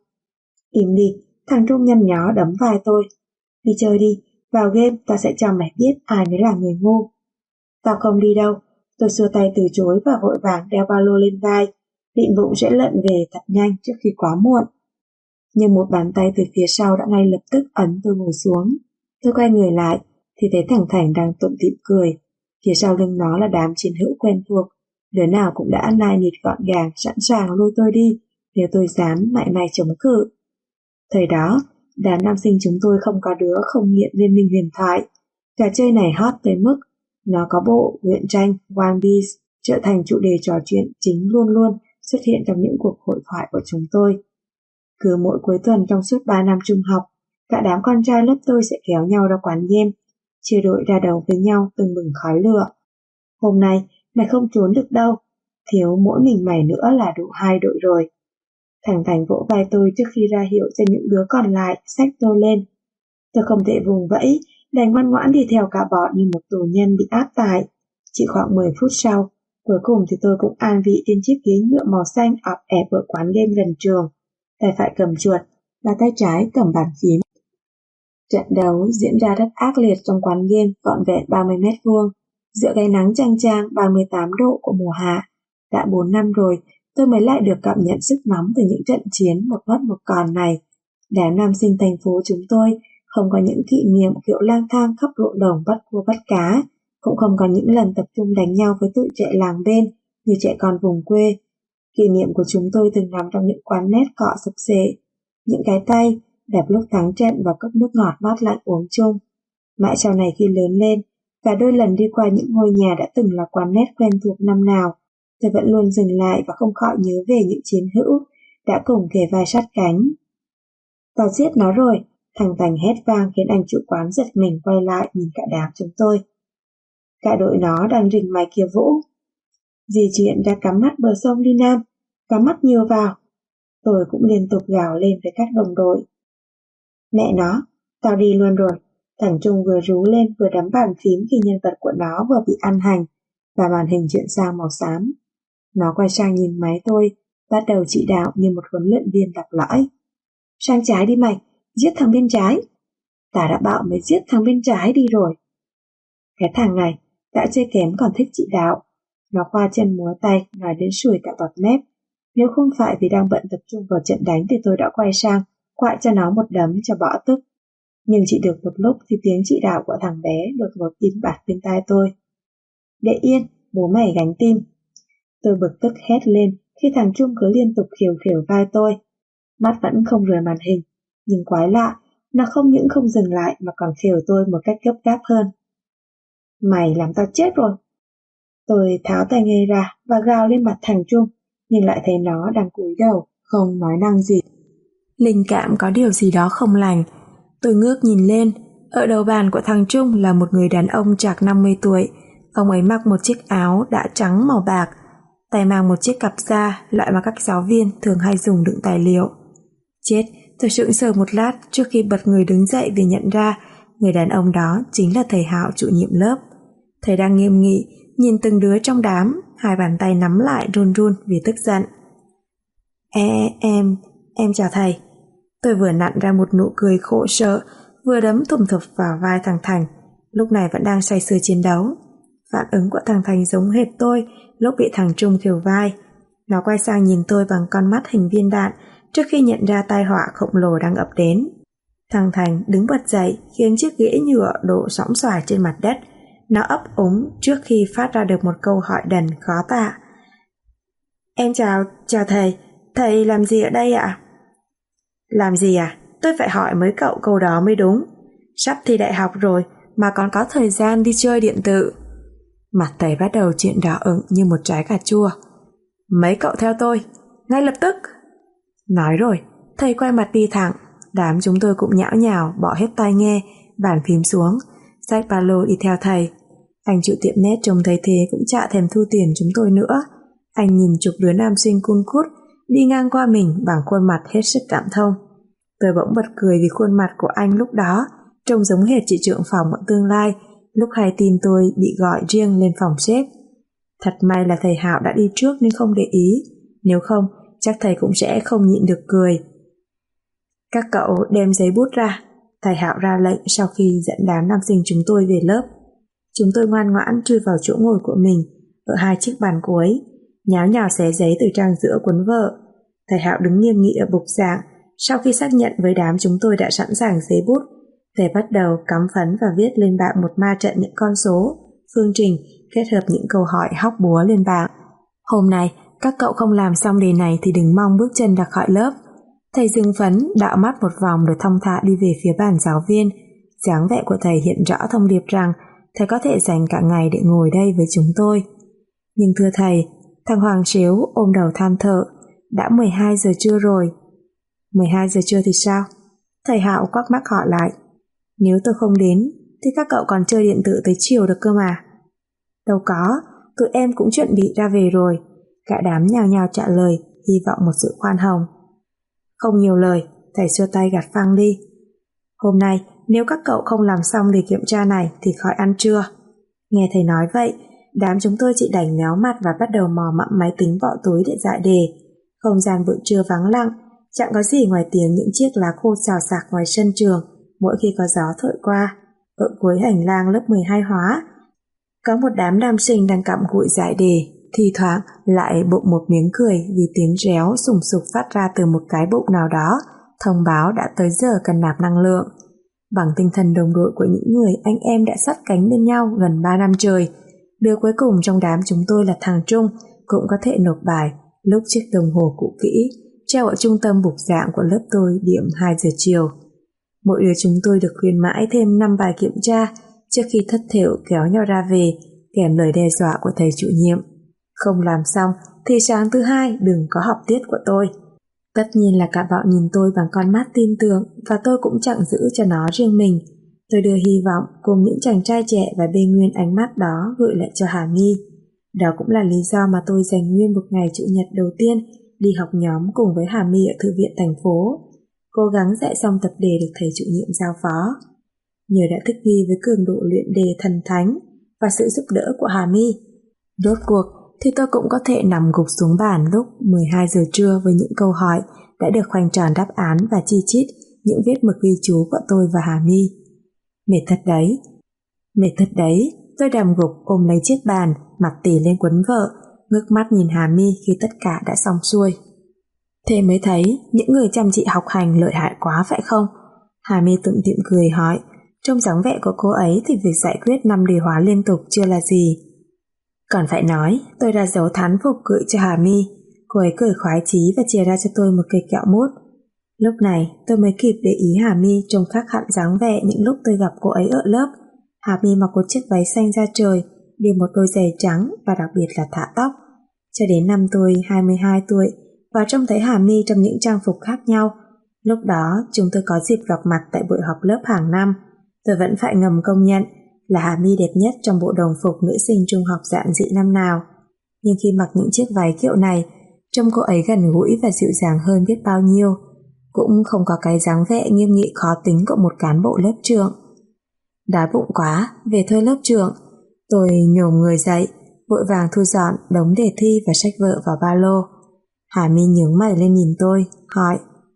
Speaker 3: Im đi, thằng Trung nhăn nhó đấm vai tôi. Đi chơi đi, vào game tao sẽ cho mày biết ai mới là người ngu. Tao không đi đâu, tôi xua tay từ chối và vội vàng đeo ba lô lên vai, định bụng sẽ lận về thật nhanh trước khi quá muộn. Nhưng một bàn tay từ phía sau đã ngay lập tức ấn tôi ngồi xuống. Tôi quay người lại thì thấy thằng Thành đang tủm tỉm cười. Phía sau lưng nó là đám chiến hữu quen thuộc, đứa nào cũng đã nai nịt gọn gàng sẵn sàng lôi tôi đi nếu tôi dám mảy may chống cự. Thời đó, đám nam sinh chúng tôi không có đứa không nghiện Liên minh huyền thoại. Trò chơi này hot tới mức nó có bộ truyện tranh One Piece trở thành chủ đề trò chuyện chính luôn luôn xuất hiện trong những cuộc hội thoại của chúng tôi. Cứ mỗi cuối tuần trong suốt ba năm trung học, cả đám con trai lớp tôi sẽ kéo nhau ra quán game, chia đội ra đầu với nhau từng bừng khói lửa. Hôm nay mày không trốn được đâu, thiếu mỗi mình mày nữa là đủ hai đội rồi. Thằng Thành vỗ vai tôi trước khi ra hiệu cho những đứa còn lại xách tôi lên. Tôi không thể vùng vẫy, đành ngoan ngoãn đi theo cả bọn như một tù nhân bị áp tải. Chỉ khoảng mười phút sau, cuối cùng thì tôi cũng an vị trên chiếc ghế nhựa màu xanh ọp ẹp ở quán game gần trường. Tay phải cầm chuột và tay trái cầm bàn phím. Trận đấu diễn ra rất ác liệt trong quán game vỏn vẹn ba mươi mét vuông, giữa cái nắng chang chang ba mươi tám độ của mùa hạ. Đã bốn năm rồi, tôi mới lại được cảm nhận sức nóng từ những trận chiến một mất một còn này. Đám nam sinh thành phố chúng tôi không có những kỷ niệm kiểu lang thang khắp ruộng đồng bắt cua bắt cá, cũng không có những lần tập trung đánh nhau với tụi trẻ làng bên như trẻ con vùng quê. Kỷ niệm của chúng tôi từng nằm trong những quán net cọ sập xệ, những cái tay đập lúc thắng trận và cốc nước ngọt mát lạnh uống chung. Mãi sau này khi lớn lên, và đôi lần đi qua những ngôi nhà đã từng là quán net quen thuộc năm nào, tôi vẫn luôn dừng lại và không khỏi nhớ về những chiến hữu đã cùng kề vai sát cánh. Tao giết nó rồi, thằng Thành hét vang khiến anh chủ quán giật mình quay lại nhìn cả đám chúng tôi. Cả đội nó đang rình mày kia Vũ. Di chuyển ra cắm mắt bờ sông đi Nam, cắm mắt nhiều vào. Tôi cũng liên tục gào lên với các đồng đội. Mẹ nó, tao đi luôn rồi. Thằng Trung vừa rú lên vừa đấm bàn phím khi nhân vật của nó vừa bị ăn hành và màn hình chuyển sang màu xám. Nó quay sang nhìn máy tôi, bắt đầu chỉ đạo như một huấn luyện viên lặp lõi. Sang trái đi mày, giết thằng bên trái. Ta đã bảo mày giết thằng bên trái đi rồi. Cái thằng này đã chơi kém còn thích chỉ đạo. Nó khoa chân múa tay nói đến sùi cả bọt mép. Nếu không phải vì đang bận tập trung vào trận đánh thì tôi đã quay sang quạ cho nó một đấm cho bỏ tức. Nhưng chỉ được một lúc thì tiếng chỉ đạo của thằng bé đột ngột im bặt bên tai tôi. Để yên, bố mày gánh tim. Tôi bực tức hét lên khi thằng Trung cứ liên tục khều khều vai tôi. Mắt vẫn không rời màn hình, nhưng quái lạ, nó không những không dừng lại mà còn khều tôi một cách gấp gáp hơn. Mày làm tao chết rồi. Tôi tháo tai nghe ra và gào lên mặt thằng Trung, nhưng lại thấy nó đang cúi đầu, không nói năng gì.
Speaker 1: Linh cảm có điều gì đó không lành. Tôi ngước nhìn lên, ở đầu bàn của thằng Trung là một người đàn ông chạc năm mươi tuổi. Ông ấy mặc một chiếc áo đã trắng màu bạc, tay mang một chiếc cặp da, loại mà các giáo viên thường hay dùng đựng tài liệu. Chết, tôi sững sờ một lát trước khi bật người đứng dậy vì nhận ra người đàn ông đó chính là thầy Hạo chủ nhiệm lớp. Thầy đang nghiêm nghị, nhìn từng đứa trong đám, hai bàn tay nắm lại run run vì tức giận. E, em, em chào thầy. Tôi vừa nặn ra một nụ cười khổ sở, vừa đấm thùm thụp vào vai thằng Thành, lúc này vẫn đang say sưa chiến đấu. Phản ứng của thằng Thành giống hệt tôi lúc bị thằng Trung khều vai. Nó quay sang nhìn tôi bằng con mắt hình viên đạn trước khi nhận ra tai họa khổng lồ đang ập đến. Thằng Thành đứng bật dậy khiến chiếc ghế nhựa đổ sõng xoài trên mặt đất.
Speaker 2: Nó ấp úng trước khi phát ra được một câu hỏi đần khó tả. Em chào, chào thầy, thầy làm gì ở đây ạ? Làm gì à? Tôi phải hỏi mấy cậu câu đó mới đúng. Sắp thi đại học rồi mà còn có thời gian đi chơi điện tử. Mặt thầy bắt đầu chuyện đỏ ửng như một trái cà chua. Mấy cậu theo tôi, ngay lập tức. Nói rồi, thầy quay mặt đi thẳng. Đám chúng tôi cũng nhão nhào bỏ hết tai nghe, bàn phím xuống, xách ba lô đi theo thầy. Anh chủ tiệm net trông thấy thế cũng chả thèm thu tiền chúng tôi nữa. Anh nhìn chục đứa nam sinh cun cút đi ngang qua mình bằng khuôn mặt hết sức cảm thông. Tôi bỗng bật cười vì khuôn mặt của anh lúc đó trông giống hệt chị trưởng phòng ở tương lai lúc hay tin tôi bị gọi riêng lên phòng sếp. Thật may là thầy Hạo đã đi trước nên không để ý, nếu không chắc thầy cũng sẽ không nhịn được cười. Các cậu đem giấy bút ra, thầy Hạo ra lệnh sau khi dẫn đám nam sinh chúng tôi về lớp. Chúng tôi ngoan ngoãn chui vào chỗ ngồi của mình ở hai chiếc bàn cuối, nháo nhào xé giấy từ trang giữa cuốn vở. Thầy Hạo đứng nghiêm nghị ở bục giảng. Sau khi xác nhận với đám chúng tôi đã sẵn sàng giấy bút, thầy bắt đầu cắm phấn và viết lên bảng một ma trận những con số, phương trình kết hợp những câu hỏi hóc búa lên bảng. Hôm nay các cậu không làm xong đề này thì đừng mong bước chân ra khỏi lớp. Thầy dừng phấn, đạo mắt một vòng rồi thong thả đi về phía bàn giáo viên. Dáng vẻ của thầy hiện rõ thông điệp rằng thầy có thể dành cả ngày để ngồi đây với chúng tôi. Nhưng thưa thầy, thằng Hoàng Xếu ôm đầu than thở, đã mười hai giờ trưa rồi. mười hai giờ trưa thì sao? Thầy Hạo quắc mắt hỏi lại. Nếu tôi không đến thì các cậu còn chơi điện tử tới chiều được cơ mà. Đâu có, tụi em cũng chuẩn bị ra về rồi. Cả đám nhào nhào trả lời, hy vọng một sự khoan hồng. Không nhiều lời, thầy xua tay gạt phăng đi. Hôm nay nếu các cậu không làm xong đề kiểm tra này thì khỏi ăn trưa. Nghe thầy nói vậy, đám chúng tôi chỉ đành méo mặt và bắt đầu mò mẫm máy tính vỏ túi để giải đề. Không gian bữa trưa vắng lặng, chẳng có gì ngoài tiếng những chiếc lá khô xào xạc ngoài sân trường mỗi khi có gió thổi qua. Ở cuối hành lang lớp mười hai hóa, có một đám nam sinh đang cặm cụi giải đề, thi thoảng lại bụng một miếng cười vì tiếng réo sùng sục phát ra từ một cái bụng nào đó, thông báo đã tới giờ cần nạp năng lượng. Bằng tinh thần đồng đội của những người anh em đã sát cánh bên nhau gần ba năm trời, đứa cuối cùng trong đám chúng tôi là thằng Trung cũng có thể nộp bài lúc chiếc đồng hồ cũ kỹ treo ở trung tâm bục giảng của lớp tôi điểm hai giờ chiều. Mỗi đứa chúng tôi được khuyên mãi thêm năm bài kiểm tra trước khi thất thểu kéo nhau ra về, kèm lời đe dọa của thầy chủ nhiệm. Không làm xong thì sáng thứ hai đừng có học tiết của tôi. Tất nhiên là cả bọn nhìn tôi bằng con mắt tin tưởng và tôi cũng chẳng giữ cho nó riêng mình. Tôi đưa hy vọng cùng những chàng trai trẻ và bê nguyên ánh mắt đó gửi lại cho Hà My. Đó cũng là lý do mà tôi dành nguyên một ngày chủ nhật đầu tiên đi học nhóm cùng với Hà My ở thư viện thành phố, cố gắng dạy xong tập đề được thầy chủ nhiệm giao phó. Nhờ đã thích nghi với cường độ luyện đề thần thánh và sự giúp đỡ của Hà My, rốt cuộc thì tôi cũng có thể nằm gục xuống bàn lúc mười hai giờ trưa với những câu hỏi đã được khoanh tròn đáp án và chi chít những viết mực ghi chú của tôi và Hà My. Mệt thật đấy, mệt thật đấy, tôi nằm gục ôm lấy chiếc bàn, mặt tì lên cuốn vợ, ngước mắt nhìn Hà My khi tất cả đã xong xuôi. Thế mới thấy những người chăm chỉ học hành lợi hại quá phải không? Hà My tủm tỉm cười hỏi. Trong dáng vẻ của cô ấy thì việc giải quyết năm đề hóa liên tục chưa là gì. Còn phải nói, tôi đã giấu thán phục gửi cho Hà My. Cô ấy cười khoái chí và chia ra cho tôi một cây kẹo mút. Lúc này tôi mới kịp để ý Hà My trông khác hẳn dáng vẻ những lúc tôi gặp cô ấy ở lớp. Hà My mặc một chiếc váy xanh da trời, đi một đôi giày trắng và đặc biệt là thả tóc. Cho đến năm tôi hai mươi hai tuổi và trông thấy Hà My trong những trang phục khác nhau. Lúc đó chúng tôi có dịp gặp mặt tại buổi họp lớp hàng năm. Tôi vẫn phải ngầm công nhận là Hà My đẹp nhất trong bộ đồng phục nữ sinh trung học giản dị năm nào. Nhưng khi mặc những chiếc váy kiểu này, trông cô ấy gần gũi và dịu dàng hơn biết bao nhiêu. Cũng không có cái dáng vẻ nghiêm nghị khó tính của một cán bộ lớp trưởng. Đói bụng quá, về thôi lớp trưởng. Tôi nhổm người dậy, vội vàng thu dọn đống đề thi và sách vở vào ba lô. Hà My nhướng mày lên nhìn tôi, hỏi: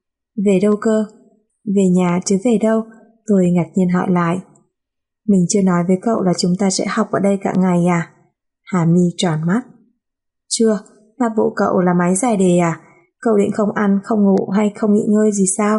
Speaker 2: Về đâu cơ? Về nhà chứ về đâu? Tôi ngạc nhiên hỏi lại. Mình chưa nói với cậu là chúng ta sẽ học ở đây cả ngày à? Hà My tròn mắt. Chưa, mà bộ cậu là máy giải đề à? Cậu định không ăn, không ngủ hay không nghỉ ngơi gì sao?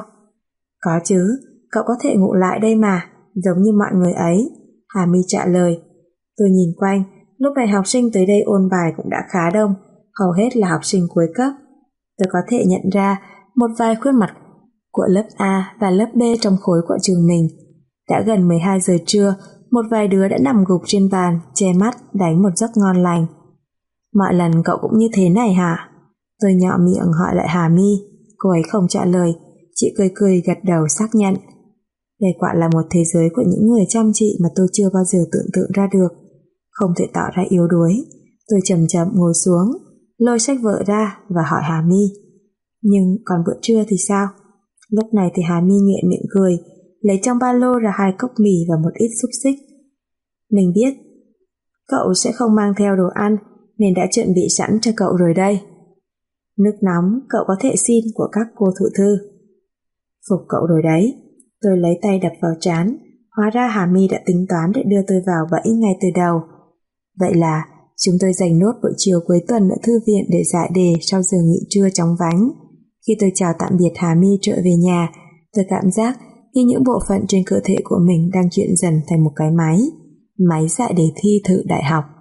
Speaker 2: Có chứ, cậu có thể ngủ lại đây mà, giống như mọi người ấy. Hà My trả lời. Tôi nhìn quanh, lúc này học sinh tới đây ôn bài cũng đã khá đông, hầu hết là học sinh cuối cấp. Tôi có thể nhận ra một vài khuôn mặt của lớp A và lớp B trong khối của trường mình. Đã gần mười hai giờ trưa, một vài đứa đã nằm gục trên bàn, che mắt, đánh một giấc ngon lành. Mọi lần cậu cũng như thế này hả? Tôi nhọ miệng hỏi lại Hà My. Cô ấy không trả lời, chị cười cười gật đầu xác nhận. Đây quả là một thế giới của những người chăm chỉ mà tôi chưa bao giờ tưởng tượng ra được. Không thể tỏ ra yếu đuối, tôi chậm chậm ngồi xuống, lôi sách vở ra và hỏi Hà My. Nhưng còn bữa trưa thì sao? Lúc này thì Hà My nhoẻn miệng cười, lấy trong ba lô ra hai cốc mì và một ít xúc xích. Mình biết cậu sẽ không mang theo đồ ăn nên đã chuẩn bị sẵn cho cậu rồi đây. Nước nóng cậu có thể xin của các cô thự thư. Phục cậu rồi đấy. Tôi lấy tay đập vào trán. Hóa ra Hà My đã tính toán để đưa tôi vào bẫy ngay từ đầu. Vậy là chúng tôi dành nốt buổi chiều cuối tuần ở thư viện để giải đề sau giờ nghỉ trưa chóng vánh. Khi tôi chào tạm biệt Hà My trở về nhà, tôi cảm giác như những bộ phận trên cơ thể của mình đang chuyển dần thành một cái máy, máy giải đề thi thử đại học.